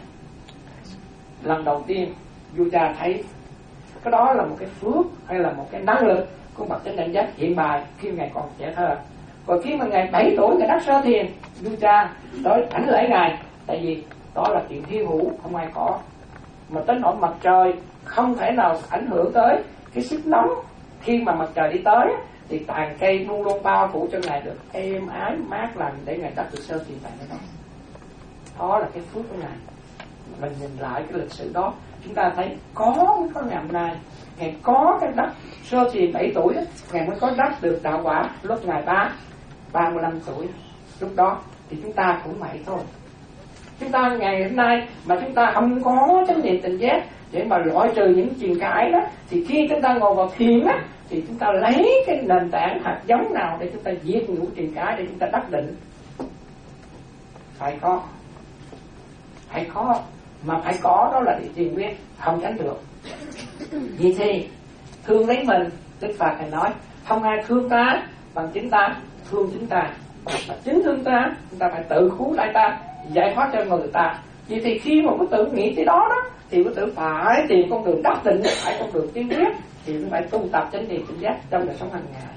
Lần đầu tiên vua cha thấy cái đó là một cái phước hay là một cái năng lực của bậc chánh đẳng giác hiện bài khi Ngài còn trẻ thơ. Còn khi mà Ngài bảy tuổi Ngài đắc sơ thiền, vua cha tới đảnh lễ Ngài, tại vì đó là chuyện hy hữu không ai có, mà tới nỗi mặt trời không thể nào ảnh hưởng tới cái sức nóng. Khi mà mặt trời đi tới thì tàn cây luôn luôn bao phủ cho Ngài được êm ái mát lành để Ngài đắc được sơ thiền tại đó. Đó là cái phước của Ngài. Mình nhìn lại cái lịch sử đó, chúng ta thấy có có ngày hôm nay Ngài có cái đắc sơ thiền bảy tuổi đó, Ngài mới có đắc được đạo quả lúc Ngài ba ba mươi lăm tuổi. Lúc đó thì chúng ta cũng vậy thôi. Chúng ta ngày hôm nay mà chúng ta không có chánh niệm tỉnh giác để mà loại trừ những chuyện cái đó, thì khi chúng ta ngồi vào thiền á, thì chúng ta lấy cái nền tảng hạt giống nào để chúng ta diệt những chuyện cái để chúng ta đắc định? Phải có, phải có, mà phải có đó là địa thiền quyết, không tránh được. Vì thì thương lấy mình, Đức Phật Ngài nói không ai thương ta bằng chính ta thương chính ta, mà chính thương ta chúng ta phải tự cứu lại ta, giải thoát cho người ta. Vì thì khi mà quý tử nghĩ tới đó đó thì quý tử phải tìm con đường đắc định, phải con đường tiến quyết, thì chúng phải tu tập chánh niệm tỉnh giác trong đời sống hàng ngày.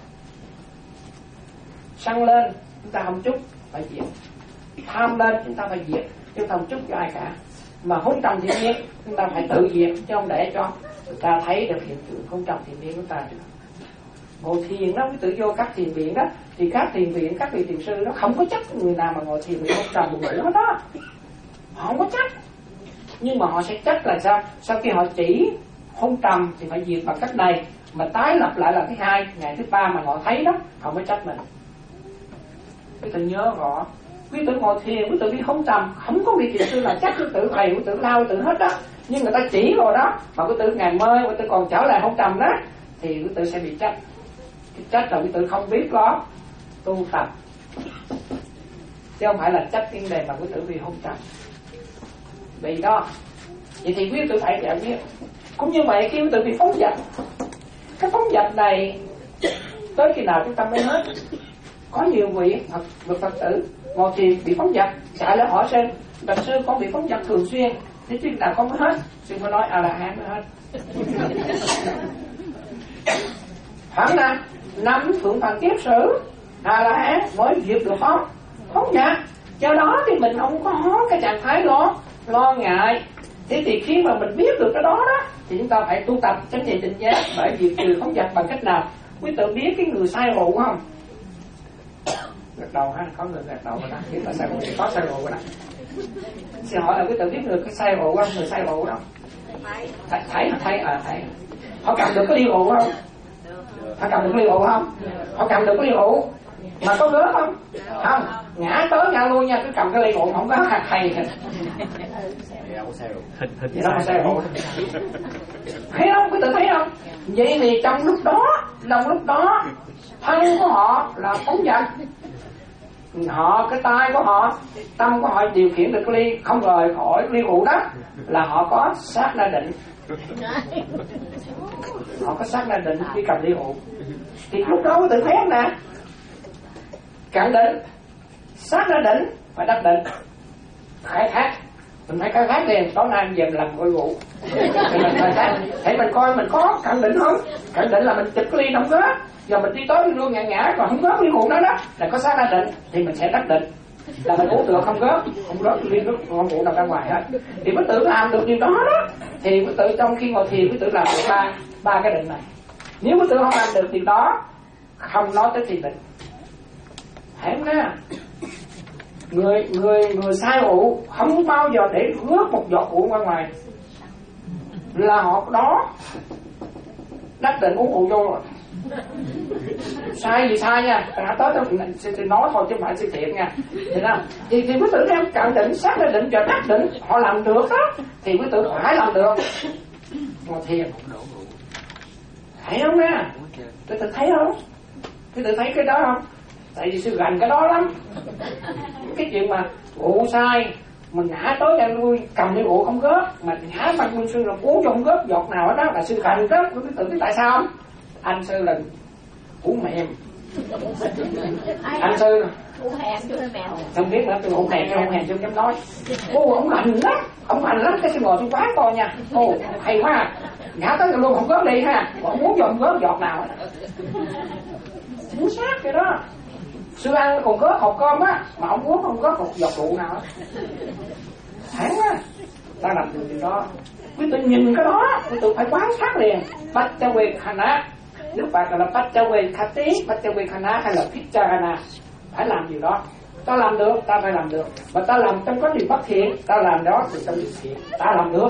Sân lên chúng ta không chúc phải diệt, tham lên chúng ta phải diệt, chứ không chúc cho ai cả. Mà hôn trầm thiện nhiên chúng ta phải tự diệt, chứ không để cho người ta thấy được hiện tượng hôn trầm thiện nhiên của ta được. Ngồi thiền đó, quý tử vô các thiền viện đó, thì các thiền viện, các vị thiền sư đó không có trách người nào mà ngồi thiền bị hôn trầm buồn ngủ hết đó, họ không có trách. Nhưng mà họ sẽ trách là sao? Sau khi họ chỉ hôn trầm thì phải diệt bằng cách này, mà tái lập lại là thứ hai, ngày thứ ba mà họ thấy đó, họ mới trách mình. Quý tử nhớ rõ, quý tử ngồi thiền, quý tử bị hôn trầm, không có vị thiền sư là trách quý tử thầy, quý tử lao quý tử hết đó. Nhưng người ta chỉ rồi đó, mà quý tử ngày mơ, quý tử còn trở lại hôn trầm đó, thì quý tử sẽ bị trách. Cái trách là quý tử không biết đó tu tập, chứ không phải là trách vấn đề mà quý tử bị hôn trầm. Vì đó, vậy thì quý tử phải giải quyết. Cũng như vậy khi quý tử bị phóng dật, cái phóng dật này tới khi nào chúng ta mới hết? Có nhiều vị Phật, Phật tử ngồi thiền bị phóng dật, chạy lại hỏi xem Bạch sư con bị phóng dật thường xuyên, thế chứ nào con mới hết? Sư phải nói A La Hán mới hết. Khoảng là năm thượng thành kiếp sử A La Hán mới diệt được phóng phóng dật. Do đó thì mình không có cái trạng thái lo lo ngại. Thế thì khi mà mình biết được cái đó đó thì chúng ta phải tu tập chánh niệm tỉnh giác, bởi vì trừ phóng dật bằng cách nào? Quý tự biết cái người say rượu không? Gật đầu ha, có người gật đầu rồi đó, biết là say rượu, có say rượu rồi đó. Xin hỏi là quý tự biết được cái say rượu không? Người say rượu không? Thấy, thấy, thấy, à, thấy. Họ cầm được cái ly rượu không? Họ cầm được cái ly rượu không? Họ cầm được cái ly rượu mà có gớm không? Không, ngã tới ngã lui nha, cứ cầm cái ly rượu không có hạt hay. Nó không say rượu. Thấy không? Quý tự thấy không? Vậy thì trong lúc đó, trong lúc đó thân của họ là phóng dật, họ cái tay của họ, tâm của họ điều khiển được cái ly, không rời khỏi ly rượu đó, là họ có sát na định. Họ có sát na định khi cầm ly rượu. Thì lúc đó có tự thấy không nè? Cạn định, sát na định, phải đắc định, khai thác. Mình phải khai thác liền, tối nay về mình làm coi rượu thì mình khai thác, để mình coi mình có cạn định không. Cạn định là mình chụp cái ly không có, giờ mình đi tới luôn ngã ngã còn không có ly rượu đó đó, là có sát na định thì mình sẽ đắc định. là mình uống được không gớt, không gớt ly nước ngon ngủ nằm ra ngoài hết. Thì quý tử làm được điều đó đó, thì quý tử trong khi ngồi thiền quý tử làm được ba ba cái định này. Nếu quý tử không làm được điều đó, không nói tới thiền định. Hiểu không nha? Người người người sai rượu không bao giờ để rớt một giọt rượu ra ngoài, là họ đó đắc định uống rượu vô rồi. Sai gì sai nha, đã tới tôi nói thôi chứ không phải sự thiện nha. Thì nào, thì thì quý tử đem cận định, xác định cho đắc định, họ làm được đó, thì quý tử phải làm được. Ngồi thiền thấy không nha? Quý tử thấy không? Quý tử thấy cái đó không? Tại vì sư gành cái đó lắm. Cái chuyện mà rượu sai, mình ngã tới ra lui cầm cái rượu không gớt, mà ngã bằng nguyên sư là uống cho không gớt giọt nào đó là sư gành đó. Quý tử biết tại sao không? Anh sư là uống mềm. Anh sư uống hèn chứ mèo. Không biết nữa, tôi uống hèn chứ không hèn chứ không dám nói. Ô, ông lành lắm, ông lành lắm, cái sư ngồi xuống quán coi nha. Ô, hay quá, ngã tới luôn không gớt đi ha, còn uống cho không gớt giọt nào. Chính xác vậy đó. Sư ăn còn gớt hộp cơm á, mà ông uống không gớt một giọt rượu nào. Thẳng á, ta làm được điều đó. Quý tử nhìn cái đó, quý tử phải quán sát liền. Bách cha quê khana, Đức Phật là bách cha quê khati, bách cha quê khana hay là picharana. Phải làm điều đó. Ta làm được, ta phải làm được. Mà ta làm trong có điều bất thiện, ta làm đó thì trong điều thiện, ta làm được.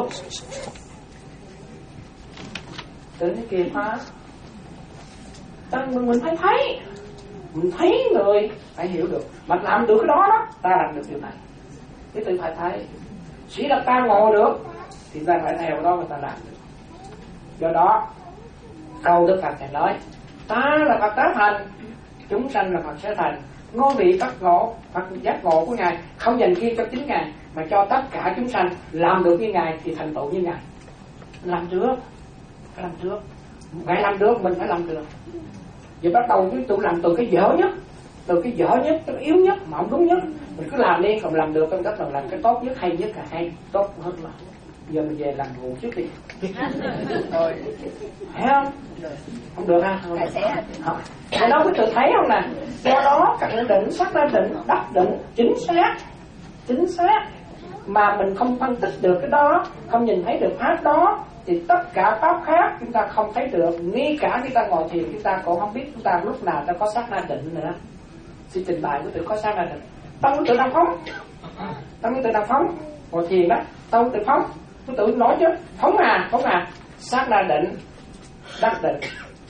Đến cái kia phá, ta mình, mình phải thấy, mình thấy người phải hiểu được. Mà làm được cái đó đó, ta làm được điều này. Cái tự phải thấy. Chỉ là ta ngồi được thì ta phải theo đó mà ta làm được. Do đó câu Đức Phật này nói, ta là Phật tái thành, chúng sanh là Phật sẽ thành. Ngôi vị Phật ngộ, Phật giác ngộ của Ngài không dành riêng cho chính Ngài, mà cho tất cả chúng sanh. Làm được như Ngài thì thành tựu như Ngài. Làm trước, phải làm trước. Ngài làm được, mình phải làm được. Vậy bắt đầu chúng tôi làm từ cái dở nhất, từ cái dở nhất, cái yếu nhất, mà không đúng nhất. Mình cứ làm đi, còn làm được trong cách là làm cái tốt nhất, hay nhất là hay, tốt hơn là. Giờ mình về làm rượu trước đi. Rồi, thấy không? Không được ha? Không. Không. Cái đó quý tự thấy không nè? Do đó cận định, xác định, đắc định, chính xác, chính xác. Mà mình không phân tích được cái đó, không nhìn thấy được pháp đó, thì tất cả pháp khác chúng ta không thấy được. Ngay cả khi ta ngồi thiền chúng ta cũng không biết chúng ta lúc nào ta có sát na định nữa. Xin trình bày của tự có sát na định. Tâm của tự đang phóng, tâm của tự đang phóng. Ngồi thiền đó, tâm của tự phóng. Của tự nói chứ, phóng à, phóng à. Sát na định, đắc định.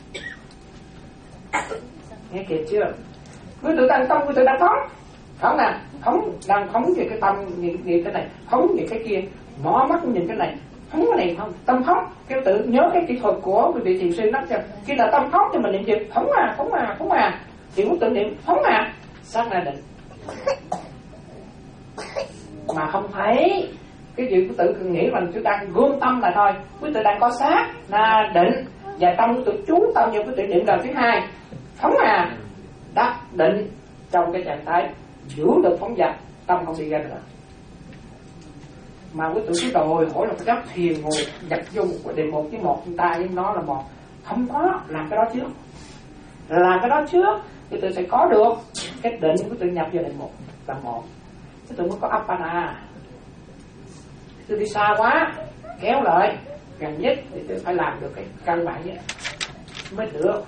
Nghe kịp chưa? Của tự đang tâm của tự đang phóng, phóng nè, phóng đang phóng về cái tâm nhìn, nhìn cái này, phóng về cái kia, mở mắt nhìn cái này. Phóng cái này không, tâm phóng. Kêu tự nhớ cái kỹ thuật của quý vị thiền sư nói cho. Khi là tâm phóng thì mình niệm gì? Phóng à, phóng à, phóng à. Thì muốn tự niệm phóng à, sát na định. Mà không thấy cái gì của tự nghĩ là chúng ta gom tâm là thôi. Quý tự đang có sát na định, và tâm của tự chú tâm như quý tự niệm lần thứ hai. Phóng à, đắc định trong cái trạng thái giữ được phóng dật, tâm không đi ra nữa. Mà quý tự cứ đòi hỏi là cái đắc thiền ngồi nhập vô một đề một với một, chúng ta với nó là một. Không có, làm cái đó trước. Làm cái đó trước thì tự sẽ có được cái định của tự nhập vào đề một là một. Cái tự mới có appana. Tự đi xa quá, kéo lại gần nhất thì tự phải làm được cái căn bản nhất mới được.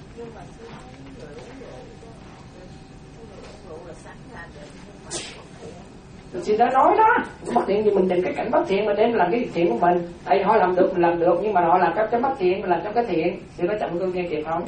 Tôi xin đã nói đó, bất thiện gì mình nhìn cái cảnh bất thiện mà đem làm cái thiện của mình. Tại vì họ làm được mình làm được, nhưng mà họ làm cái bất thiện mình làm trong cái thiện thì nó chậm tôi nghe kịp không?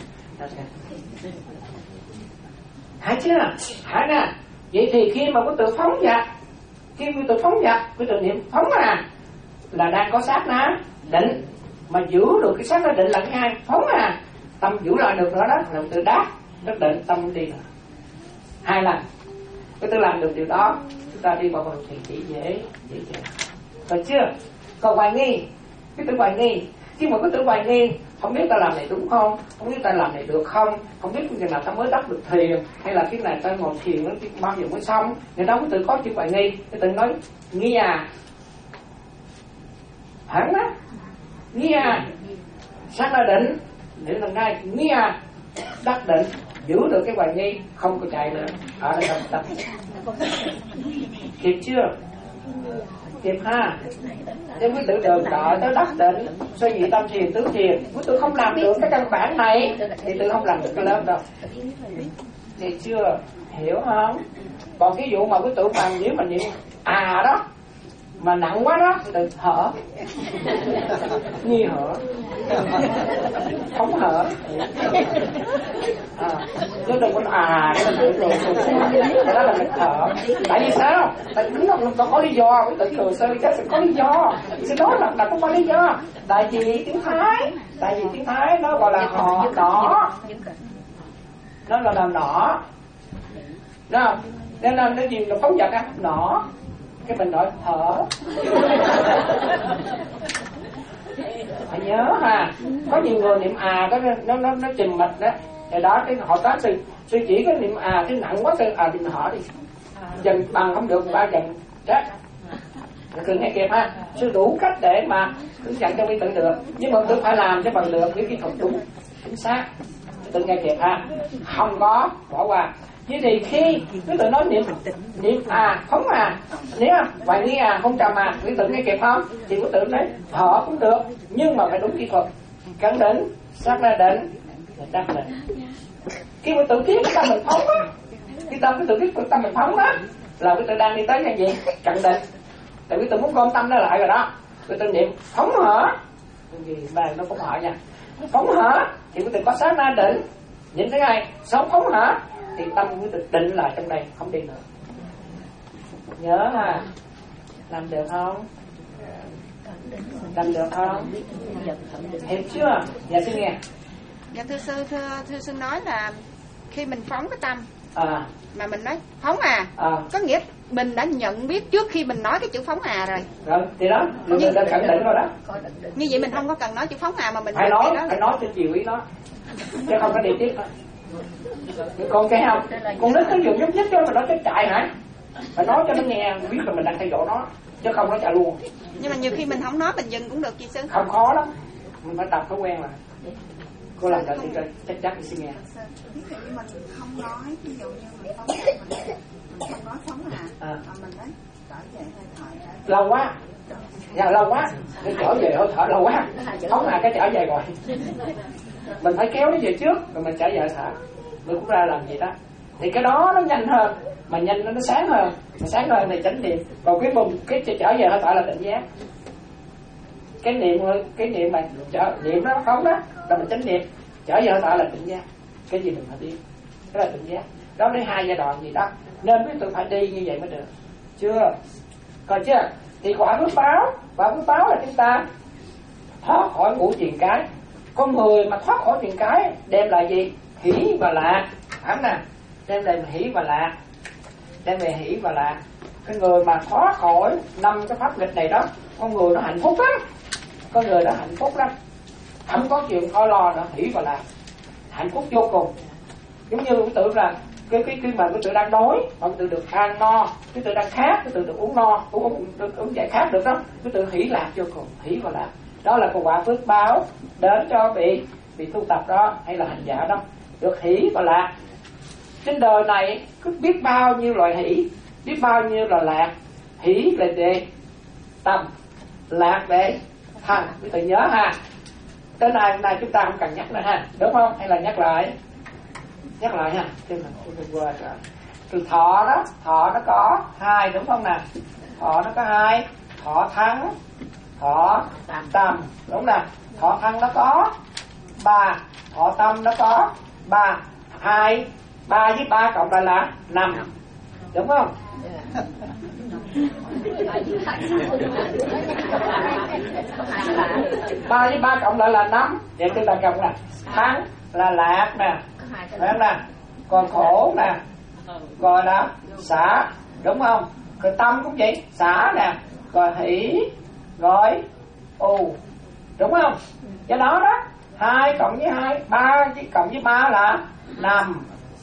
Hả chưa? Hả nè. Vậy thì khi mà có tự phóng dật, khi quý tự phóng dật, quý tự niệm phóng à, là đang có sát na định, mà giữ được cái sát na định là cái hai, phóng à, tâm giữ lại được nữa đó, là tự đắc, đắc định, tâm đi rồi. Hai lần, quý tự làm được điều đó, chúng ta đi vào vòng thiền chỉ dễ, dễ dàng. Rồi chưa? Còn hoài nghi, quý tự hoài nghi, khi mà quý tự hoài nghi, không biết ta làm này đúng không, không biết ta làm này được không, không biết khi nào ta mới đắc được thiền, hay là khi này ta ngồi thiền nó bao giờ mới xong, người đó có tự có chuyện hoài nghi, cái tự nói nghi à, hẳn đó, nghi à, sát na định, để lần này nghi à, đắc định, giữ được cái hoài nghi, không có chạy nữa, ở đây tâm tâm Kịp chưa? Kịp ha. Nếu quý tử đừng đợi tới đắc định suy nghĩ tâm thiền tứ thiền, quý tử không làm được cái căn bản này thì tự không làm được cái lớp đâu. Thì chưa? Hiểu không? Còn cái vụ mà quý tử bằng nếu mà niệm à đó mà nặng quá đó tự thở nghi hở không hở à, chứ đừng có à cái đó là mình thở. Tại vì sao? Tại vì nó có, có lý do. Quý tử cười sơ chắc sẽ có lý do. Sẽ nói là, là không có lý do. Tại vì tiếng Thái, tại vì tiếng Thái nó gọi là họ đỏ, nó là làm nỏ, đúng không? Nên là cái gì nó phóng vật á, nỏ, cái mình nói thở. Phải nhớ ha. Có nhiều người niệm à có nó nó nó trình mạch đó, thì đó cái họ tán sư sư chỉ cái niệm à cái nặng quá sư à thì mình hỏi đi, dần bằng không được ba dần chết. Cứ nghe kịp ha. Sư đủ cách để mà hướng dẫn cho quý tử được, nhưng mà tôi phải làm cho bằng được cái kỹ thuật đúng chính xác. Tự nghe kịp ha, không có bỏ qua. Như thì khi quý tử nói niệm niệm à phóng à, nếu vài nghe à không trầm à, quý tử nghe kịp không? Thì quý tử nói thở cũng được, nhưng mà phải đúng kỹ thuật. Cẩn định, sát ra định, là đắc định. Khi quý tử biết cái tâm mình phóng á, khi tâm quý tử biết cái tâm mình phóng đó, là quý tử đang đi tới cái gì? Cẩn định. Tại quý tử muốn gom tâm nó lại rồi đó. Quý tử niệm phóng hở, gì mà nó phóng hở nha. Phóng hở thì quý tử có sát ra định, nhìn thấy ngay. Sống phóng hở thì tâm quý tử định lại trong đây, không đi nữa. Nhớ ha. Làm được không? Làm được không? Hiểu chưa? Dạ xin nghe. Dạ thưa sư, thưa, thưa sư nói là khi mình phóng cái tâm à. mà mình nói phóng à, à, có nghĩa mình đã nhận biết trước khi mình nói cái chữ phóng à rồi. Rồi thì đó, mình như, đã khẳng định rồi đó. Như vậy mình không có cần nói chữ phóng à mà mình phải nói, đó phải nói cho chiều ý nó, chứ không có đi tiếp nữa. Con cái không, con nít nó dùng nhúc nhích cho mình nói chết chạy hả? Phải nói cho nó nghe, biết là mình đang thay đổi nó, chứ không nó chạy luôn. Nhưng mà nhiều khi mình không nói mình dừng cũng được chị sư. Không khó lắm, mình phải tập thói quen mà. Cô làm lại thì chắc chắc thì nghe. Ví dụ như mình không nói, ví dụ như mình phóng à, mình, mình không nói phóng à, à. mà mình nói trở về hơi thở. Lâu quá, dạ lâu quá, cái trở về hơi thở lâu quá, phóng à cái trở về rồi. Mình phải kéo nó về trước, rồi mình trở về thở. Mình cũng ra làm gì đó. Thì cái đó nó nhanh hơn, mà nhanh nó, nó sáng hơn, mà sáng hơn thì chánh niệm. Còn cái bùng cái trở về hơi thở là định giác. Cái niệm cái niệm mà trở niệm nó phóng đó là mình chánh niệm, trở về hơi thở là định giác. Cái gì mình phải đi, cái là định giác. Đó đến hai giai đoạn gì đó, nên biết tôi phải đi như vậy mới được. Chưa? Còn chưa? Thì quả phước báo, quả phước báo là chúng ta thoát khỏi ngũ triền cái. Con người mà thoát khỏi triền cái đem lại gì? Hỷ và lạc, phải nè, đem lại hỷ và lạc, đem về hỷ và lạc. Cái người mà thoát khỏi năm cái pháp nghịch này đó, con người nó hạnh phúc lắm, con người nó hạnh phúc lắm, không có chuyện khó lo nữa, hỷ và lạc, hạnh phúc vô cùng. Giống như quý tử là cái cái khi mà quý tử đang đói, mà quý tử được ăn no, quý tử đang khát, quý tử được uống no, uống uống được uống giải khát được đó, quý tử hỷ lạc vô cùng, hỷ và lạc. Đó là quả phước báo đến cho vị vị tu tập đó hay là hành giả đó, được hỷ và lạc. Trên đời này cứ biết bao nhiêu loại hỷ, biết bao nhiêu là lạc. Hỷ là để tâm, lạc để hành. Quý vị nhớ ha. Tới nay hôm nay chúng ta không cần nhắc nữa ha, đúng không? Hay là nhắc lại? Nhắc lại ha. Chứ mình quên rồi. Từ thọ đó, thọ nó có hai đúng không nè? Thọ nó có hai, thọ thắng, thọ tâm, đúng nè. Thọ thắng nó có ba, thọ tâm nó có ba, hai, ba với ba cộng lại là năm, đúng không? Ba với ba cộng lại là năm, vậy tôi ta cộng là thắng là lạc nè, phải không nè? Còn khổ nè, gọi là xả, đúng không? Rồi tâm cũng vậy, xả nè, rồi hỷ, rồi u, đúng không? Do đó đó, hai cộng với hai, ba với cộng với ba là năm.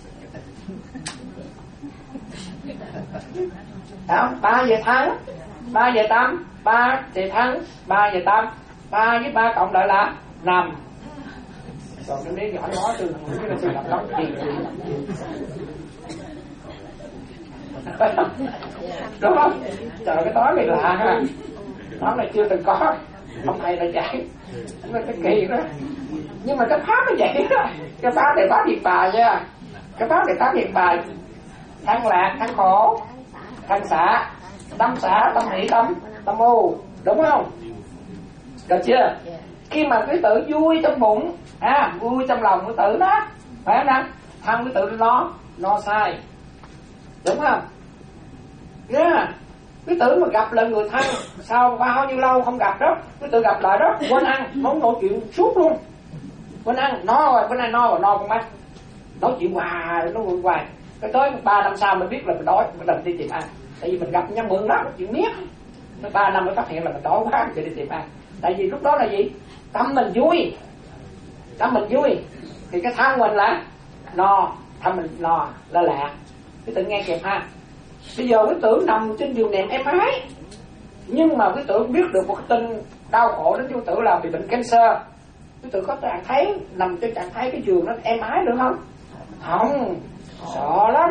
Đó, ba về thắng, ba về tâm, ba về thắng, ba về tâm, ba với ba cộng lại là năm. Còn cái đấy nhỏ nói từ cái là từ làm lắm gì. đúng không? Trời, cái toán này lạ ha, toán này chưa từng có, không thầy là dạy, nhưng mà cái kỳ đó. Nhưng mà cái pháp nó vậy đó, cái pháp này pháp hiện bài nha, cái pháp này pháp hiện bài. Thăng lạc, thăng khổ, thăng xả, tâm xả, tâm hỷ, tâm tâm u, đúng không? Được chưa? Khi mà quý tử vui trong bụng, à, vui trong lòng quý tử đó, phải không nào? Thăng quý tử nó no sai, đúng không? Yeah. Quý tử mà gặp lại người thân sau bao nhiêu lâu không gặp đó, quý tử gặp lại đó, quên ăn, không nói chuyện suốt luôn, quên ăn, no rồi, quên ăn no rồi, no con mắt, nói chuyện hoài, nó quên hoài. Cái tới ba năm sau mình biết là mình đói, mình đành đi tìm ăn. Tại vì mình gặp nhau mượn đó, chuyện miết. Nó ba năm mới phát hiện là mình đói quá, mình đi tìm ăn. Tại vì lúc đó là gì? Tâm mình vui, tâm mình vui, thì cái thân mình là no, tâm mình no, là lạ. Quý tử nghe kịp ha. Bây giờ quý tử nằm trên giường nệm êm ái, nhưng mà quý tử biết được một cái tin đau khổ đến quý tử là bị bệnh cancer. Quý tử có trạng thấy nằm trên trạng thái cái giường nó êm ái được không? Không, sợ lắm,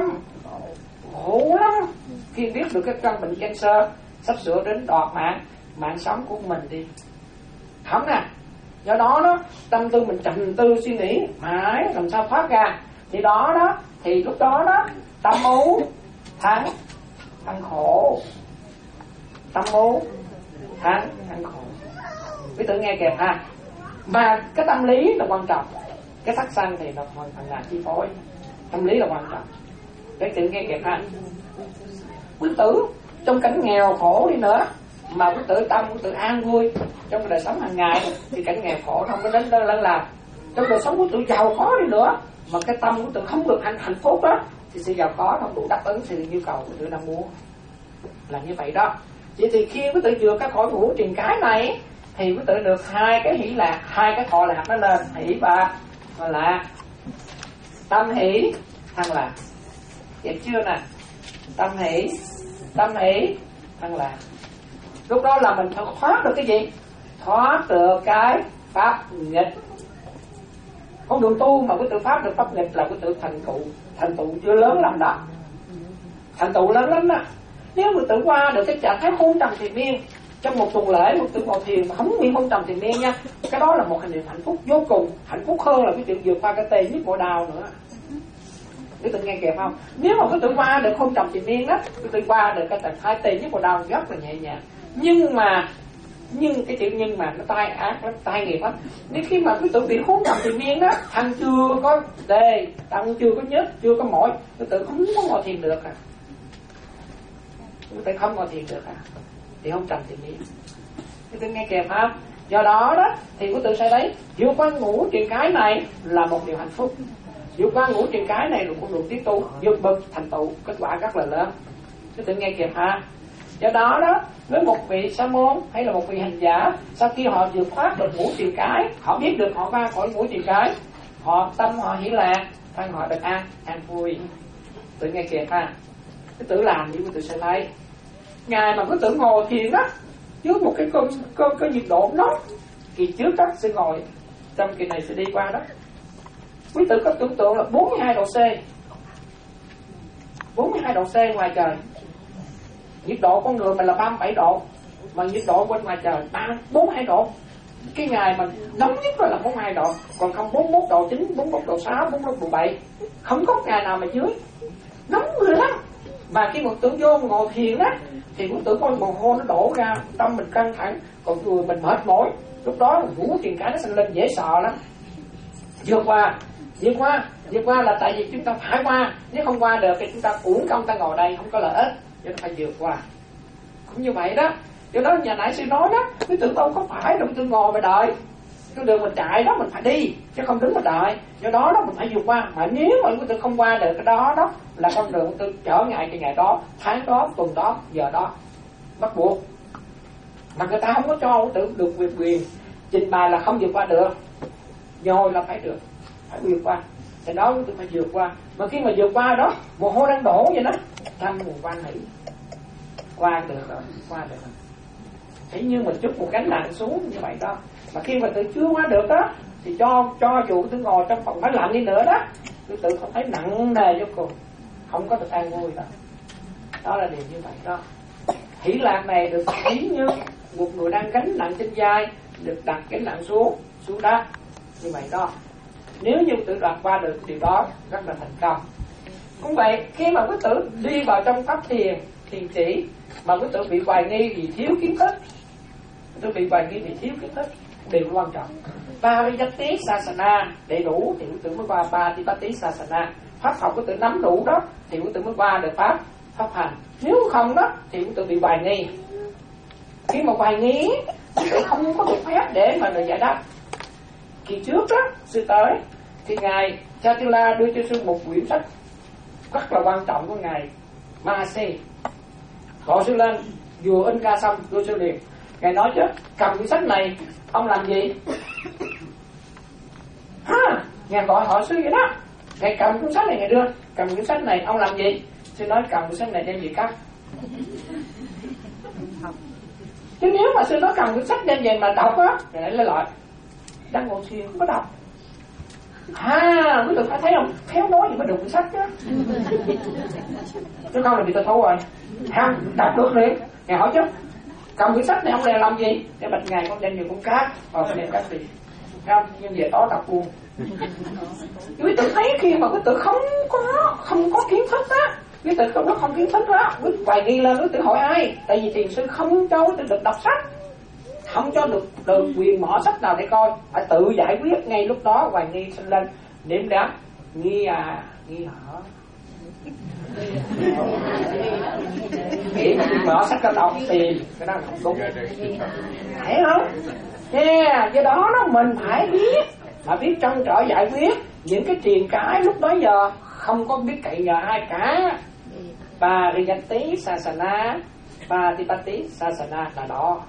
khổ lắm khi biết được cái căn bệnh cancer sắp sửa đến đoạt mạng mạng sống của mình đi. Không nè, do đó đó tâm tư mình trầm tư suy nghĩ mãi làm sao thoát ra, thì đó đó thì lúc đó đó tâm ú thắng thắng khổ, tâm ú thắng thắng khổ. Quý tử nghe kịp ha. Mà cái tâm lý là quan trọng, cái sắc sanh thì nó hoàn toàn là chi phối, tâm lý là quan trọng. Quý tử nghe kịp ha. Quý tử trong cảnh nghèo khổ đi nữa mà quý tử tâm quý tử an vui trong đời sống hàng ngày thì cảnh nghèo khổ không có đến đâu lần làm. Trong đời sống quý tử giàu có đi nữa mà cái tâm quý tử không được hạnh hạnh phúc đó thì sự giàu có không đủ đáp ứng sự nhu cầu quý tử đang muốn, là như vậy đó. Vậy thì khi quý tử vượt cái khỏi ngũ triền cái này thì quý tử được hai cái hỷ lạc, hai cái thọ lạc nó lên, hỷ và thọ lạc. Tâm hỷ thăng lạc, vậy chưa nè? Tâm hỷ, tâm hỷ thăng lạc. Lúc đó là mình thoát được cái gì? Thoát được cái pháp nghịch. Con đường tu mà quý tử pháp được pháp nghịch là quý tử thành tựu, thành tựu chưa lớn lắm đó, thành tựu lớn lắm đó. Nếu quý tử qua được cái trạng thái hôn trầm thiền miên trong một tuần lễ, một tử ngồi thiền mà không nguyên hôn trầm thiền miên nha, cái đó là một hành niệm hạnh phúc vô cùng, hạnh phúc hơn là quý tử vượt qua cái tê nhất bộ đau nữa. Quý tử nghe kịp không? Nếu mà quý tử qua được hôn trầm thiền miên đó, quý tử qua được cái trạng thái tê nhất bộ đau rất là nhẹ nhàng. Nhưng mà nhưng cái chữ nhưng mà nó tai ác lắm, tai nghiệp lắm. Nếu khi mà quý tử bị hôn trầm thiền miên đó, thân chưa có đề, tâm chưa có nhức, chưa có mỏi, quý tử không có ngồi thiền được à. Quý tử không ngồi thiền được à, thì không trầm thiền miên. Quý tử nghe kịp ha. Do đó đó thì quý tử sẽ thấy vượt qua ngũ triền cái này là một điều hạnh phúc. Vượt qua ngũ triền cái này là con đường tiến tu vượt bậc thành tựu kết quả rất là lớn. Quý tử nghe kịp ha. Do đó đó, với một vị sa môn hay là một vị hành giả, sau khi họ vượt thoát được ngũ triền cái, họ biết được họ qua khỏi ngũ triền cái, họ tâm họ hỷ lạc, thân họ được an, an vui. Tự nghe kịp ha. Cái tự làm gì cái tự sẽ thấy. Ngày mà cái tự ngồi thiền đó, dưới một cái cơn cơn cái nhiệt độ nóng, kỳ trước đó sẽ ngồi, trong kỳ này sẽ đi qua đó. Quý tử có tưởng tượng là bốn mươi hai độ C, bốn mươi hai độ C ngoài trời. Nhiệt độ con người mình là ba mươi bảy độ, mà nhiệt độ bên ngoài trời bốn mươi hai độ. Cái ngày mà nóng nhất là bốn mươi hai độ, còn không bốn mươi mốt độ chín, bốn mươi mốt độ sáu, bốn mươi mốt độ bảy, không có ngày nào mà dưới. Nóng người lắm. Mà khi một tưởng vô ngồi thiền đó thì cũng tưởng con mồ hôi nó đổ ra, tâm mình căng thẳng, còn người mình mệt mỏi. Lúc đó ngũ triền cái nó sinh lên dễ sợ lắm. Vượt qua, vượt qua, vượt qua là tại vì chúng ta phải qua. Nếu không qua được thì chúng ta uổng công ta ngồi đây không có lợi ích, cho nên phải vượt qua. Cũng như vậy đó. Do đó nhà nãy sư nói đó, cái tưởng đâu có phải đâu tôi ngồi mà đợi. Cái đường mình chạy đó mình phải đi, chứ không đứng mà đợi. Do đó đó mình phải vượt qua. Mà nếu mà tôi không qua được cái đó đó là con đường tôi trở ngại cái ngày đó, tháng đó, tuần đó, giờ đó, bắt buộc. Mà người ta không có cho tự được quyền quyền trình bày là không vượt qua được. Rồi là phải được, phải vượt qua. Thì đó tôi phải vượt qua. Mà khi mà vượt qua đó, mồ hôi đang đổ vậy đó, tâm nguồn quan hỷ, qua được rồi, qua được rồi. Thế như mình chút một gánh nặng xuống như vậy đó. Mà khi mà tự chưa qua được đó thì cho cho dù tôi ngồi trong phòng máy lạnh đi nữa đó, tôi tự không thấy nặng nề vô cùng, không có được an vui đó. Đó là điều như vậy đó. Hỷ lạc này được ví như một người đang gánh nặng trên vai, được đặt gánh nặng xuống xuống đất như vậy đó. Nếu như tự đoạt qua được điều đó rất là thành công. Cũng vậy, khi mà quý tử đi vào trong pháp thiền thiền chỉ mà quý tử bị hoài nghi vì thiếu kiến thức, quý tử bị hoài nghi vì thiếu kiến thức, điều quan trọng. Pariyatti Sasana đầy đủ thì quý tử mới qua Patipatti Sasana. Pháp học quý tử nắm đủ đó thì quý tử mới qua được pháp pháp hành. Nếu không đó thì quý tử bị hoài nghi. Khi mà hoài nghi quý tử không có được phép để mà được giải đáp. Kỳ trước đó sư tới thì ngài Chatila đưa cho sư một quyển sách rất là quan trọng của ngài Mahasi. Gọi sư lên vừa in ra xong đưa sư liền. Ngài nói chứ cầm quyển sách này ông làm gì? Ha, ngài gọi hỏi sư vậy đó. Ngài cầm cuốn sách này ngài đưa, cầm cuốn sách này ông làm gì? Sư nói cầm cuốn sách này đem gì cắt. Chứ nếu mà sư nói cầm cuốn sách đem về mà đọc á, ngài lại lấy lại. Đang ngồi thiền không có đọc. À, quý vị phải thấy không? Khéo nói gì mới đụng cuốn sách chứ. Chứ không là bị tôi thấu rồi. Không, đọc được liền. Ngài hỏi chứ cầm quyển sách này ông đem làm gì? Để bạch ngài con đem nhiều con cá. Ờ, con đem cá gì? Không, nhưng về đó đọc buồn. Quý tử thấy khi mà quý tử không có không có kiến thức á, quý tử không có không kiến thức á, quý hoài nghi lên quý tử hỏi ai? Tại vì thiền sư không cho quý tử được đọc sách, không cho được được quyền mở sách nào để coi, phải tự giải quyết ngay lúc đó. Hoài nghi sinh lên điểm đáng nghi à nghi hả? Nghĩ mà mở sách ra đọc thì cái đó là không đúng, phải không? Yeah, do đó nó mình phải biết mà biết trăn trở giải quyết những cái triền cái lúc đó giờ không có biết cậy nhờ ai cả. Pariyatti Sasana, Patipatti Sasana là đó.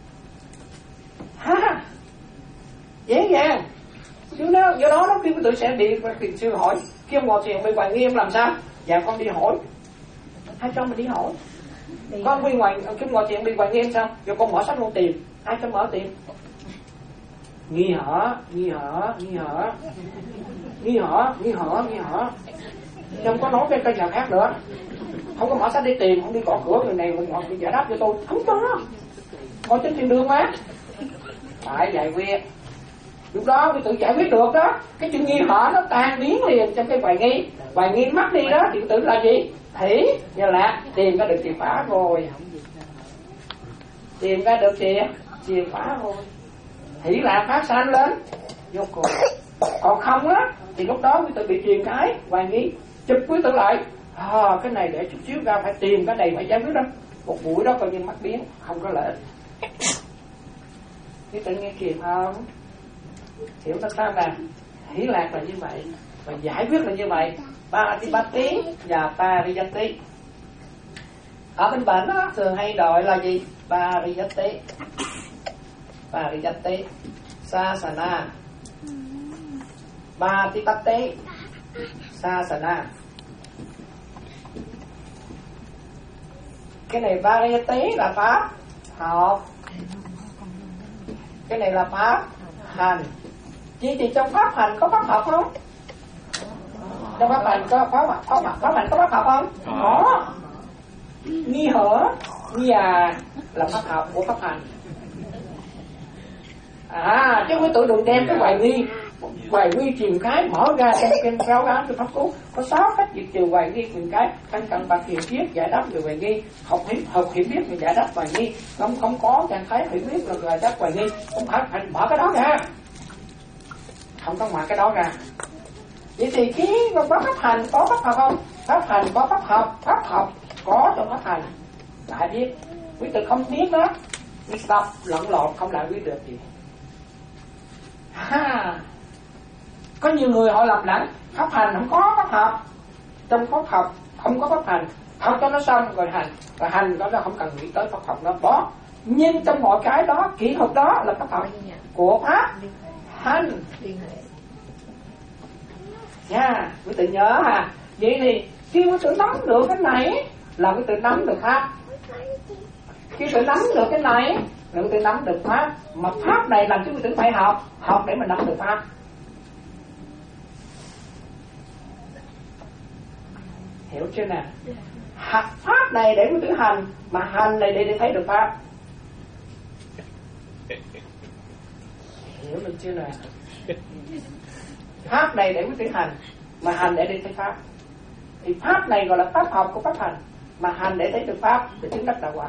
Ha, dễ dàng. Chứ nó do đó nó khi tôi sẽ bị thiền sư hỏi khi ông ngồi thiền bị hoài nghi em làm sao? Dạ con đi hỏi. Ai cho mình đi hỏi? Con đi ngoài khi ngồi thiền bị hoài nghi em sao? Rồi con mở sách con tìm. Ai cho mở tìm? Nghi hở, nghi hở, nghi hở, nghi hở, nghi hở, nghi hở. Không có nói cái cây nào khác nữa. Không có mở sách đi tìm, không đi gõ cửa người này người nọ đi giải đáp cho tôi. Không có. Ngồi trên thiên đường mà. Phải giải quyết. Lúc đó tôi tự giải quyết được đó. Cái chữ nghi hở nó tan biến liền trong cái hoài nghi. Hoài nghi mất đi đó, điện tử là gì? Thỉ, như là tìm ra được chìa phá rồi. Tìm ra được chìa, chìa phá rồi. Hỷ lạc phát sanh lên vô cùng. Còn không á thì lúc đó quý tử bị truyền cái hoài nghi, chụp quý tử lại. À, cái này để chút xíu ra phải tìm cái này phải giải quyết đó. Một buổi đó coi như mất biến, không có lợi. Quý tử nghe kịp không? Hiểu nó sao nè? Hỷ lạc là như vậy và giải quyết là như vậy. Patipatti và Pariyatti. Ở bên bệnh á thường hay gọi là gì? Pariyatti. Pariyatti Sasana, Patipatti Sasana. Cái này Pariyatti là pháp học, cái này là pháp hành. Chỉ thì trong pháp hành có pháp học không? Trong pháp hành có pháp pháp pháp, pháp hành có pháp học không? Có. Nghi hở, nghi à là pháp học của pháp hành. À, chứ quý tử đừng đem cái hoài nghi, hoài nghi truyền cái mở ra trong kênh ráo ráo cho pháp cứu. Có sáu cách diệt trừ hoài nghi truyền cái, thanh cận bạc hiểu biết giải đáp về hoài nghi, học hiểu học hiểu biết về giải đáp hoài nghi, không không có trạng thái hiểu biết là giải đáp hoài nghi, không phải phải mở cái đó ra, không có mở cái đó ra. Vậy thì cái pháp pháp hành có pháp học không? Pháp hành có pháp học, pháp học có trong pháp hành. Lại biết, quý tử không biết đó, quý tập lẫn lộn không lại biết được gì. Ha, có nhiều người họ lầm lẫn pháp hành không có pháp học, trong pháp học không có pháp hành, học cho nó xong rồi hành, và hành đó là không cần nghĩ tới pháp học nó bỏ. Nhưng trong mọi cái đó, kỹ thuật đó là pháp học của pháp hành. Nha, quý tử nhớ ha. Vậy thì khi quý tử nắm được cái này là quý tử nắm được pháp. Khi quý tử nắm được cái này là quý tử nắm được pháp. Mà pháp này làm cho quý tử phải học, học để mà nắm được pháp. Hiểu chưa nè? Pháp này để quý tử hành, mà hành này để, để thấy được Pháp. Hiểu được chưa nào? Pháp này để quý tử hành, mà hành để đi thấy Pháp. Thì Pháp này gọi là Pháp học của Pháp hành, mà hành để thấy được Pháp, để chứng đắc đạo quả.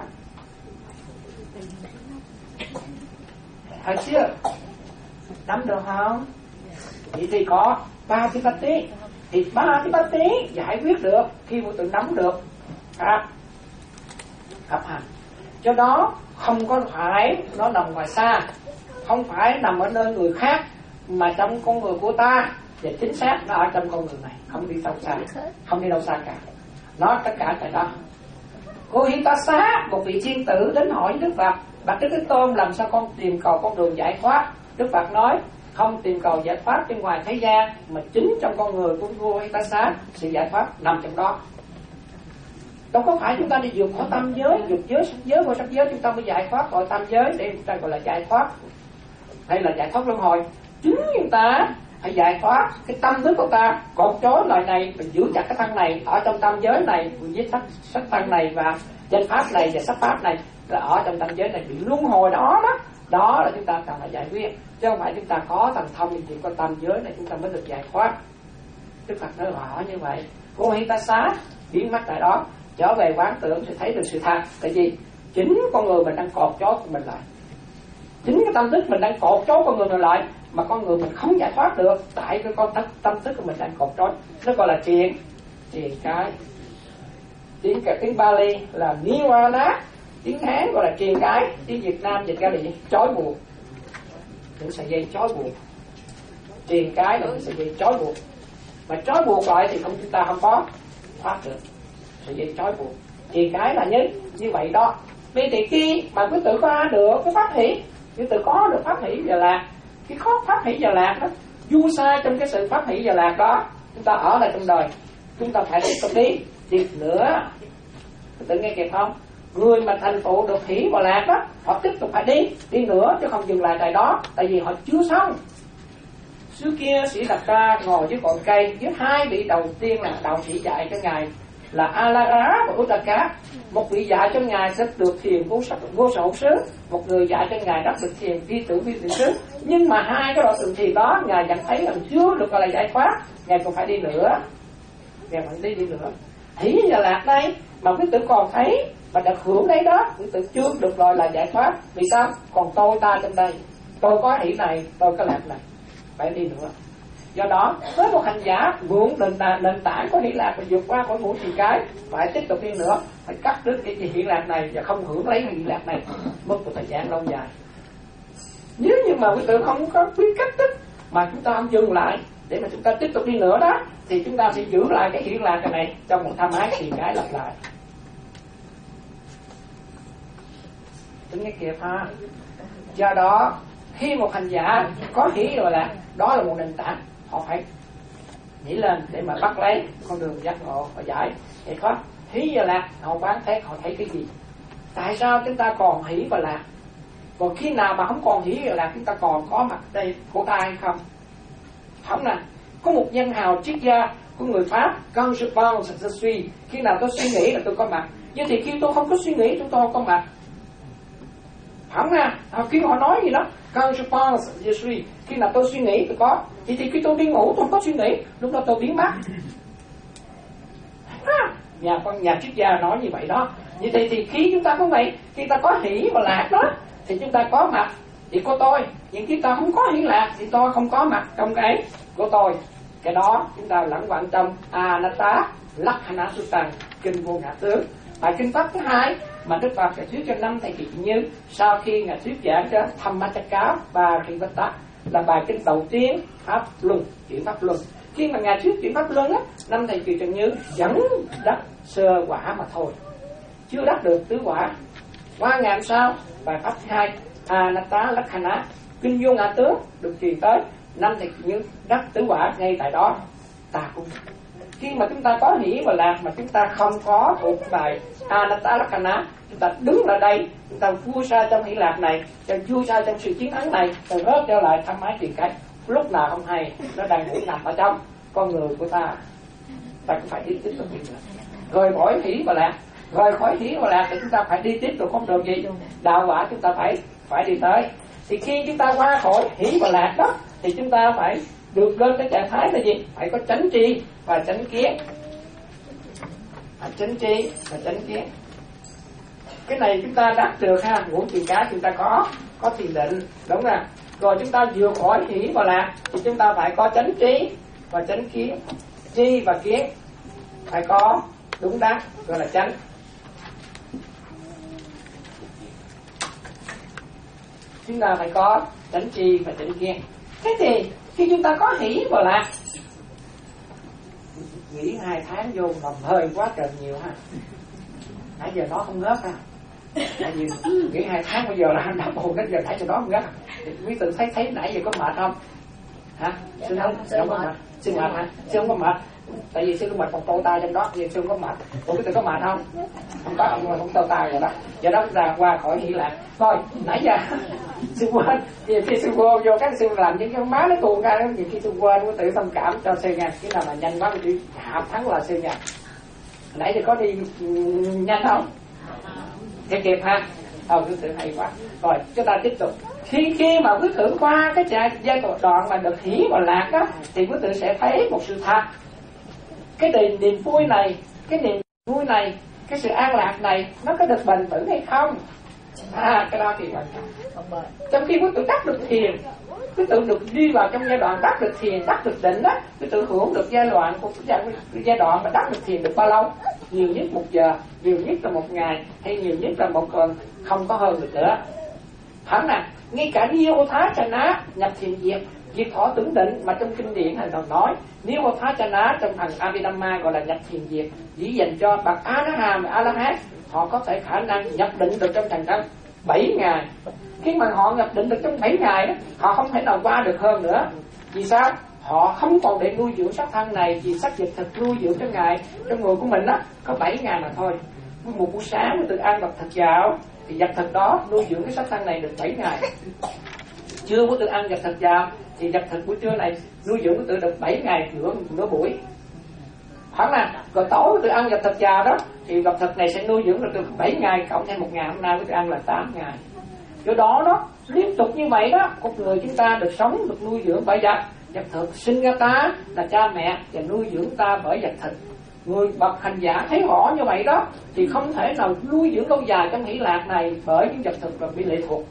Thật chưa? Nắm được không? Vậy thì có ba cái bát tí. Thì ba cái bát tí giải quyết được khi một tự nắm được Pháp, Pháp hành. Do đó không có phải nó nằm ngoài xa, không phải nằm ở nơi người khác, mà trong con người của ta. Và chính xác nó ở trong con người này, không đi đâu xa, không đi đâu xa cả. Nó tất cả tại đó. Cô Hi Ta Xá, một vị thiên tử đến hỏi Đức Phật: Bạch Đức Thế Tôn, làm sao con tìm cầu con đường giải thoát? Đức Phật nói: không tìm cầu giải thoát bên ngoài thế gian, mà chính trong con người của vua Hi Ta Xá, sự giải thoát nằm trong đó. Đâu có phải chúng ta đi vượt khỏi tam giới, vượt giới, sắc giới, vô sắc giới chúng ta mới giải thoát khỏi tam giới để chúng ta gọi là giải thoát, hay là giải thoát luân hồi. Chính chúng ta phải giải thoát cái tâm thức của ta cột trói loài này, và giữ chặt cái thân này ở trong tam giới này, với sắc sắc thân này và danh pháp này và sắc pháp này là ở trong tam giới này bị luân hồi đó đó. Đó là chúng ta cần phải giải quyết, chứ không phải chúng ta có thần thông thì chỉ có tam giới này chúng ta mới được giải thoát. Đức Phật nói rõ như vậy. Cô Hi Ta Xá biến mất tại đó, trở về quán tưởng sẽ thấy được sự thật. Tại vì chính con người mình đang cột trói của mình lại, chính cái tâm thức mình đang cột trói con người mình lại, mà con người mình không giải thoát được tại cái con tâm, tâm thức của mình đang cột trói. Nó gọi là triền, triền cái. Tiếng cả tiếng Bali là Nirvana, tiếng Hán gọi là triền cái, tiếng Việt Nam dịch ra là gì? Trói buộc. Những sợi dây trói buộc. Triền cái là những sợi dây trói buộc. Mà trói buộc lại thì không, chúng ta không có thoát được. Sợi dây trói buộc. Triền cái là như như vậy đó. Vì thì khi mà quý tử có được cái pháp hỷ, quý tử có được pháp hỷ và lạc, cái khó pháp hỷ và lạc đó, du sai trong cái sự pháp hỷ và lạc đó, chúng ta ở lại trong đời, chúng ta phải tiếp tục đi đi nữa. Tự nghe kịp không? Người mà thành tựu được hỷ và lạc đó, họ tiếp tục phải đi đi nữa, chứ không dừng lại tại đó, tại vì họ chưa xong. Xưa kia Sĩ Đạt Đa ngồi dưới ngọn cây với hai vị đầu tiên là đạo sĩ dạy cho ngài là Alara và Uddaka. Một vị dạy cho ngài sẽ được thiền vô sắc vô sổ xứ, một người dạy cho ngài đắc được thiền vi tử vi tử xứ. Nhưng mà hai cái đoạn tự thiền đó ngài nhận thấy là chưa được gọi là giải thoát, ngài còn phải đi nữa, ngài phải đi đi nữa. Hỷ và lạc đây mà quý tử còn thấy mà được hưởng đấy đó, quý tử chưa được gọi là giải thoát. Vì sao? Còn tôi ta trong đây, tôi có hỷ này, tôi có lạc này, phải đi nữa. Do đó với một hành giả mượn nền tảng, nền tảng có hỷ lạc và vượt qua khỏi ngũ trì cái, phải tiếp tục đi nữa, phải cắt đứt cái hỷ lạc này và không hưởng lấy hỷ lạc này mất một thời gian lâu dài. Nếu như mà quý tử không có biết cách thức mà chúng ta không dừng lại để mà chúng ta tiếp tục đi nữa đó, thì chúng ta sẽ giữ lại cái hỷ lạc này trong một tham ái trì cái lặp lại. Tính nghe kịp ha. Do đó khi một hành giả có hỷ rồi là đó là một nền tảng, họ phải nhảy lên để mà bắt lấy con đường giác ngộ và giải. Thì có hỷ và lạc, họ quán thấy họ thấy cái gì? Tại sao chúng ta còn hỷ và lạc? Còn khi nào mà không còn hỷ và lạc, chúng ta còn có mặt đây của ta hay không? Không nè. Có một nhân hào triết gia của người Pháp, quand je pense je suis, khi nào tôi suy nghĩ là tôi có mặt. Nhưng thì khi tôi không có suy nghĩ, tôi không có mặt. Không nè. Khi họ nói gì đó, quand je pense je suis, khi nào tôi suy nghĩ tôi có. Thì, thì khi tôi đi ngủ tôi không có suy nghĩ, lúc đó tôi biến mất. À, nhà con nhà triết gia nói như vậy đó. Như thế thì khi chúng ta có vậy, khi ta có hỷ và lạc đó, thì chúng ta có mặt thì có tôi. Nhưng khi ta không có hỷ lạc thì tôi không có mặt trong cái của tôi. Cái đó chúng ta lẳng quẩn trong Anatta Lakkhana Sutta, kinh vô ngã tướng. Bài kinh pháp thứ hai mà Đức Phật đã thuyết cho năm thầy kỳ Như sau khi ngài thuyết giảng cho Dhammacakka và Rivata, là bài kinh đầu tiên pháp luân, chuyển pháp luân. Khi mà ngài thuyết chuyển pháp luân á, năm thầy kỳ Trần Như vẫn đắc sơ quả mà thôi, chưa đắc được tứ quả. Qua ngày hôm sau bài pháp thứ hai Anatta Lakkhana, kinh vô ngã tướng được truyền tới, năm thầy kỳ Như đắc tứ quả ngay tại đó. Ta cũng khi mà chúng ta có hỷ và lạc mà chúng ta không có thuộc bài Anatta Lakkhana, chúng ta đứng ở đây, chúng ta vui xa trong hỷ lạc này, cho vui xa trong sự chiến thắng này, rồi rớt trở lại tham ái tiền cái. Lúc nào không hay, nó đang ngủ nằm ở trong con người của ta, ta cũng phải tiếp tiếp tục đi nữa. rời khỏi hỷ và lạc. Rời khỏi hỷ và lạc thì chúng ta phải đi tiếp tục con đường gì? Đạo quả chúng ta phải phải đi tới. Thì khi chúng ta qua khỏi hỷ và lạc đó thì chúng ta phải được lên cái trạng thái là gì? Phải có chánh tri và chánh kiến. À, chánh tri và chánh kiến. Cái này chúng ta đắc được ha. Ngũ truyền cá chúng ta có có thiền định, đúng không? Rồi chúng ta vượt khỏi hỷ và lạc thì chúng ta phải có chánh trí và chánh kiến. Tri và kiến phải có đúng đắn, gọi là chánh. Chúng ta phải có chánh tri và chánh kiến. Thế thì khi chúng ta có hỷ và lạc, nghĩ hai tháng vô lòng hơi quá trời nhiều ha. Nãy giờ nó không ngớt ha. Tại vì nghĩ hai tháng bây giờ là anh đã buồn đến giờ nãy giờ nó không ngớt. Quý tự thấy thấy nãy giờ có mệt không? Hả? Sư không? Sư không có mệt. Sư mệt hả? Sư không có mệt. Tại vì sư có mệt còn tô tay trong đó, vì sư không có mệt. Ủa quý tự có mệt không? Không có, không, không tô tay rồi đó. Do đó ra qua khỏi hỷ lạc. Thôi, nãy giờ sư quên. Vì khi sư vô vô các sư làm những cái má nó tuôn ra, vì khi sư quên quý tự thông cảm cho sư nha. Cái nào mà nhanh quá thì hạ thắng là sư nha. Nãy giờ có đi nhanh không? Kịp kịp ha. Thôi quý tử hay quá. Rồi chúng ta tiếp tục. Khi khi mà quý tử qua cái giai đoạn mà được hỷ và lạc đó thì quý tử sẽ thấy một sự thật. Cái niềm, niềm vui này, cái niềm vui này, cái sự an lạc này nó có được bền vững hay không? À cái đó thì bền vững. Trong khi quý tử đắc được thiền, quý tử được đi vào trong giai đoạn đắc được thiền, đắc được định đó, quý tử hưởng được giai đoạn của giai đoạn mà đắc được thiền được bao lâu? Nhiều nhất một giờ, nhiều nhất là một ngày, hay nhiều nhất là một tuần, không có hơn được nữa. Hẳn nè, ngay cả Niêu Thá Cha Ná nhập thiền diệt, diệt thọ tưởng định mà trong kinh điển hành đồng nói, Niêu Thá Cha Ná trong thành Abhidhamma gọi là nhập thiền diệt, chỉ dành cho bậc A La Hàm và A La Hán, họ có thể khả năng nhập định được trong thành tâm bảy ngày. Khi mà họ nhập định được trong bảy ngày đó, họ không thể nào qua được hơn nữa. Vì sao? Họ không còn để nuôi dưỡng sắc thân này, vì sắc dịch thực nuôi dưỡng trong ngày trong người của mình đó có bảy ngày mà thôi. Một buổi sáng mình tự ăn vật thực dạo thì vật thực đó nuôi dưỡng cái sắc thân này được bảy ngày. Trưa của tự ăn vật thực dạo thì vật thực buổi trưa này nuôi dưỡng của tự được bảy ngày nửa nửa buổi. Hoặc là rồi tối tự ăn vật thực dạo đó thì vật thực này sẽ nuôi dưỡng được bảy ngày, cộng thêm một ngày hôm nay của tự ăn là tám ngày. Do đó đó liên tục như vậy đó, một người chúng ta được sống được nuôi dưỡng bởi vật. Vật thực sinh ra ta là cha mẹ và nuôi dưỡng ta bởi vật thực. Người bậc hành giả thấy rõ như vậy đó thì không thể nào nuôi dưỡng lâu dài trong hỷ lạc này bởi những vật thực là bị lệ thuộc.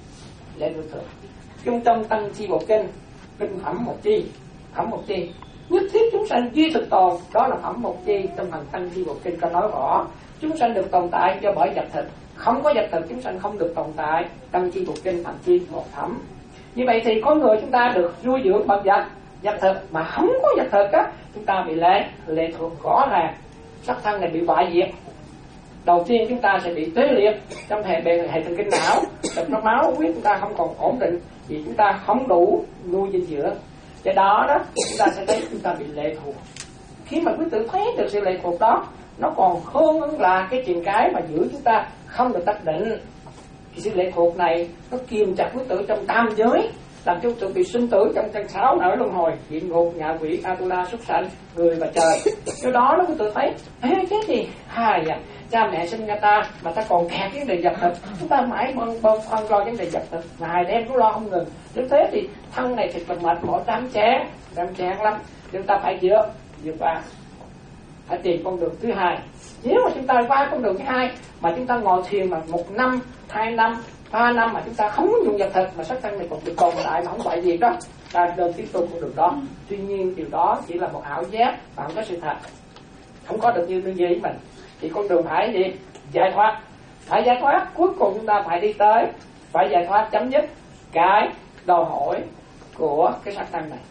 Lệ thuộc. Trong trong Tăng Chi Bộ Kinh, kinh phẩm một chi, phẩm một chi. Nhất thiết chúng sanh duy thực tồn, đó là phẩm một chi trong phần Tăng Chi Bộ Kinh có nói rõ. Chúng sanh được tồn tại do bởi vật thực, không có vật thực chúng sanh không được tồn tại. Tăng Chi Bộ Kinh phần chi một phẩm. Như vậy thì con người chúng ta được nuôi dưỡng bằng vật, vật thực mà không có vật thực á, chúng ta bị lệ lệ thuộc rõ ràng, sắc thân này bị bại diệt. Đầu tiên chúng ta sẽ bị tê liệt trong hệ bề hệ thần kinh não, trong nó máu huyết chúng ta không còn ổn định vì chúng ta không đủ nuôi dinh dưỡng. Do đó đó chúng ta sẽ thấy chúng ta bị lệ thuộc. Khi mà quý tử thấy được sự lệ thuộc đó, nó còn hơn là cái chuyện cái mà giữ chúng ta không được tác định. Thì sự lệ thuộc này nó kiềm chặt quý tử trong tam giới, làm cho quý tử bị sinh tử trong căn sáu nẻo luân hồi, địa ngục, ngạ quỷ, Atula, súc sanh, người và trời. Do đó nó quý tử thấy, ê cái gì hài à, cha mẹ sinh ra ta mà ta còn kẹt vấn đề vật thực, chúng ta mãi bâng bâng khoăn lo vấn đề vật thực, ngày đêm cũng lo không ngừng. Nếu thế thì thân này thật là mệt mỏi đám chán, đám chán lắm. Chúng ta phải vượt vượt qua, phải tìm con đường thứ hai. Nếu mà chúng ta qua con đường thứ hai mà chúng ta ngồi thiền mà một năm, hai năm, ba năm mà chúng ta không dùng vật thực mà sắc thân này còn được tồn tại mà không bại diệt đó, ta nên tiếp tục con đường đó. Tuy nhiên điều đó chỉ là một ảo giác và không có sự thật, không có được như như vậy mình. Thì con đường phải gì? Giải thoát. Phải giải thoát, cuối cùng chúng ta phải đi tới, phải giải thoát chấm dứt cái đòi hỏi của cái sắc thân này.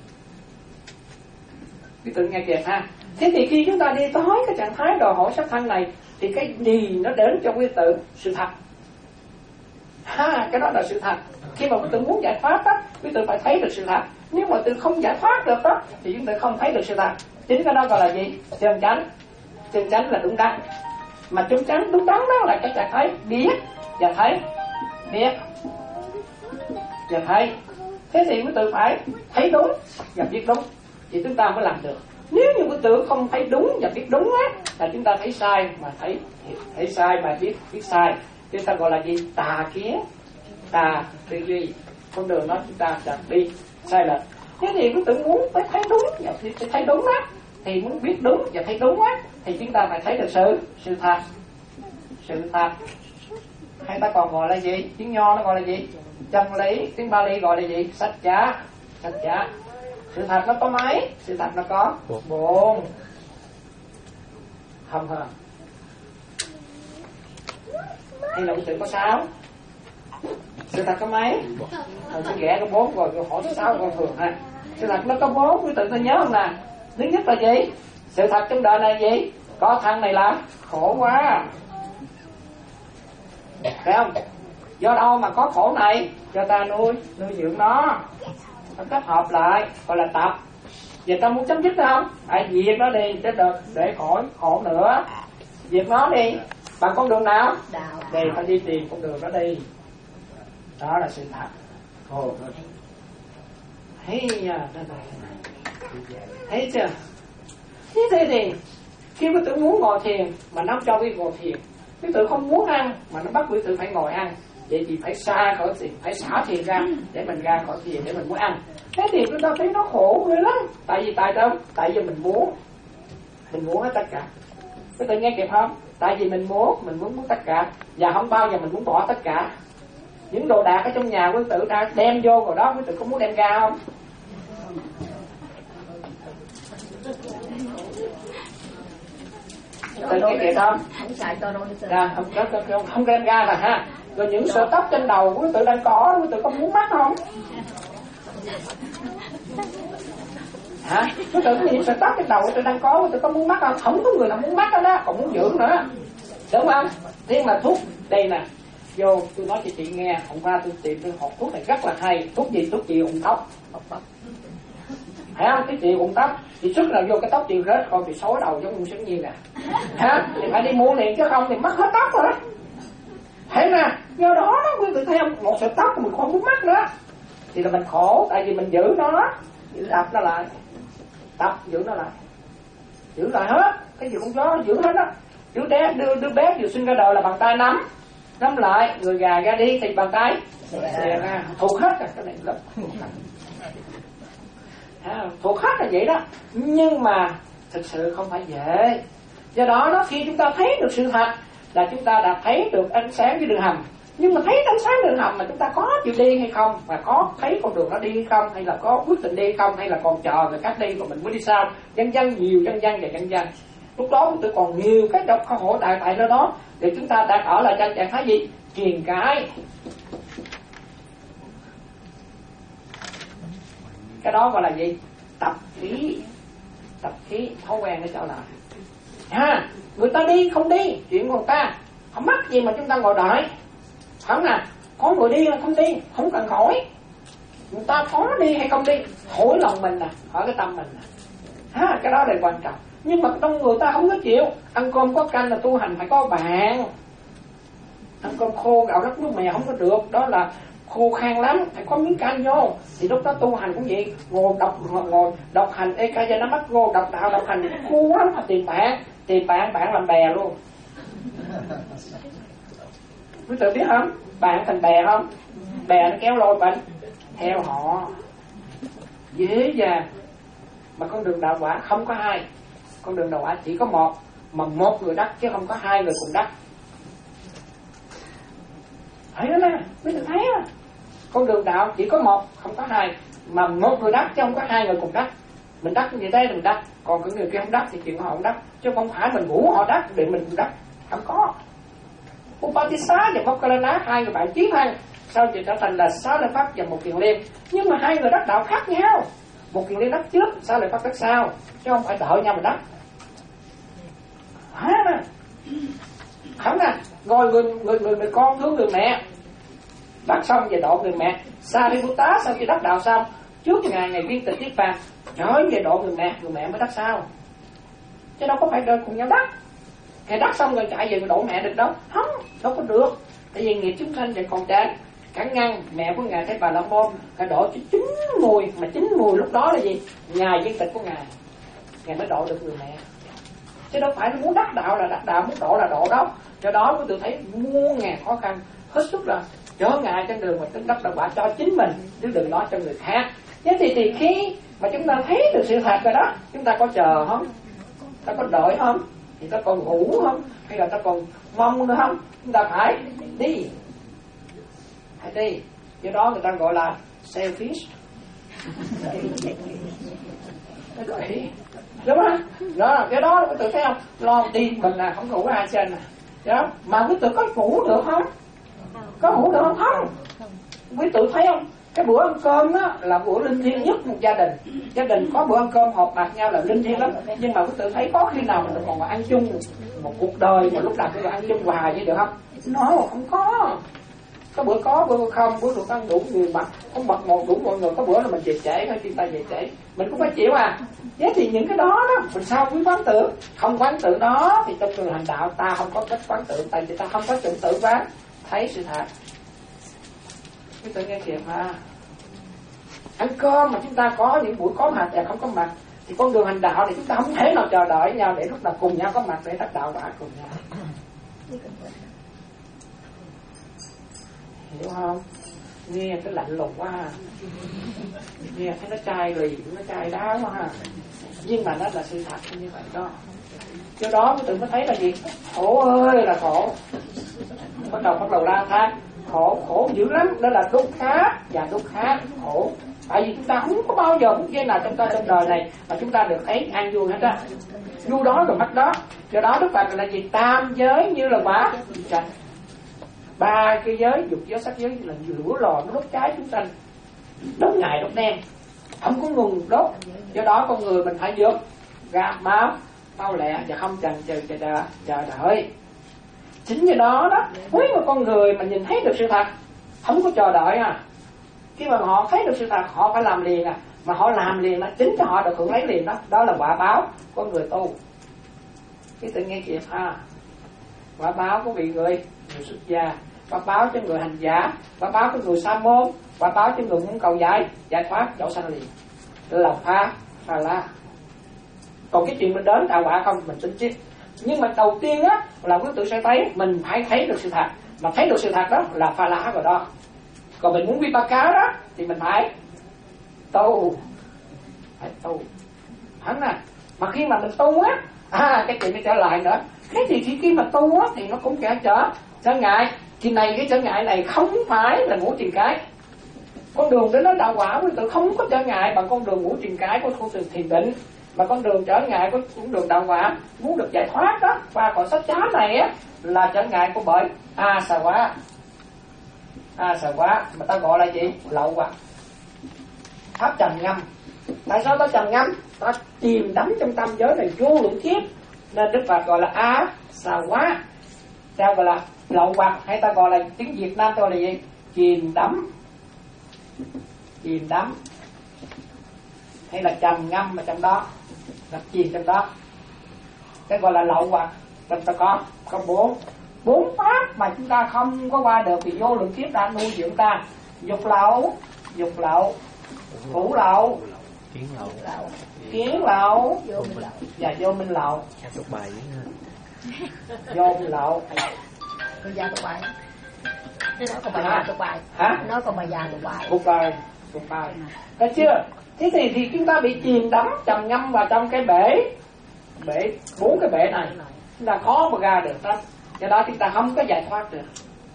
Quý tử nghe kìa ha. Thế thì khi chúng ta đi tới cái trạng thái đòi hỏi sắc thân này thì cái gì nó đến cho quý tử? Sự thật. Ha, cái đó là sự thật. Khi mà quý tử muốn giải thoát đó, quý tử phải thấy được sự thật. Nếu mà quý tử không giải thoát được đó thì chúng ta không thấy được sự thật. Chính cái đó gọi là gì? Chân chánh. Chân chánh là đúng đắn. Mà chân chánh đúng đắn đó là cái trạng thái biết và thấy, biết và thấy. Thế thì quý tử phải thấy đúng và biết đúng thì chúng ta mới làm được. Nếu như quý tử không thấy đúng và biết đúng á, là chúng ta thấy sai mà thấy thấy sai mà biết biết sai, chúng ta gọi là gì? Tà kiến, tà tư duy, con đường đó chúng ta đã đi sai lệch. Thế thì quý tử muốn phải thấy đúng và phải thấy đúng á, thì muốn biết đúng và thấy đúng á, thì chúng ta phải thấy được sự sự thật, sự thật. Hay ta còn gọi là gì? Tiếng Nho nó gọi là gì? Chân lý. Tiếng Bali gọi là gì? Sách chá, sách chá. Sự thật nó có mấy? Sự thật nó có bốn. Không hả? Hay là sự có sáu? Sự thật có mấy? Rồi tôi ghẻ có bốn rồi, tôi hỏi sáu con thường ha. Sự thật nó có bốn, quý tự tôi nhớ không nè? Thứ nhất là gì? Sự thật trong đời này gì? Có thân này là khổ quá, phải không? Do đâu mà có khổ này? Cho ta nuôi, nuôi dưỡng nó, ta kết hợp lại, gọi là tập. Vậy ta muốn chấm dứt không? Hãy diệt nó đi, chứ được để khỏi khổ nữa. Diệt nó đi, bằng con đường nào? Thì phải đi tìm con đường đó đi. Đó là sự thật. Ồ, thấy nha, thấy chưa? Thế thế thì khi quý tử muốn ngồi thiền mà nó cho quý ngồi thiền, quý tử không muốn ăn mà nó bắt quý tử phải ngồi ăn, vậy thì phải xa khỏi thiền, phải xả thiền ra để mình ra khỏi thiền để mình muốn ăn. Thế thì chúng ta thấy nó khổ ghê lắm. Tại vì tại đâu? Tại vì mình muốn, mình muốn hết tất cả. Quý tử nghe kịp không? Tại vì mình muốn, mình muốn muốn tất cả, và không bao giờ mình muốn bỏ tất cả. Những đồ đạc ở trong nhà quý tử đã đem vô rồi đó, quý tử có muốn đem ra không? Tự nghe kịp không? Ra, không, không, không, không đem ra là ha. Rồi những sợi tóc trên đầu quý tử đang có, quý tử có muốn mất không? Hả? Quý tử có những sợi tóc trên đầu quý tử đang có, quý tử có muốn mất không? Không có người nào muốn mất đó đó, còn muốn giữ nữa, đúng không? Thế mà thuốc đây nè, vô tôi nói cho chị nghe, hôm qua tôi tìm tôi học thuốc này rất là hay. Thuốc gì? Thuốc trị ụng tóc. Phải không? Cái chị ụng tóc thì sức nào vô cái tóc chị rớt coi, bị xối đầu giống như Xuân Nhiên nè, hả? Thì phải đi mua liền, chứ không thì mất hết tóc rồi đó. Thế nè, do đó đó quý vị thấy không, một sợi tóc mình không muốn mất nữa thì là mình khổ. Tại vì mình giữ nó, giữ đập nó lại, tập giữ nó lại, giữ lại hết cái gì cũng có, giữ hết đó. Đứa bé đưa đứa bé vừa sinh ra đời là bàn tay nắm nắm lại, người già ra đi thì bàn tay xè ra, thuộc hết rồi. Cái này lắm, thuộc hết là vậy đó. Nhưng mà thực sự không phải vậy. Do đó đó, khi chúng ta thấy được sự thật là chúng ta đã thấy được ánh sáng với đường hầm. Nhưng mà thấy ánh sáng đường hầm mà chúng ta có chịu đi hay không, và có thấy con đường đó đi hay không, hay là có quyết định đi hay không, hay là còn chờ người khác đi rồi mình mới đi sao, dân dân nhiều dân dân và dân dân. Lúc đó chúng tôi còn nhiều cái độc không hổ tại tại đó đó để chúng ta đang ở lại trong trạng thái gì? Triền cái. Cái đó gọi là gì? Tập khí. Tập khí, thói quen để trở lại. Ha, người ta đi không đi, chuyện của người ta, không mắc gì mà chúng ta ngồi đợi. Không nè, có người đi hay không đi, không cần hỏi. Người ta có đi hay không đi, hỏi lòng mình nè, hỏi cái tâm mình nè. Ha, cái đó là quan trọng. Nhưng mà trong người ta không có chịu. Ăn cơm có canh là tu hành phải có bạn. Ăn cơm khô gạo đất nước mè không có được, đó là khô khan lắm, phải có miếng canh vô. Thì lúc đó tu hành cũng vậy, ngồi đọc ngồi đọc hành Ekaya nó mắt ngô đọc đạo đọc hành khô lắm, mà tìm bạn, tìm bạn bạn làm bè luôn. Quý tự biết không? Bạn thành bè không? Bè nó kéo lôi bạn theo họ, dễ dàng. Mà con đường đạo quả không có hai, con đường đạo quả chỉ có một, mà một người đắc chứ không có hai người cùng đắc. Thấy đó nè, quý tự thấy á, con đường đạo chỉ có một, không có hai, mà một người đắc chứ không có hai người cùng đắc. Mình đắc như thế mình đắc, còn cái người kia không đắc thì chuyện họ không đắc, chứ không phải mình ngủ họ đắc để mình cùng đắc, không có. Upatissa và Mokkalana, hai người bạn chí thân, sau thì trở thành là Xá Lợi Phất và một Kiền Liên. Nhưng mà hai người đắc đạo khác nhau, một Kiền Liên đắc trước, Xá Lợi Phất đắc sau, chứ không phải đợi nhau mà đắc. À, không nè, ngồi người, người, người, người con thương người mẹ, đắc xong về độ người mẹ. Sariputta sau khi đắc đạo xong, trước ngày ngày viên tịch Niết Bàn, trở về độ người mẹ, người mẹ mới đắc sau, chứ đâu có phải đời cùng nhau đắc. Ngày đắc xong rồi chạy về độ mẹ được đâu, không, đâu có được. Tại vì nghiệp chúng sanh vẫn còn trẻ. Cả ngăn mẹ của ngài Thế Bà La Môn, ngài độ cho chín mùi, mà chín mùi lúc đó là gì? Ngài viên tịch của ngài. Ngài mới độ được người mẹ. Chứ đâu phải muốn đắc đạo là đắc đạo, muốn độ là độ đó. Do đó quý tự thấy muôn ngàn khó khăn, hết sức là trở ngại trên đường mà tính đắc đạo quả cho chính mình, chứ đừng nói cho người khác. Thế thì, thì khi mà chúng ta thấy được sự thật rồi đó, chúng ta có chờ không? Ta có đợi không? Thì ta còn ngủ không? Hay là ta còn mong nữa không? Chúng ta phải đi. Phải đi. Do đó người ta gọi là selfish. Đúng không? Đó, cái đó quý tự thấy không? Lo đi mình là không ngủ ai trên nè. Đó, mà quý tự có ngủ được không? Có ngủ được không? Không. Quý tự thấy không? Cái bữa ăn cơm đó là bữa linh thiêng nhất một gia đình. Gia đình có bữa ăn cơm họp mặt nhau là linh thiêng lắm. Nhưng mà quý tự thấy có khi nào mình còn ăn chung một cuộc đời mà lúc nào cũng ăn chung hoài vậy được không? Nó không có. Có bữa có, bữa không, bữa được ăn đủ người mặt, không bật một đủ mọi người, có bữa là mình về trễ hay chúng ta về trễ, mình cũng phải chịu à. Thế thì những cái đó đó, mình sao quý quán tưởng, không quán tưởng đó thì trong người hành đạo ta không có cách quán tưởng, tại vì ta không có tự tự quán, thấy sự thật. Quý tự nghe kìa mà, ăn cơm mà chúng ta có những buổi có mặt và không có mặt, thì con đường hành đạo thì chúng ta không thể nào chờ đợi nhau để lúc nào cùng nhau có mặt để đắc đạo quả cùng nhau. Hiểu không? Nghe cái lạnh lùng quá ha. Nghe thấy nó chai lì, nó chai đá quá ha. Nhưng mà nó là sự thật như vậy đó. Do đó tôi tự mới thấy là gì? Khổ ơi là khổ. Bắt đầu bắt đầu la thang. Khổ, khổ dữ lắm. Đó là đúc khá và đúc khá khổ. Tại vì chúng ta không có bao giờ một giây nào trong ta trong đời này mà chúng ta được thấy an vui hết á. Vui đó rồi mất đó. Do đó Đức Phật là gì? Tam giới như là quả chạch. Ba cái giới, dục giới, sắc giới là lửa lò nó đốt cháy chúng sanh, đốt ngày đốt đen, không có ngừng đốt. Do đó con người mình phải vượt gạt máu mau lẹ và không chần chừ chờ đợi, chờ đợi. Chính vì đó đó, nếu mà con người mà nhìn thấy được sự thật, không có chờ đợi à. Khi mà họ thấy được sự thật, họ phải làm liền à. Mà họ làm liền đó, chính cho họ được hưởng lấy liền đó. Đó là quả báo của người tu. Cái tự nghe kịp ha. Quả báo của vị người, người xuất gia, quả báo cho người hành giả, quả báo cho người sa môn, quả báo cho người muốn cầu giải, giải thoát chỗ sanh liền. Là pha, pha la. Còn cái chuyện mình đến đạo quả không, mình tính tiếp. Nhưng mà đầu tiên á là quý tự sẽ thấy mình phải thấy được sự thật. Mà thấy được sự thật đó là pha la rồi đó. Còn mình muốn vipaka đó thì mình phải tu, phải tu. Hẳn nè. Mà khi mà mình tu á, à cái chuyện nó trở lại nữa. Thế thì khi, khi mà tu á thì nó cũng kẻ trở trở ngại. Thì này cái trở ngại này không phải là ngũ triền cái. Con đường đến nó đạo quả quý tự không có trở ngại bằng con đường ngũ triền cái của con đường thiền định. Mà con đường trở ngại của con đường đạo quả muốn được giải thoát đó qua cõi sách chá này á là trở ngại của bởi a xà quá. A xà quá mà ta gọi là gì? Lậu hoặc pháp trầm ngâm. Tại sao ta trầm ngâm? Ta chìm đắm trong tâm giới này vô lượng kiếp, nên Đức Phật gọi là a xà quá. Sao gọi là lậu hoặc, hay ta gọi là tiếng Việt Nam tôi là gì? Chìm đắm, chìm đắm, hay là trầm ngâm mà trong đó, là chìm trong đó. Cái gọi là lậu hoặc. Trong ta có có bốn bốn pháp mà chúng ta không có qua được vì vô lượng kiếp đã nuôi dưỡng ta. Dục lậu, dục lậu, thủ lậu, kiến lậu, kiến lậu và vô minh lậu. Vô minh lậu. Con già tụi bài. Nó còn bài già tụi bài. Hả? Nó còn bài già tụi bài. Tụi bài, tụi bài. Thấy chưa? Thế thì, thì chúng ta bị chìm đắm, trầm ngâm vào trong cái bể, bể bốn cái bể này, chúng ta khó mà ra được hết. Do đó chúng ta không có giải thoát được.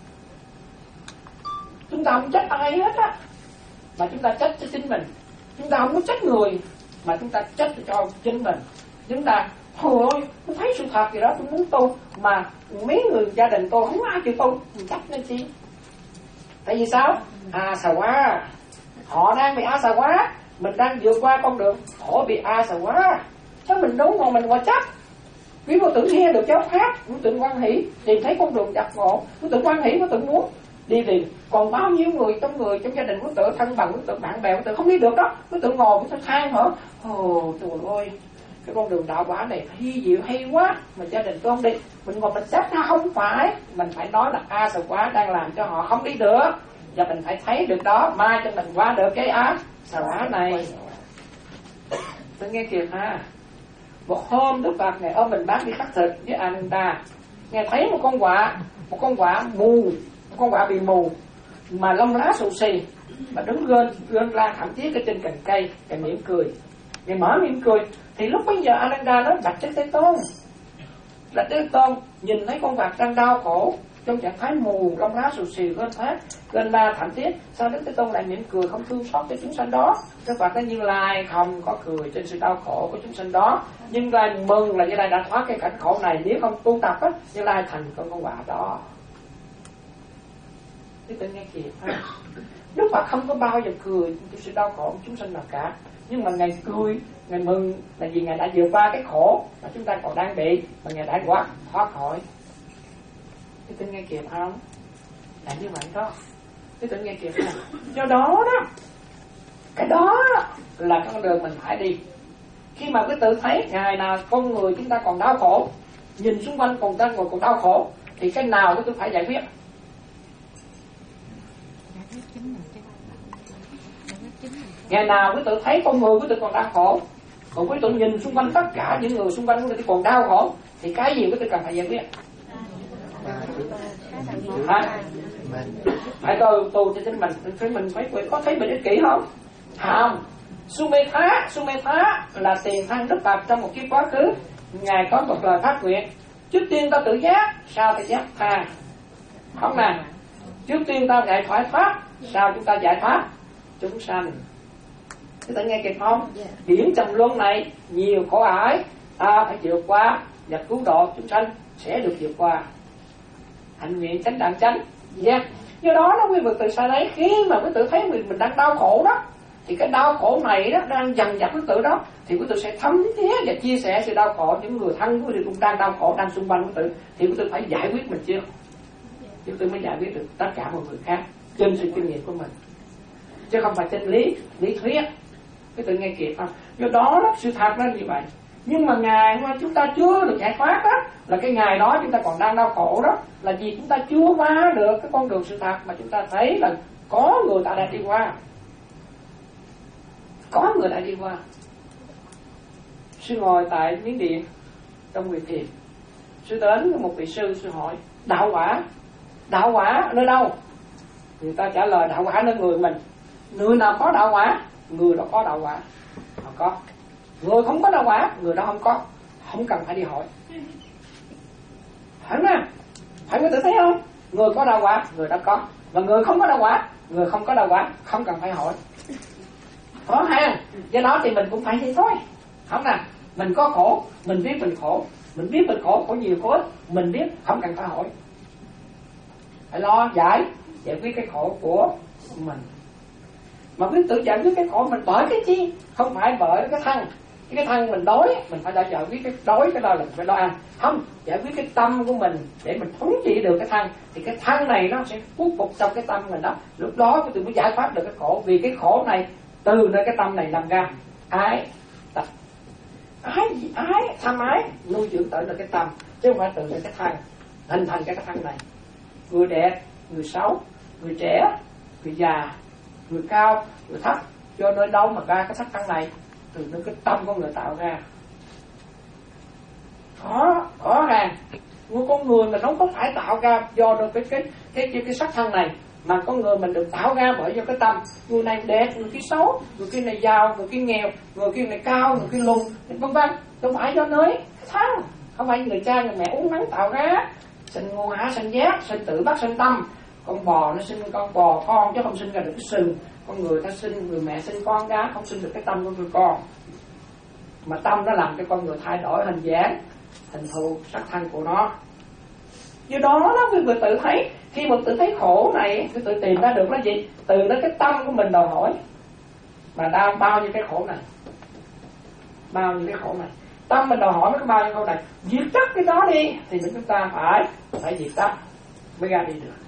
Chúng ta không trách ai hết á, mà chúng ta trách cho chính mình. Chúng ta không có trách người, mà chúng ta trách cho chính mình. Chúng ta thôi ơi, tôi thấy sự thật gì đó, tôi muốn tu, mà mấy người gia đình tôi không ai chịu tu, mình trách nên chi? Tại vì sao? A xà quá, họ đang bị a xà quá, mình đang vượt qua con đường, họ bị a xà quá, chứ mình đúng còn mình qua trách. Quý vô tưởng nghe được giáo pháp, quý tưởng quan hỷ, tìm thấy con đường giác ngộ, quý tưởng quan hỷ, quý tưởng muốn đi liền. Còn bao nhiêu người trong người trong gia đình quý tưởng thân bằng, quý tưởng bạn bè, quý tưởng không đi được đó, quý tưởng ngồi, quý tưởng than hả? Ồ trời ơi, cái con đường đạo quả này hy diệu hay quá, mà gia đình tôi không đi. Mình ngồi mình trách nó không phải, mình phải nói là a xà quá đang làm cho họ không đi được, và mình phải thấy được đó, mai cho mình qua được cái á xà quá này. Tôi nghe kìa ha. Một hôm Đức Phật Ngài ôm mình bác đi cắt thịt với Ananda. Ngài thấy một con quạ, một con quạ mù, một con quạ bị mù mà lông lá xù xì, mà đứng gơn gơn la thậm chí cái trên cành cây. Ngài mỉm cười, Ngài mở mỉm cười. Thì lúc bấy giờ Ananda nói đặt Đức Thế Tôn, đặt Đức Thế Tôn nhìn thấy con vật đang đau khổ trong trạng thái mù, lông lá xù xì, gơn phát gơn la thậm chí, sao Đức Thế Tôn lại mỉm cười không thương xót cho chúng sanh đó? Đức Phật nói Như Lai không có cười trên sự đau khổ của chúng sanh đó. Như Lai mừng là Như Lai đã thoát cái cảnh khổ này. Nếu không tu tập á, Như Lai thành con con quạ đó. Thế tự nghe kịp ha. Đức Phật không có bao giờ cười trên sự đau khổ của chúng sanh nào cả. Nhưng mà Ngài cười, Ngài mừng là vì Ngài đã vượt qua cái khổ mà chúng ta còn đang bị, mà Ngài đã thoát thoát khỏi. Thế tự nghe kịp không? Là như vậy đó. Thế tự nghe kịp không? Do đó đó, cái đó là con đường mình phải đi. Khi mà cứ tự thấy ngày nào con người chúng ta còn đau khổ, nhìn xung quanh còn ta ngồi còn đau khổ, thì cái nào của tôi phải giải quyết? Ngày nào cứ tự thấy con người của tôi còn đau khổ, còn quý tôi nhìn xung quanh tất cả những người xung quanh của tôi còn đau khổ, thì cái gì của tôi cần phải giải quyết? Hả? Phải tôi tu cho chính mình, phải mình phải có thấy mình ích kỷ không? Không. Sumetha, Sumetha là tiền thân Đức Phật trong một kiếp quá khứ. Ngài có một lời phát nguyện: trước tiên ta tự giác, sao ta giác tha. Không nè, trước tiên ta giải thoát thoát, sao chúng ta giải thoát chúng sanh. Chúng ta nghe kịp không? Biển trầm luân này nhiều khổ ải, ta phải vượt qua và cứu độ chúng sanh sẽ được vượt qua. Hạnh nguyện chánh đẳng chánh. Yeah. Do đó nó quý vị từ xa đấy, khi mà quý tự thấy mình mình đang đau khổ đó, thì cái đau khổ này đó đang dần dặt quý tự đó, thì quý tự sẽ thấm thía và chia sẻ sự đau khổ những người thân của quý tự cũng đang đau khổ đang xung quanh quý tự, thì quý tự phải giải quyết mình chưa? Quý tự mới giải quyết được tất cả mọi người khác trên sự kinh nghiệm của mình, chứ không phải trên lý lý thuyết. Quý tự nghe kịp không? Do đó, đó sự thật là như vậy. Nhưng mà ngày mà chúng ta chưa được giải thoát đó, là cái ngày đó chúng ta còn đang đau khổ đó, là vì chúng ta chưa qua được cái con đường sự thật mà chúng ta thấy là có người ta đã đi qua. Có người đã đi qua. Sư ngồi tại Miến Điện trong nguyện thiền, sư đến một vị sư, sư hỏi đạo quả, đạo quả ở nơi đâu? Người ta trả lời đạo quả nơi người mình. Người nào có đạo quả, người đó có đạo quả. Họ có. Người không có đạo quả, người đó không có. Không cần phải đi hỏi. Phải nè, phải có tự thấy không? Người có đạo quả, người đó có. Và người không có đạo quả, người không có đạo quả, không cần phải hỏi. Có ha. Do đó thì mình cũng phải vậy thôi. Không nè, mình có khổ, mình biết mình khổ, mình biết mình khổ, khổ nhiều khổ, mình biết, không cần phải hỏi. Phải lo giải, giải quyết cái khổ của mình. Mà biết tự giải quyết cái khổ mình bởi cái chi? Không phải bởi cái thân. Cái thân mình đói, mình phải đã giải quyết cái đói, cái đó là phải lo ăn. Không, giải quyết cái tâm của mình để mình thống trị được cái thân. Thì cái thân này nó sẽ khuất phục trong cái tâm mình đó. Lúc đó tôi mới giải thoát được cái khổ. Vì cái khổ này từ nơi cái tâm này làm ra. Ái, tập. Ái gì? Ái, tham ái nuôi dưỡng tới được cái tâm, chứ không phải từ nơi cái thân hình thành cái thân này. Người đẹp, người xấu, người trẻ, người già, người cao, người thấp, do nơi đâu mà ra cái sắc thân này? Từ nơi cái tâm của người tạo ra. Khó, khó ràng. Người con người mình không có phải tạo ra do nơi cái cái cái cái, cái sắc thân này, mà con người mình được tạo ra bởi do cái tâm. Người này đẹp, người kia xấu, người kia này giàu, người kia nghèo, người kia này cao, người kia lùn, vân vân. Không phải do nơi cái thân, không phải người cha người mẹ uống nắng tạo ra. Sinh ngu há sinh giác, sinh tử bắt sinh tâm. Con bò nó sinh con bò con chứ không sinh ra được cái sừng. Con người ta sinh, người mẹ sinh con ra, không sinh được cái tâm của người con. Mà tâm nó làm cho con người thay đổi hình dáng, hình thù, sắc thân của nó. Do đó nó quý vị tự thấy, khi mà tự thấy khổ này, quý tự tìm ra được là gì? Từ đó cái tâm của mình đòi hỏi. Mà đau bao nhiêu cái khổ này, bao nhiêu cái khổ này, tâm mình đòi hỏi nó có bao nhiêu khổ này. Diệt tắt cái đó đi, thì chúng ta phải phải diệt tắt mới ra đi được.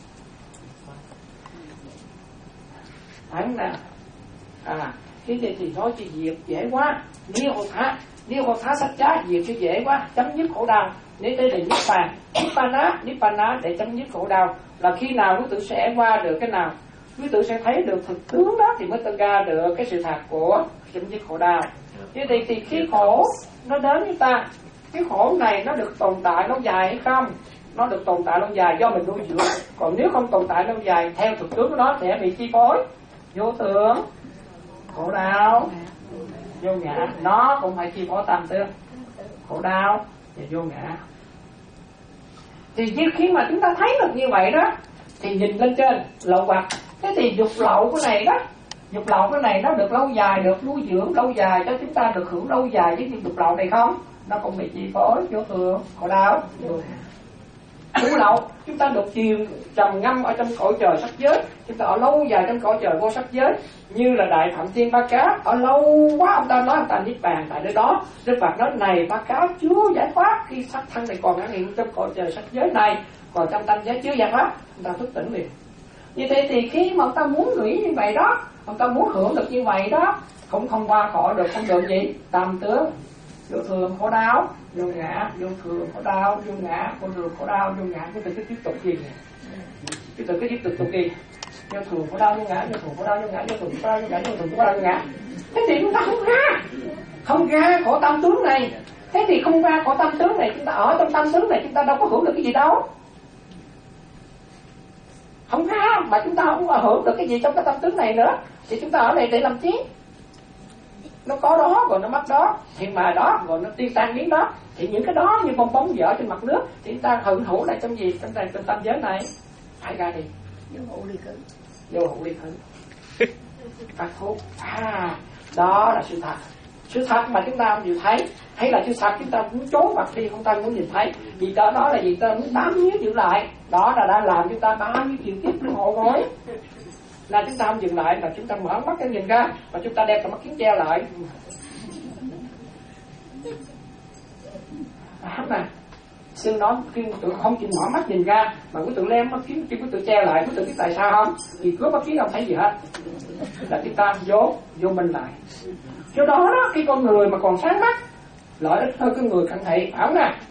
Hắn nè, à, cái gì thì nói chi diệt dễ quá. Nếu hộ thá, nếu hộ thá sách giá diệt cho dễ quá, chấm dứt khổ đau. Nếu tới là niết bàn, niết bàn á, niết bàn á để chấm dứt khổ đau. Là khi nào quý tử sẽ qua được cái nào, quý tử sẽ thấy được thực tướng đó, thì mới tự ra được cái sự thật của chấm dứt khổ đau. Như thì, thì khi khổ nó đến với ta, cái khổ này nó được tồn tại lâu dài hay không? Nó được tồn tại lâu dài do mình nuôi dưỡng. Còn nếu không tồn tại lâu dài theo thực tướng của nó sẽ bị chi phối vô tưởng, khổ đau, vô ngã. Nó cũng phải chi phối tam tướng, khổ đau và vô ngã. Thì khi mà chúng ta thấy được như vậy đó thì nhìn lên trên lậu hoặc. Thế thì dục lậu cái này đó, dục lậu cái này nó được lâu dài, được nuôi dưỡng lâu dài cho chúng ta được hưởng lâu dài với dục lậu này không? Nó cũng bị chi phối vô thường, khổ đau. Dục lậu chúng ta được chìm trầm ngâm ở trong cõi trời sắc giới, chúng ta ở lâu dài trong cõi trời vô sắc giới, như là đại Phạm Thiên Ba Cá ở lâu quá, ông ta nói ông ta niết bàn tại nơi đó. Đức Phật nói này Ba Cá chưa giải thoát, khi sắc thân này còn ngã nghiệm trong cõi trời sắc giới này, còn trong tâm giới chưa giải thoát, ông ta thức tỉnh liền. Như thế thì khi mà ông ta muốn nghĩ như vậy đó, ông ta muốn hưởng được như vậy đó, cũng không qua khỏi được không được gì tam tướng, vô thường khổ đau, vô ngã, vô thường khổ đau, vô ngã, vô thường khổ đau, vô ngã. Cái từ cái tiếp tục gì? Cái từ cái tiếp tục tục gì? Vô thường khổ đau, vô ngã, vô thường khổ đau, vô ngã, vô thường khổ đau, vô ngã, vô thường khổ đau, vô ngã. Thế thì chúng ta không ra, không ra khổ tam tướng này. Thế thì không ra khổ tam tướng này, chúng ta ở trong tam tướng này chúng ta đâu có hưởng được cái gì đâu. Không ra mà chúng ta không hưởng được cái gì trong cái tâm tướng này nữa, thì chúng ta ở đây để làm chi? Nó có đó rồi nó mất đó, hiện mà đó rồi nó tiêu tan biến đó, thì những cái đó như bong bóng dở trên mặt nước thì chúng ta hưởng thụ lại trong gì, trong này trong tâm giới này phải ra đi vô hữu ly khứ, vô hữu ly khứ các thuốc. À đó là sự thật, sự thật mà chúng ta không chịu thấy, hay là sự thật chúng ta muốn trốn mặt đi, không ta muốn nhìn thấy. Vì đó, đó là gì, ta muốn bám víu giữ lại, đó là đã làm chúng ta bao nhiêu chuyện kiếp luân hồi rồi. Là chúng ta không dừng lại, là chúng ta mở mắt cái nhìn ra, và chúng ta đem cái mắt kiến treo lại. À, mà xương nói khi tự không chịu mở mắt nhìn ra, mà quý tự lem mắt kiến khi quý tự treo lại, quý tự biết tại sao không? Vì cướp mắt kiến không thấy gì hết, là chúng ta vô vô mình lại. Cho đó đó, cái con người mà còn sáng mắt lợi ích hơn cái người cận thị, phải không nè?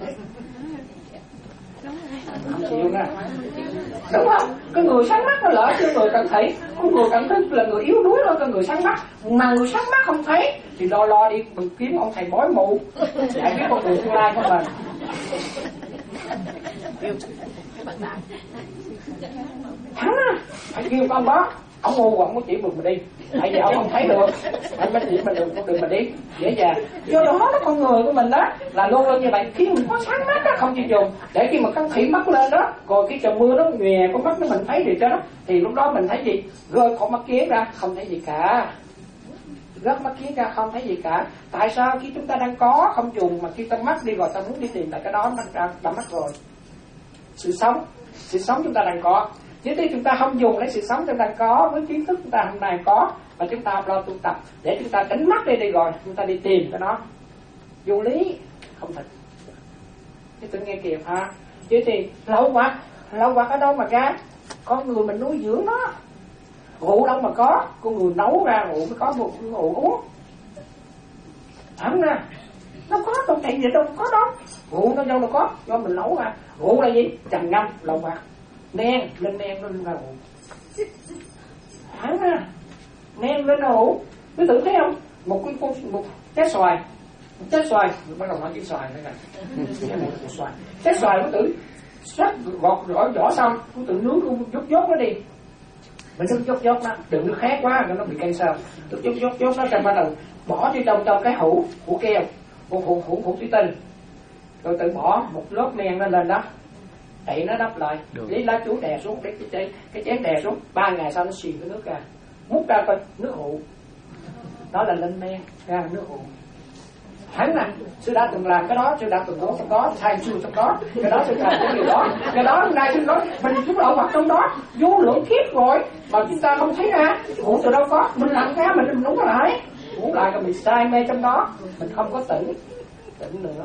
Không chịu nè, đúng không? Cái người sáng mắt nó lợi cho người cận thị, con người cận thị là người yếu đuối hơn cái người sáng mắt. Mà người sáng mắt không thấy thì lo lo đi mình kiếm ông thầy bói mù giải quyết con người tương lai của mình. Thắng á, phải kêu con đó, ông ngu ông có chỉ mình mà đi, tại vì ông không thấy được, anh mới chỉ mình được con đường mà đi dễ dàng. Do đó nó con người của mình đó là luôn luôn như vậy, khi mình có sáng mắt đó không chịu dùng, để khi mà căng thị mắt lên đó, rồi khi trời mưa nó nhòe con mắt nó mình thấy được cho đó, thì lúc đó mình thấy gì, rơi khỏi mắt kiến ra không thấy gì cả, rớt mắt kiến ra không thấy gì cả. Tại sao khi chúng ta đang có không dùng, mà khi ta mất đi rồi ta muốn đi tìm lại cái đó nó ra đã mất rồi. Sự sống, sự sống chúng ta đang có, nếu khi chúng ta không dùng lấy sự sống chúng ta có với kiến thức chúng ta hôm nay có, và chúng ta lo tu tập để chúng ta đánh mắt đi đi rồi chúng ta đi tìm cái đó vô lý không thật. Chứ tôi nghe kịp ha. Chứ thì lâu quá lâu quá ở đâu mà ra, con người mình nuôi dưỡng nó, rượu đâu mà có, con người nấu ra rượu mới có một rượu uống, không nè, nó có trong này gì đâu có đó, rượu nó đâu mà có, do mình nấu ra. Rượu là gì? Trầm ngâm lâu quá nén lên nén lên rượu, hẳn à, nén lên rượu. Quý tử thấy không, một cái một, một trái xoài, một trái xoài, bắt đầu nói cái xoài nữa nè, một xoài, trái xoài quý tử sắc gọt vỏ vỏ xong, quý tử nướng luôn dốt dốt nó đi, mình nước dốt dốt nó, đừng nước khét quá nó bị cay sao, nước dốt dốt dốt nó xong bắt đầu bỏ vô trong trong cái hũ hũ keo, hũ hũ hũ hũ thủy tinh, rồi tự bỏ một lớp men lên lên đó. Đậy nó đắp lại, lấy lá chuối đè xuống, lấy cái, cái, cái chén đè xuống, ba ngày sau nó xì cái nước ra, múc ra coi nước rượu, đó là lên men ra là nước rượu. Hắn nè, sư đã từng làm cái đó, sư đã từng uống trong đó, thay sư trong đó, cái đó sư làm cái điều đó, cái đó hôm nay sư nói mình chúng lậu hoặc trong đó, vô lượng kiếp rồi mà chúng ta không thấy ra, rượu từ đâu có, mình làm ra mình mình uống lại, uống lại rồi mình say mê trong đó, mình không có tỉnh, tỉnh nữa.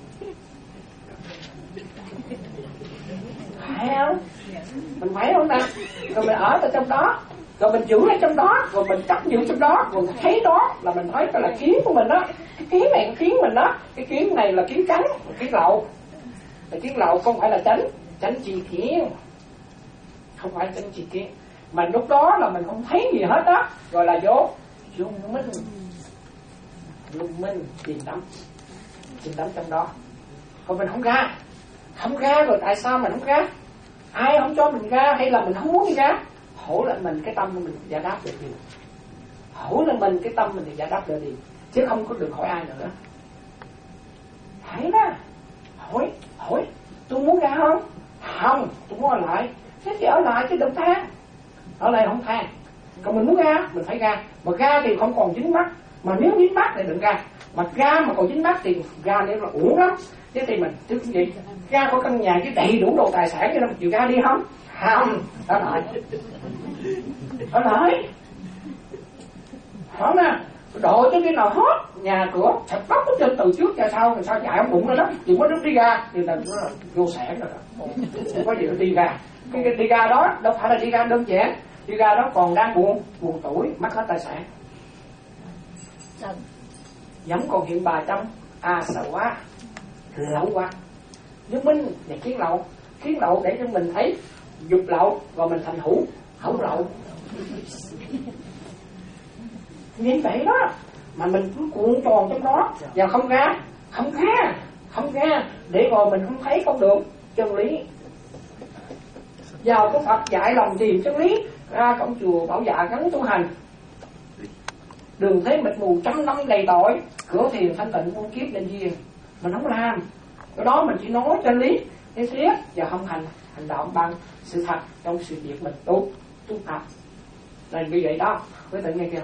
Phải không? Mình phải không ta? Rồi mình ở trong đó, rồi mình giữ ở trong đó, rồi mình chấp giữ trong đó, rồi mình thấy đó là mình thấy cái là kiến của mình đó. Cái kiến này là kiến mình đó, cái kiến này là kiến trắng, kiến lậu. Là kiến lậu không phải là chánh, chánh trì kiến, không phải chánh trì kiến. Mà lúc đó là mình không thấy gì hết đó, rồi là vô vô minh. lung minh chìm đắm, chìm đắm trong đó. Còn mình không ra, không ra rồi tại sao mình không ra? Ai không cho mình ra hay là mình không muốn đi ra? Hỏi là mình cái tâm của mình giải đáp được gì? Hỏi là mình cái tâm mình thì giải đáp được gì? Chứ không có được hỏi ai nữa. Thấy đó, hỏi, hỏi, tôi muốn ra không? Không, tôi muốn ở lại. Thế thì ở lại chứ đừng than. Ở lại không than. Còn mình muốn ra, mình phải ra. Mà ra thì không còn dính mắc. Mà nếu dính mắc thì đừng ra. Mà ra mà còn dính mắc thì ra nếu là uổng lắm. Thế thì mình, chứ gì? Ra có căn nhà với đầy đủ đồ tài sản cho nên chịu ra đi không? Không, ở lại. Ở lại. Hỏi nè, độ cho cái nào hết nhà cửa sạch bóc hết trơn từ trước cho sau rồi sao chạy ông bụng ra đó, chỉ có nước đi ra thì là nó vô sản rồi đó. Không có gì nó đi ra. Cái, cái đi ra đó đâu phải là đi ra đơn giản, đi ra đó còn đang buồn buồn tuổi mất hết tài sản, vẫn còn hiện bà trong à sợ quá lậu quá nhưng minh và kiến lậu, kiến lậu để cho mình thấy dục lậu rồi mình thành hữu hữu lậu. Như vậy đó mà mình cứ cuộn tròn trong đó và không ra, không ra, không ra để rồi mình không thấy con đường chân lý. Vào có Phật dạy lòng tìm chân lý, ra cổng chùa bảo dạ gắn tu hành. Đường thế mịt mù trăm năm đầy tội, cửa thiền thanh tịnh muôn kiếp nên duyên. Mình không làm, cái đó mình chỉ nói chân lý, cái thiết và không hành hành động bằng sự thật trong sự việc mình tu tu tập. Là như vậy đó, quý vị nghe kìa.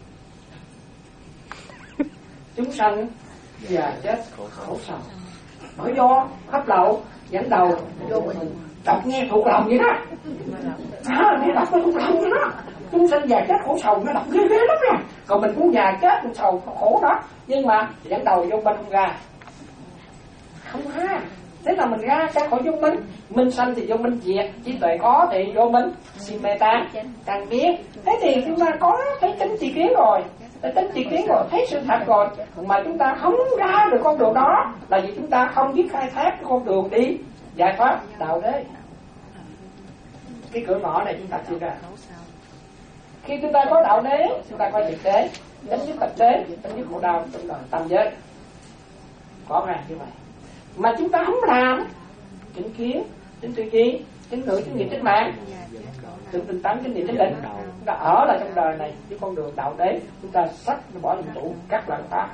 Chúng sanh và chết khổ sầu bởi do hấp lậu dẫn đầu vô mình đọc nghe thuộc lòng vậy đó. À, nghe đọc thuộc lòng vậy đó. Chúng sanh già chết khổ sầu nó đọc ghê ghê lắm nè. Còn mình cũng già chết khổ sầu khổ đó, nhưng mà dẫn đầu vô bên không ra, không ra. Thế là mình ra ra khỏi vô minh, minh sanh thì vô minh diệt, trí tuệ có thì vô minh si mê tan tan biến. Thế thì chúng ta có thấy tính tri kiến rồi, tính tri kiến rồi, thấy sự thật rồi, mà chúng ta không ra được con đường đó là vì chúng ta không biết khai thác cái con đường đi giải thoát đạo đế. Cái cửa ngõ này chúng ta chưa ra. Khi chúng ta có đạo đế, chúng ta có thực tế, chấm dứt tập tế, chấm dứt khổ đau trong đời tam giới. Có ra như vậy. Mà chúng ta không làm, chánh kiến, chánh tư duy, chánh ngữ, chánh nghiệp, chánh mạng, chánh tinh tấn, chánh niệm, chánh định, chúng ta ở lại trong đời này với con đường đạo đế, chúng ta sách nó bỏ trong tủ, cắt lại phá.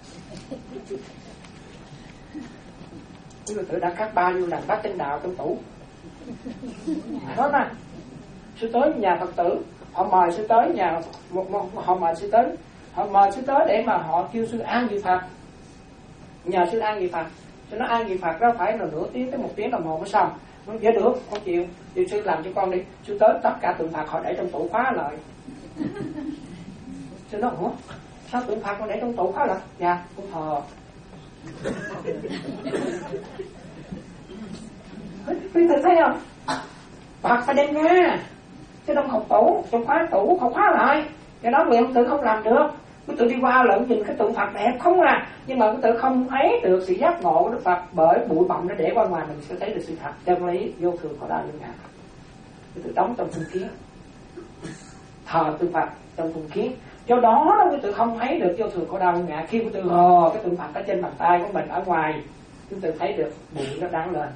Chúng tôi đã cắt bao nhiêu lần bát chánh đạo trong tủ. Đó mà, sư tới nhà Phật tử, họ mời sư tới nhà, một, một, họ mời sư tới, họ mời sư tới để mà họ kêu sư an vị Phật, nhờ sư an vị Phật. Cho nó an vị Phật đó phải là nửa tiếng tới một tiếng đồng hồ mới xong. Nó dễ được, con chịu, thì sư làm cho con đi. Sư tới tất cả tượng Phật họ để trong tủ khóa lại. Sư nói, ủa, sao tượng Phật họ để trong tủ khóa lại? Dạ, con thờ. Quý vị thấy không? Phật phải đem ra, chứ không học tủ, trong khóa tủ, không khóa lại. Cái đó người ông tự không làm được. Quý tự đi qua lẫn nhìn cái tượng Phật đẹp không à, nhưng mà quý tự không thấy được sự giác ngộ của Đức Phật, bởi bụi bặm nó để qua ngoài mình sẽ thấy được sự thật chân lý vô thường khổ đau vô ngã. Quý tự đóng trong phương kiến, thờ tượng Phật trong phương kiến, do đó đó quý tự không thấy được vô thường khổ đau vô ngã. Khi quý tự hờ cái tượng Phật ở trên bàn tay của mình ở ngoài, quý tự thấy được bụi nó đang lên.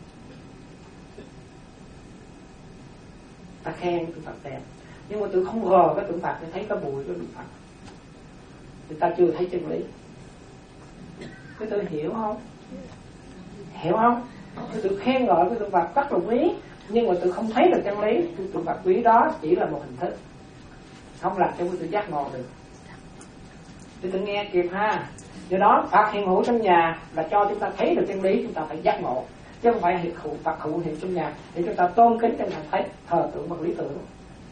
Ta khen tượng Phật đẹp, nhưng mà tự không hờ cái tượng Phật thì thấy cái bụi của tượng Phật, người ta chưa thấy chân lý. Cái tôi hiểu không? Hiểu không? Cái tôi khen ngợi cái tượng Phật rất là quý, nhưng mà tôi không thấy được chân lý. Cái tượng Phật quý đó chỉ là một hình thức, không làm cho tôi giác ngộ được. Tôi tự nghe kịp ha. Do đó Phật hiện hữu trong nhà là cho chúng ta thấy được chân lý, chúng ta phải giác ngộ, chứ không phải hiện hữu Phật hữu hiện trong nhà để chúng ta tôn kính trong thành thấy thờ tượng vật lý tưởng.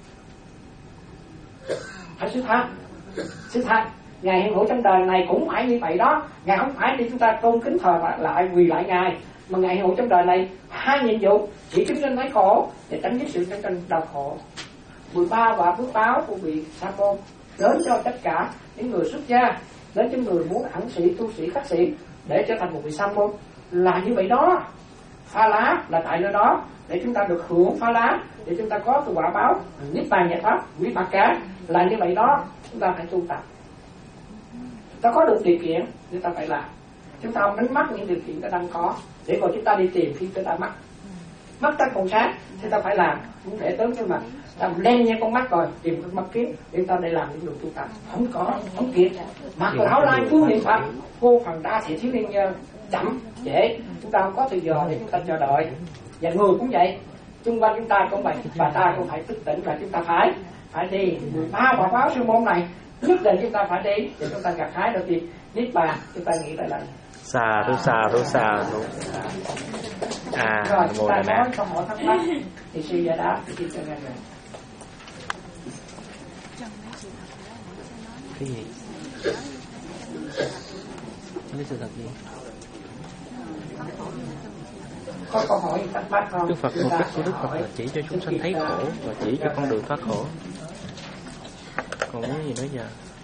Phải sự thật, sự thật. Ngài hiện hữu trong đời này cũng phải như vậy đó. Ngài không phải để chúng ta tôn kính thờ lại, quỳ lại Ngài, mà Ngài hiện hữu trong đời này hai nhiệm vụ: chỉ chúng sanh thấy khổ để tránh dứt sự chân tranh đau khổ. mười ba quả phước báo của vị sa môn đến cho tất cả những người xuất gia, đến cho người muốn ẩn sĩ, tu sĩ, khắc sĩ để trở thành một vị sa môn là như vậy đó. Pha lá là tại nơi đó để chúng ta được hưởng pha lá, để chúng ta có cái quả báo niết bàn giải thoát, quý bạc cá là như vậy đó. Chúng ta phải tu tập. ta có được điều kiện chúng ta phải làm. Chúng ta không đánh mất những điều kiện ta đang có để rồi chúng ta đi tìm khi chúng ta mất mất ta còn sáng thì ta phải làm, không để tới cái mặt ta đen như con mắt rồi tìm con mắt kiếm để ta để làm những điều tu tập không có không kịp. Mặc lão lai cứu niệm Phật vô phần đa thì thiếu niên nhân chậm trễ, chúng ta không có thời giờ để chúng ta chờ đợi. Và người cũng vậy, xung quanh chúng ta cũng vậy, và ta cũng phải thức tỉnh là chúng ta phải phải đi mười ba quả báo sư môn này nhất định chúng ta phải đi để chúng ta gặt hái được việc niết bàn. Chúng ta nghĩ lại là xà thu xà thu xà thu à rồi mô ta đà nói nát. câu hỏi thắc mắc thì sư giải đáp thì cho nghe rồi. Cái gì? Cái sự thật gì? Có câu hỏi gì thắc mắc không? Đức Phật, mục đích của Đức Phật là chỉ cho chúng sanh thấy khổ và chỉ cho con đường thoát khổ. Còn muốn gì nữa giờ?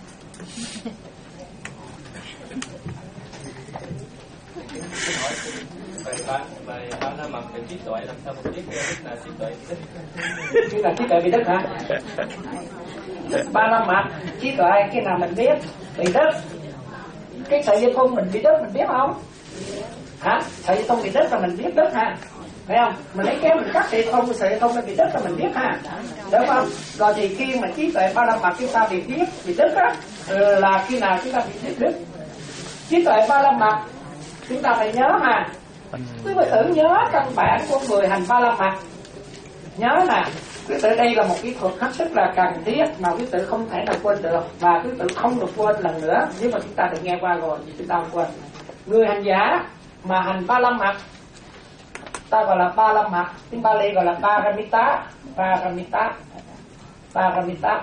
Bài ba bài ba la mật về trí tuệ, làm sao một biết đức là trí tuệ bị đức? Chứ là trí tuệ bị đức hả? Ba la mật trí tuệ khi nào mình biết bị đức, cái sợi dây thun mình bị đức mình biết không? Hả? Sợi dây thun bị đức là mình biết đức ha, phải không? Mình lấy kéo mình cắt sợi dây thun, sợi dây thun nó bị đức là mình biết ha, đúng không? Rồi thì khi mà trí tuệ ba la mật chúng ta bị biết bị đức á là khi nào chúng ta bị biết đức? Trí tuệ ba la mật chúng ta phải nhớ mà. Quý vị thử nhớ căn bản của người hành ba la mật. Nhớ nè, quý tử đây là một kỹ thuật hết sức là cần thiết mà quý tử không thể nào quên được, và quý tử không được quên lần nữa. Nếu mà chúng ta được nghe qua rồi thì chúng ta không quên. Người hành giả mà hành ba la mật, ta gọi là ba la mật, tiếng Bali gọi là Paramita, Paramita, Paramita.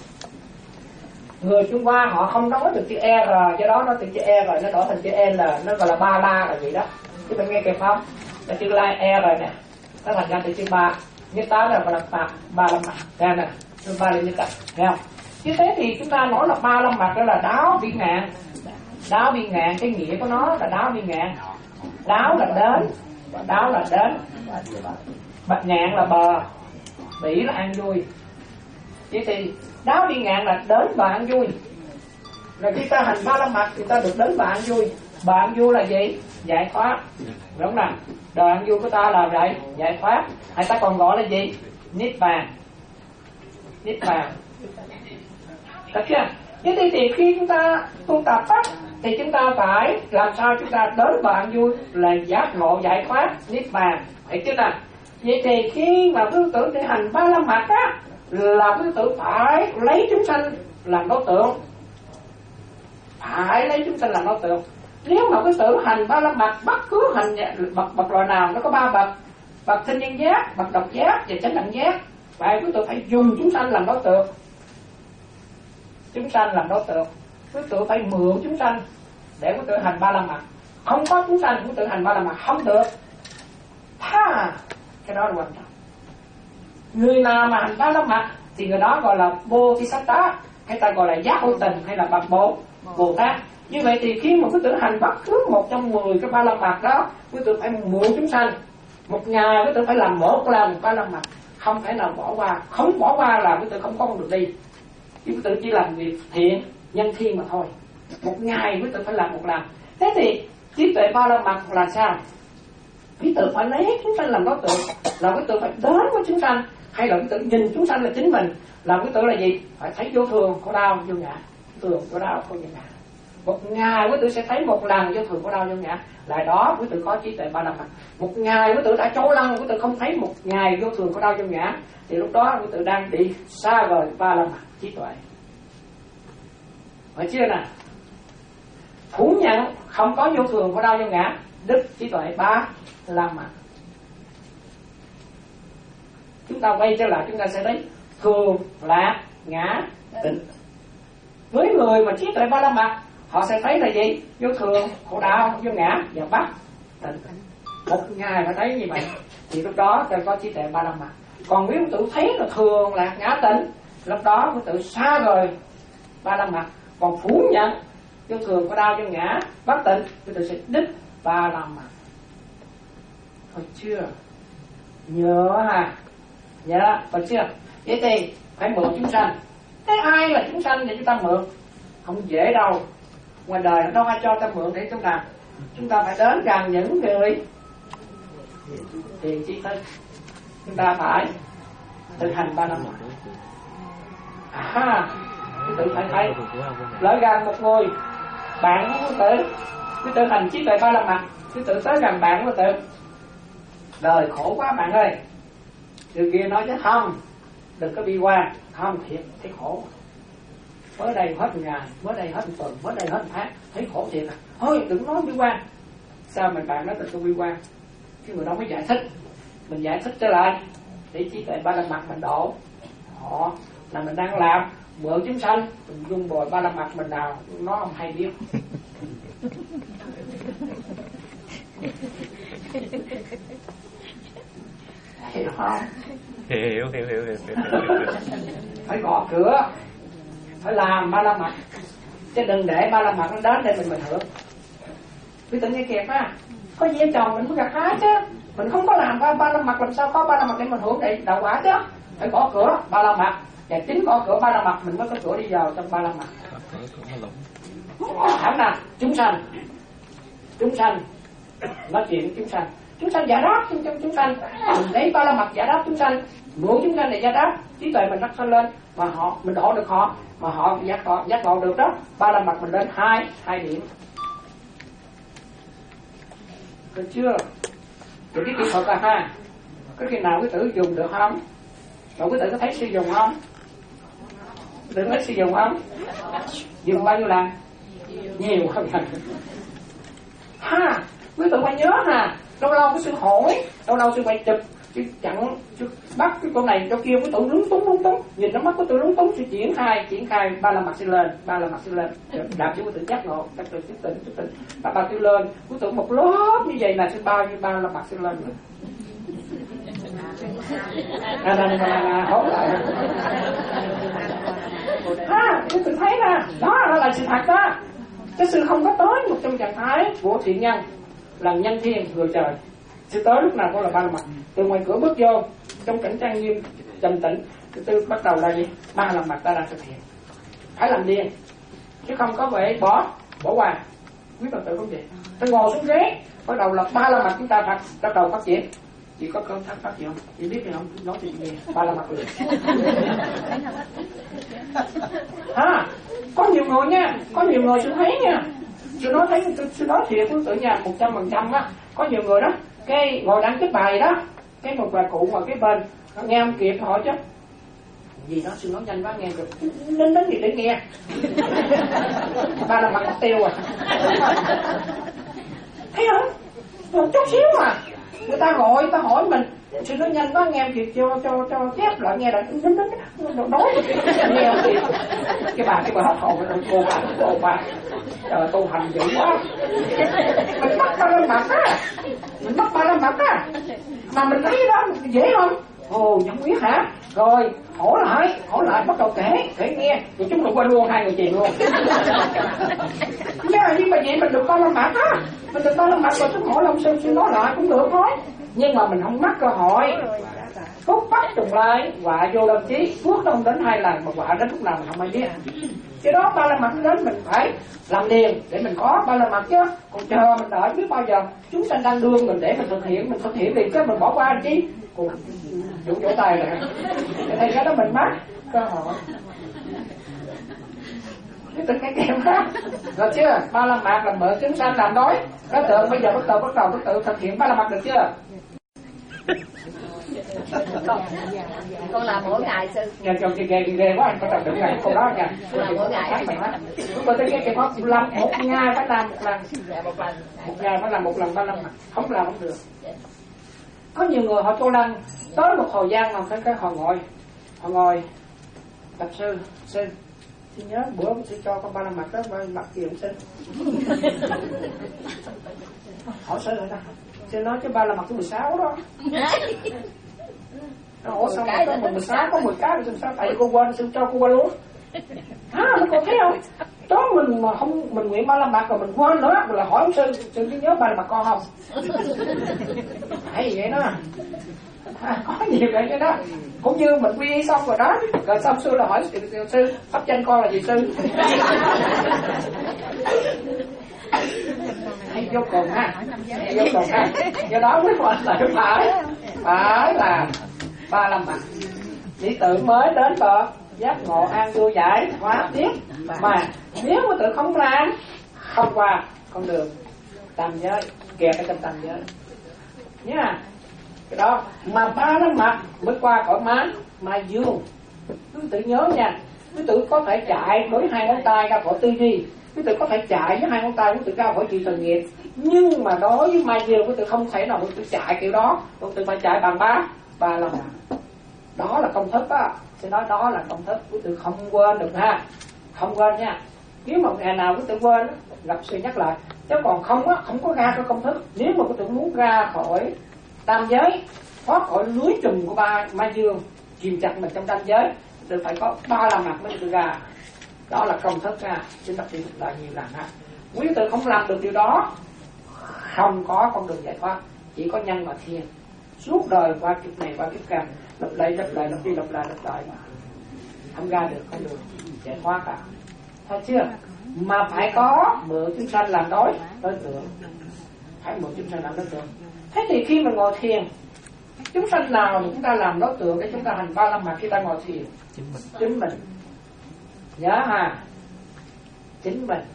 Người Trung Hoa họ không nói được chữ E R, do đó nó từ chữ E rồi nó đổi thành chữ L, nó gọi là ba la là vậy đó. Các bạn nghe kịp không? Là chữ la E rồi nè, nó thành ra từ chữ ba, nhất tá là gọi là ba, ba la mật, nghe nè, ba la nhất tá, nghe không? Như thế thì chúng ta nói là ba la mật đó là đáo biên ngạn, đáo biên ngạn cái nghĩa của nó là đáo biên ngạn, đáo là đến, đáo là đến, bạch ngạn là bờ, bỉ là an vui. Vậy thì đáo biên ngạn là đến và an vui. Rồi khi ta hành ba la mật thì ta được đến và an vui. Bà an vui là gì? Giải thoát, đúng không nào? Đời an vui của ta là vậy, giải thoát. Hay ta còn gọi là gì? Niết bàn, niết bàn. Được chưa? Thế thì, thì khi chúng ta tu tập á, thì chúng ta phải làm sao chúng ta đến và an vui là giác ngộ giải thoát niết bàn, phải chưa nào? Vậy thì khi mà quý tử để hành ba la mật á, là quý tử phải lấy chúng sanh làm đối tượng, phải lấy chúng sanh làm đối tượng. Nếu mà quý tử hành ba la mật bất cứ hành bậc bậc loại nào nó có ba bậc: bậc thanh nhân giác, bậc độc giác và chánh đẳng giác. Vậy quý tử phải dùng chúng sanh làm đối tượng, chúng sanh làm đối tượng. Quý tử phải mượn chúng sanh để quý tử hành ba la mật. Không có chúng sanh quý tử hành ba la mật không được. Ha, cái đó là quan trọng. Người nào mà hành ba la mật thì người đó gọi là Bodhisattva, hay ta gọi là giác vô tình, hay là bậc Bồ Bồ Tát. Như vậy thì khi mà quý tử hành bất cứ một trong mười cái ba la mật đó, quý tử phải mượn chúng sanh. Một ngày quý tử phải làm một lần ba la mật, không thể nào bỏ qua. Không bỏ qua là quý tử không có con được đi. Quý tử chỉ làm việc thiện nhân thiên mà thôi. Một ngày quý tử phải làm một lần. Thế thì trí tuệ ba la mật là sao? Quý tử phải lấy chúng sanh làm đối tượng, là quý tử phải đến với chúng sanh, hay là quý tử nhìn chúng sanh là chính mình, là quý tử là gì? Phải thấy vô thường, khổ đau, vô ngã, thường khổ đau, không vô ngã. Một ngày quý tử sẽ thấy một lần vô thường, khổ đau, vô ngã, lại đó quý tử có trí tuệ ba la mật. Một ngày quý tử đã trố lăng, quý tử không thấy một ngày vô thường, khổ đau, vô ngã, thì lúc đó quý tử đang bị xa rời ba la mật trí tuệ. Phải chưa nào? Phủ nhận không có vô thường, khổ đau, vô ngã, đức trí tuệ ba la mật. Chúng ta quay trở lại chúng ta sẽ thấy thường, lạc, ngã, tịnh. Với người mà trí tuệ ba la mật, họ sẽ thấy là gì? Vô thường, khổ đau, vô ngã và bất tịnh. Một ngày phải thấy như vậy thì lúc đó ta có trí tuệ ba la mật. Còn nếu tự thấy là thường, lạc, ngã, tịnh, lúc đó mới tự xa rời ba la mật. Còn phủ nhận vô thường, khổ đau, vô ngã, bất tịnh, thì tự sẽ đích ba la mật. Thôi chưa? Nhớ ha. Dạ, phải chưa? Vậy thì phải mượn chúng sanh. Thế ai là chúng sanh để chúng ta mượn? Không dễ đâu. ngoài đời đâu ai cho ta mượn để chúng ta chúng ta phải đến gần những người hiền tri thức, chúng ta phải thực hành ba la mật. À, quý tử phải thấy lỡ gần một người bạn của quý tử, quý tử hành trí tuệ ba la mật, quý tử tới gần bạn của quý tử, đời khổ quá bạn ơi, người kia nói chứ không, đừng có bi quan, không thiệt thấy khổ, mới đây hết một ngày, mới đây hết một tuần, mới đây hết một tháng, thấy khổ thiệt à, thôi đừng nói bi quan. Sao mình bạn nói tình tôi bi quan? Cái người đó mới giải thích, mình giải thích trở lại để trí tuệ ba la mật mình đổ họ là mình đang làm mượn chúng sanh, mình dung bồi ba la mật mình nào nó không hay biết. Hiểu không? Hiểu, hiểu, hiểu, hiểu. Phải gõ cửa, phải làm ba la mật, chứ đừng để ba la mật nó đến đây mình mình hưởng. Quý tử nghe kịp á, có vợ chồng mình mới gặt hái chứ, mình không có làm ba, ba la mật làm sao có ba la mật để mình hưởng để đậu quả chứ. Phải gõ cửa ba la mật, và chính gõ cửa ba la mật mình mới có cửa đi vào trong ba la mật. Hẳn là chúng sanh, chúng sanh nói chuyện với chúng sanh, chúng sanh giải đáp chúng chúng chúng sanh, mình lấy ba la mật giải đáp chúng sanh, mượn chúng sanh để giải đáp, trí tuệ mình đắc sanh lên mà họ mình độ được họ, mà họ giác ngộ giác ngộ được đó, ba la mật mình lên hai hai điểm. Được chưa? Rồi cái kỹ thuật là ha, có khi nào quý tử dùng được không? Rồi quý tử có thấy sử dụng không? Quý tử thấy sử dụng không? Dùng bao nhiêu lần? Nhiều không? Ha, quý tử phải nhớ ha, lâu lâu cái sư hỏi, lâu lâu sư phải chụp, chứ chẳng chứ bắt cái con này cho kia quý tử lúng túng lúng túng, nhìn nó mắt quý tử lúng túng thì triển khai triển khai ba la mật sẽ lên, ba la mật sẽ lên, đạt cho quý tử giác ngộ, các tự thức tỉnh thức tỉnh, ba ba tiêu lên, quý tử một lớp như vậy là sẽ bao nhiêu ba la mật sẽ lên nữa. À, là, là, là, hốt lại ha, quý tử thấy nè, đó là sự thật đó. Cái sư không có tới một trong trạng thái của thiện nhân, là nhân thiên người trời. Sư tới lúc nào cũng là ba la mật. Từ ngoài cửa bước vô, trong cảnh trang nghiêm trầm tĩnh, từ từ bắt đầu là gì? Ba la mật ta đang thực hiện. Phải làm liền, chứ không có vẻ bỏ bỏ qua. Quý Phật tử không vậy. Ta ngồi xuống ghế, bắt đầu là ba la mật chúng ta bắt bắt đầu phát triển. Chị có cơn thắc mắc gì không? Chị biết gì không? Nói chuyện gì? Ba la mật liền. Ha, có nhiều người nha, có nhiều người sư thấy nha, sư nói thấy sư nói thiệt quý tử nha, một trăm phần trăm á, có nhiều người đó, cái ngồi đang kết bài đó, cái một bà cụ mà cái bên nghe không kịp hỏi chứ gì đó sư nói nhanh quá nghe được, đến đến gì để nghe. Ba la mật tiêu à, thấy không? Một chút xíu mà người ta gọi, người ta hỏi mình, sư nói nhanh quá nghe kịp cho cho cho chép lại nghe lại, đến đến nói nghe không kịp. Cái bà cái bà hết hồn rồi, cô bà cô bà trời tu hành dữ quá, mình mất ba la mật á, mình mất ba la mật á, mà mình thấy đó dễ không? Ồ chẳng biết hả? Rồi hỏi lại hỏi lại bắt đầu kể kể nghe, rồi chúng mình quên luôn, hai người chìm luôn. Nhưng mà như vậy mình được ba la mật á, mình được ba la mật rồi chúng hỏi lòng sư sư nói lại cũng được thôi, nhưng mà mình không mất cơ hội. Phúc bắt trùng lại, quả vô đồng chí, phước không đến hai lần mà quả đến lúc nào mình không ai biết. Cái đó ba la mật đến mình phải làm liền để mình có ba la mật chứ, còn chờ mình đợi biết bao giờ chúng sanh đang đương mình để mình thực hiện, mình thực hiện liền chứ mình bỏ qua chi. Còn chủ vỗ tay này, thì cái đó mình mất cơ hội. Cái tính cái kèm đó, được chưa? Ba la mật là mượn chúng sanh làm đối. Đó tượng bây giờ bắt đầu bắt đầu bắt đầu thực hiện ba la mật được chưa? con, con làm mỗi ngày sư. Nhà chồng chị ghê ghê quá anh có tập được ngày câu đó nha. Làm mỗi ngày. Chúng tôi thấy cái cái pháp làm một ngày phải làm một lần. Một ngày phải làm một lần ba lần mà không làm không được. Có nhiều người họ tu lăng tới một thời gian mà cái cái họ ngồi họ ngồi tập sư xin xin nhớ bữa tôi cho con ba la mật đó ba la mật gì cũng xin. Hỏi sư rồi ta sư nói chứ ba la mật thứ mười sáu đó. Ủa sao mà có mười sáu có mười cái rồi sao? Tại vì cô quên sư cho cô quên luôn. Hả à, cô thấy không? Đó mình mà không mình nguyện ba la mật rồi mình quên nữa, mình là hỏi ông sư sư chứ nhớ ba la mật con không? Hay vậy đó. À, có nhiều cái cái đó. Cũng như mình quy y xong rồi đó, rồi xong sư là hỏi sư pháp danh con là gì sư? Hay vô cùng ha, hay vô cùng ha. Do đó quý vị là phải phải là ba la mật. Chỉ tự mới đến bậc giác ngộ an vui giải hóa tiếp, mà nếu mà tự không làm, không qua con đường tam giới, kẹt ở trong tam giới nha. Cái đó mà ba la mật mới qua cõi má ma dương. Quý tự nhớ nha, quý tự có thể chạy với hai ngón tay ra khỏi tư duy, quý tự có thể chạy với hai ngón tay quý tự ra khỏi chịu thần nghiệp, nhưng mà đối với ma dương quý tự không thể nào quý tự chạy kiểu đó, quý tự phải chạy bằng ba ba la mật. Đó là công thức á, sẽ nói đó là công thức, quý tự không quên được ha, không quên nha. Nếu mà ngày nào quý tự quên gặp sư nhắc lại, chứ còn không á, không có ra cái công thức. Nếu mà quý tự muốn ra khỏi tam giới, thoát khỏi lưới trùng của ba ma dương kìm chặt mình trong tam giới, tự phải có ba la mật mới được ra. Đó là công thức ha, xin đọc đi lại nhiều lần ha. Quý tự không làm được điều đó, không có con đường giải thoát, chỉ có nhân và thiên. Suốt đời qua kiếp này qua kiếp khác, lặp lại lặp lại lặp đi lặp lại lặp lại mà không ra được con đường giải thoát cả. Thấy chưa? Mà phải có mượn chúng sanh làm đối đối tượng, phải mượn chúng sanh làm đối tượng. Thế thì khi mình ngồi thiền, chúng sanh nào mà chúng ta làm đối tượng để chúng ta hành ba la mật khi ta ngồi thiền? Chính mình. Chính mình. Nhớ ha, chính mình.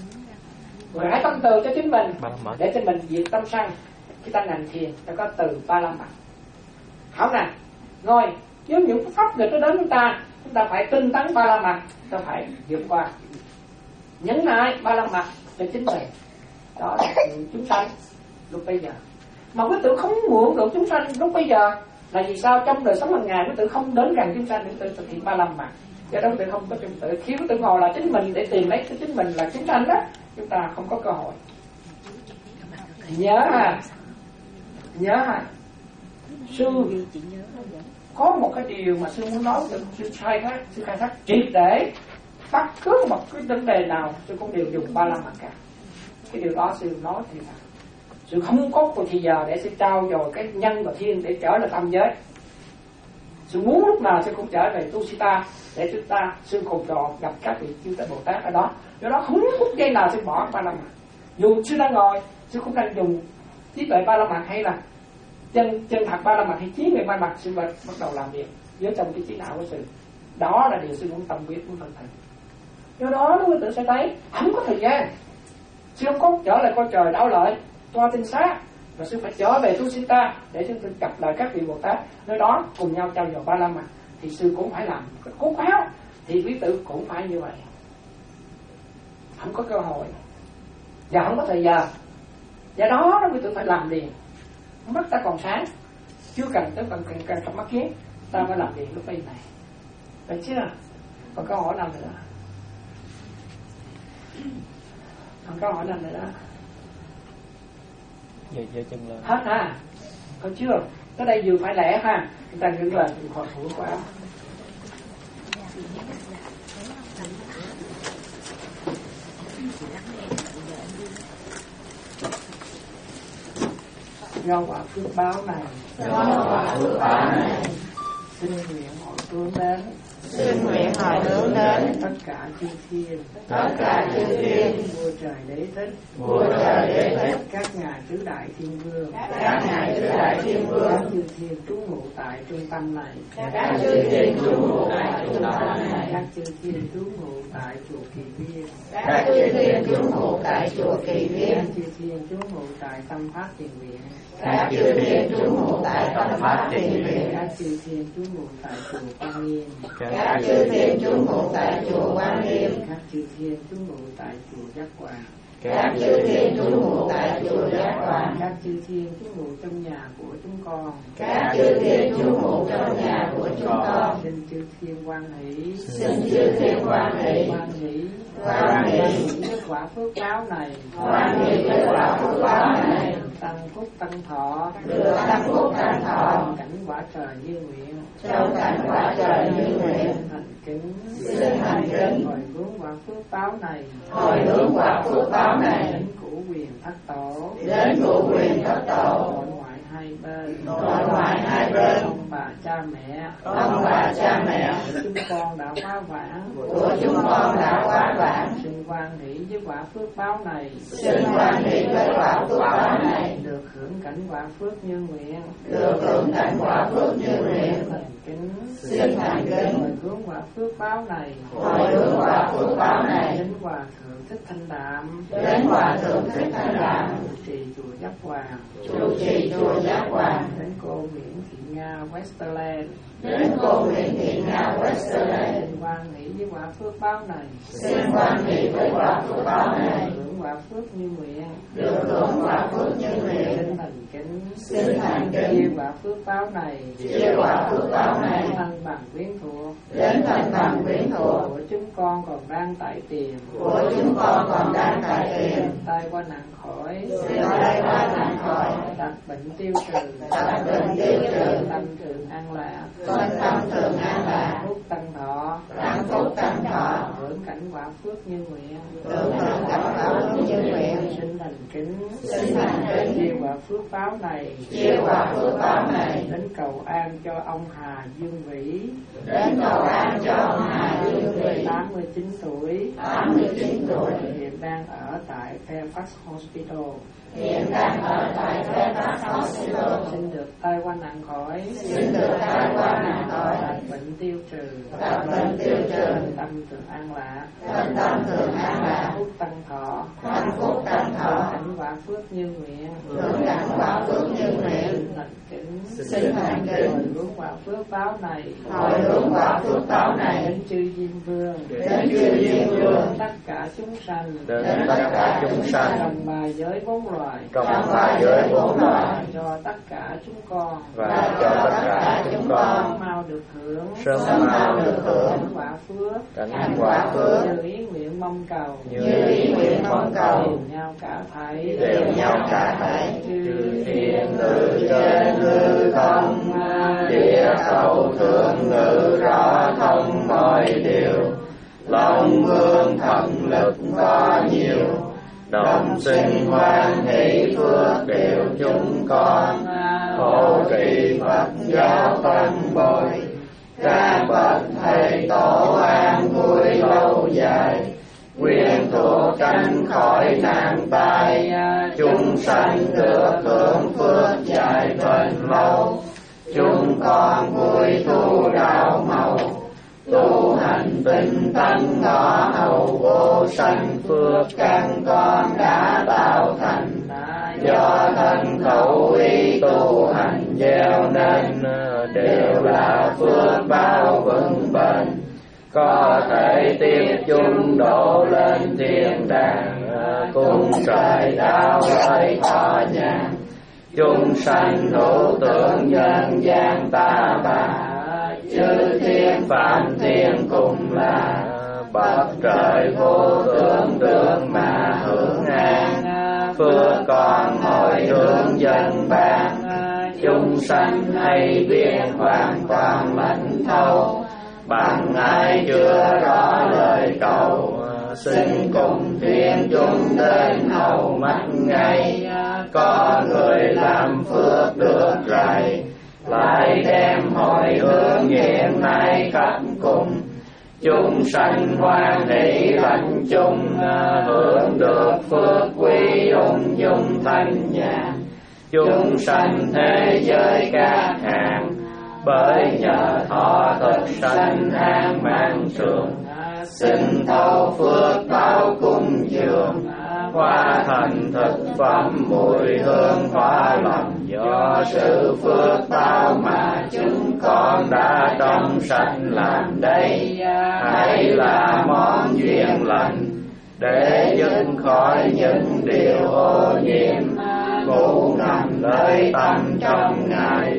Rồi hãy tâm từ cho chính mình, để cho mình diệt tâm sân khi ta ngành thiền, ta có từ ba la mật. Hảo nè, ngồi với những pháp nghịch nó đến chúng ta, chúng ta phải tinh tấn ba la mật, ta phải vượt qua. Nhấn nại ba la mật cho chính mình. Đó là chúng sanh lúc bây giờ. Mà quý tử không mượn được chúng sanh lúc bây giờ là vì sao? Trong đời sống hàng ngày quý tử không đến gần chúng sanh để tự thực hiện ba la mật. Do đó quý tử không có chúng tự. Khi quý tử ngồi là chính mình để tìm lấy chính mình là chúng sanh đó, chúng ta không có cơ hội. Nhớ ha, nhớ ha. Sư có một cái điều mà sư muốn nói với sư khai thác, sư khai thác triệt để bất cứ một cái vấn đề nào sư cũng đều dùng ba la mật cả. Cái điều đó sư nói thì là sư không có một thời giờ để sư trao dồi cái nhân và thiên để trở lại tam giới. Sư muốn lúc nào sư cũng trở về tu sĩ ta để chúng ta sư cùng trò gặp các vị chư tại Bồ Tát ở đó. Do đó không phút giây nào sư bỏ ba la mật. Dù sư đang ngồi, sư cũng đang dùng trí tuệ ba la mật hay là chân chân thật ba la mật hay trí về ba la mật, sư bắt đầu làm việc với trong cái trí não của sư. Đó là điều sư muốn tâm quyết muốn thân thành. Do đó quý tử sẽ thấy không có thời gian, sư không có trở lại con trời đảo lợi toa tinh xá, và sư phải trở về tu sĩ ta để chúng tôi gặp lại các vị Bồ Tát nơi đó cùng nhau trao dồi ba la mật. Thì sư cũng phải làm cốt áo, thì quý tử cũng phải như vậy. Không có cơ hội và không có thời giờ, do đó quý tử phải làm liền. Mắt ta còn sáng, chưa cần tới cần cần cần cặp mắt kiến, ta phải làm liền lúc bây này. Được chưa? Còn câu hỏi nào nữa? Còn câu hỏi nào nữa? Giờ giờ chân lên. Hết ha? Có chưa? Tới đây vừa phải lẽ ha. Chúng ta ngưng lên đừng khỏi thủ quá. Do quả phước báo này, do quả phước báo này, xin nguyện hồi hướng đến, xin nguyện hồi hướng đến tất cả chư thiên, tất cả chư thiên, vua trời đế thích, vua trời đế thích, các ngài tứ đại thiên vương, các ngài tứ đại thiên vương, các chư thiên trú ngụ tại trung tâm này, các chư thiên trú ngụ tại trung tâm này, các chư thiên trú ngụ tại chùa Kỳ Viên, các chư thiên trú ngụ tại chùa Kỳ Viên, các chư thiên trú ngụ tại Tâm Pháp Thiền Viện, các chư thiên trú ngụ tại Tâm Pháp Thiền Viện, các chư thiên trú ngụ tại chùa Quan Nghiêm, các chư thiên trú ngụ tại chùa Quan Nghiêm, các chư thiên trú ngụ tại chùa Giác Quan, các chư thiên trú ngụ tại chùa Giác Quan, các chư thiên trú ngụ trong nhà của chúng con, các chư thiên trú ngụ trong nhà của chúng con, xin chư thiên quan hỷ, xin chư thiên quan hỷ, quan hỷ, quan hỷ với quả phước báo này, quan hỷ với quả phước báo này, tăng phúc tăng thọ, được tăng phúc tăng thọ, cảnh quả trời như nguyện, trong cảnh quả trời như nguyện, thành kính, xin thành kính, hồi hướng quả phước báo này, hồi hướng quả phước báo này, đến cửu quyền thất tổ, đến cửu quyền thất tổ, nội ngoại hai bên, nội ngoại hai bên, ông bà cha mẹ, ông bà cha mẹ, chúng con đã quá vãng, của chúng con đã quá vãng, xin hoan hỷ với quả phước báo này, xin hoan hỷ với quả phước báo này, được hưởng cảnh quả phước như nguyện, được hưởng cảnh quả phước như nguyện. thành kính, xin thành kính, hồi hướng quả phước báo này, hồi hướng quả phước báo này đến hòa thượng Thích Thanh Đạm, đến hòa thượng Thích Thanh Đạm, trụ trì chùa Giác Hoàng, trụ trì chùa Giác Hoàng, đến cô Nguyễn Thị Nga Westerland, đến cô Nguyễn Thị Nga Westerland, xin hoan hỷ với quả phước báo này, xin hoan hỷ với quả phước báo này, hưởng quả phước như nguyện, được hưởng quả phước như nguyện. xin thành kính, xin thành kính, chia quả phước báo này, chia quả phước báo này thân bằng quyến thuộc, đến thân bằng quyến thuộc của chúng con còn đang tại tiền, của chúng con còn đang tại tiền, tai qua nạn khỏi, xin tai qua nạn khỏi, đặt bệnh tiêu trừ, đặt bệnh tiêu trừ, tâm thường an lạc, con tâm thường an lạc, phúc tăng thọ, tăng phúc tăng thọ, hưởng cảnh quả phước như nguyện, hưởng hưởng cảnh quả phước như nguyện. xin thành kính, xin thành kính, chia quả phước báo này, chia quả phước báo này đến cầu an cho ông Hà Dương Vĩ, đến cầu an cho ông Hà Dương Vĩ, tám mươi chín tuổi, tám mươi chín tuổi, hiện đang ở tại Fairfax Hospital, hiện đang ở tại Fairfax Hospital, xin được tai qua nạn khỏi, xin được tai qua nạn khỏi, đặt bệnh tiêu trừ, đặt bệnh tiêu trừ, tâm thường an lạc, thân tâm thường an lạc, phúc tăng thọ, tăng phúc tăng thọ, cảnh quả phước như nguyện, hưởng cảnh quả phước như nguyện. thành kính, xin thành kính, hồi hướng quả phước báo này, hồi hướng quả phước báo này đến chư Diêm Vương, đến chư Diêm Vương, tất cả chúng sanh, đến tất cả chúng sanh trong ba giới bốn loài, trong trong ba giới bốn loài, cho tất cả chúng con, và cho tất cả chúng con mau được hưởng, sớm sớm mau mau được hưởng cảnh quả phước, cảnh quả phước như ý nguyện mong cầu, như như ý nguyện mong cầu, đều nhau cả thảy, đều nhau cả thảy. Chư thiên ngự trên hư không, địa cầu thượng ngự rõ thông mọi điều. Lòng vương thần lực có nhiều, đồng sinh hoan hỷ phước đều chúng con. Hộ trì Phật giáo phân bồi, các bậc thầy tổ an vui lâu dài. Quyên thuộc tránh khỏi nạn tai, chúng sanh được hưởng phước dài bền lâu. Chúng con vui tu đạo màu, tu hành tinh tấn ngõ hầu vô sanh. Phước căn con đã tạo thành, do thân khẩu ý tu hành gieo nên, đều là phước báo vững bền. Có thể tiếp chung đổ lên thiên đàng, cùng trời đạo lợi thọ nhàn. Chúng sanh hữu tưởng nhân gian ta bà, chư thiên phạm thiên cùng là. Bậc trời vô tưởng được mà hưởng an, phước còn hồi hướng dân ban. Chúng sanh hay biết hoàn toàn lãnh thấu, bằng ai chưa rõ lời cầu. Xin cùng thiên chúng đến hầu mắt ngay, có người làm phước được rày. Lại đem hồi hướng hiện nay khắp cùng, chúng sanh hoan hỷ lãnh chung. Hưởng được phước quý ung dung thanh nhàn, chúng sanh thế giới các hàng. Bởi nhờ thọ thực sanh an mạng trường, xin thâu phước báo cung dường. Hoa thành thực phẩm mùi hương hoa lòng, do sự phước báo mà chúng con đã trong sanh làm đây. Hãy là món duyên lành, để dứt khỏi những điều ô nhiễm. Ngủ nằm nơi tâm trong ngày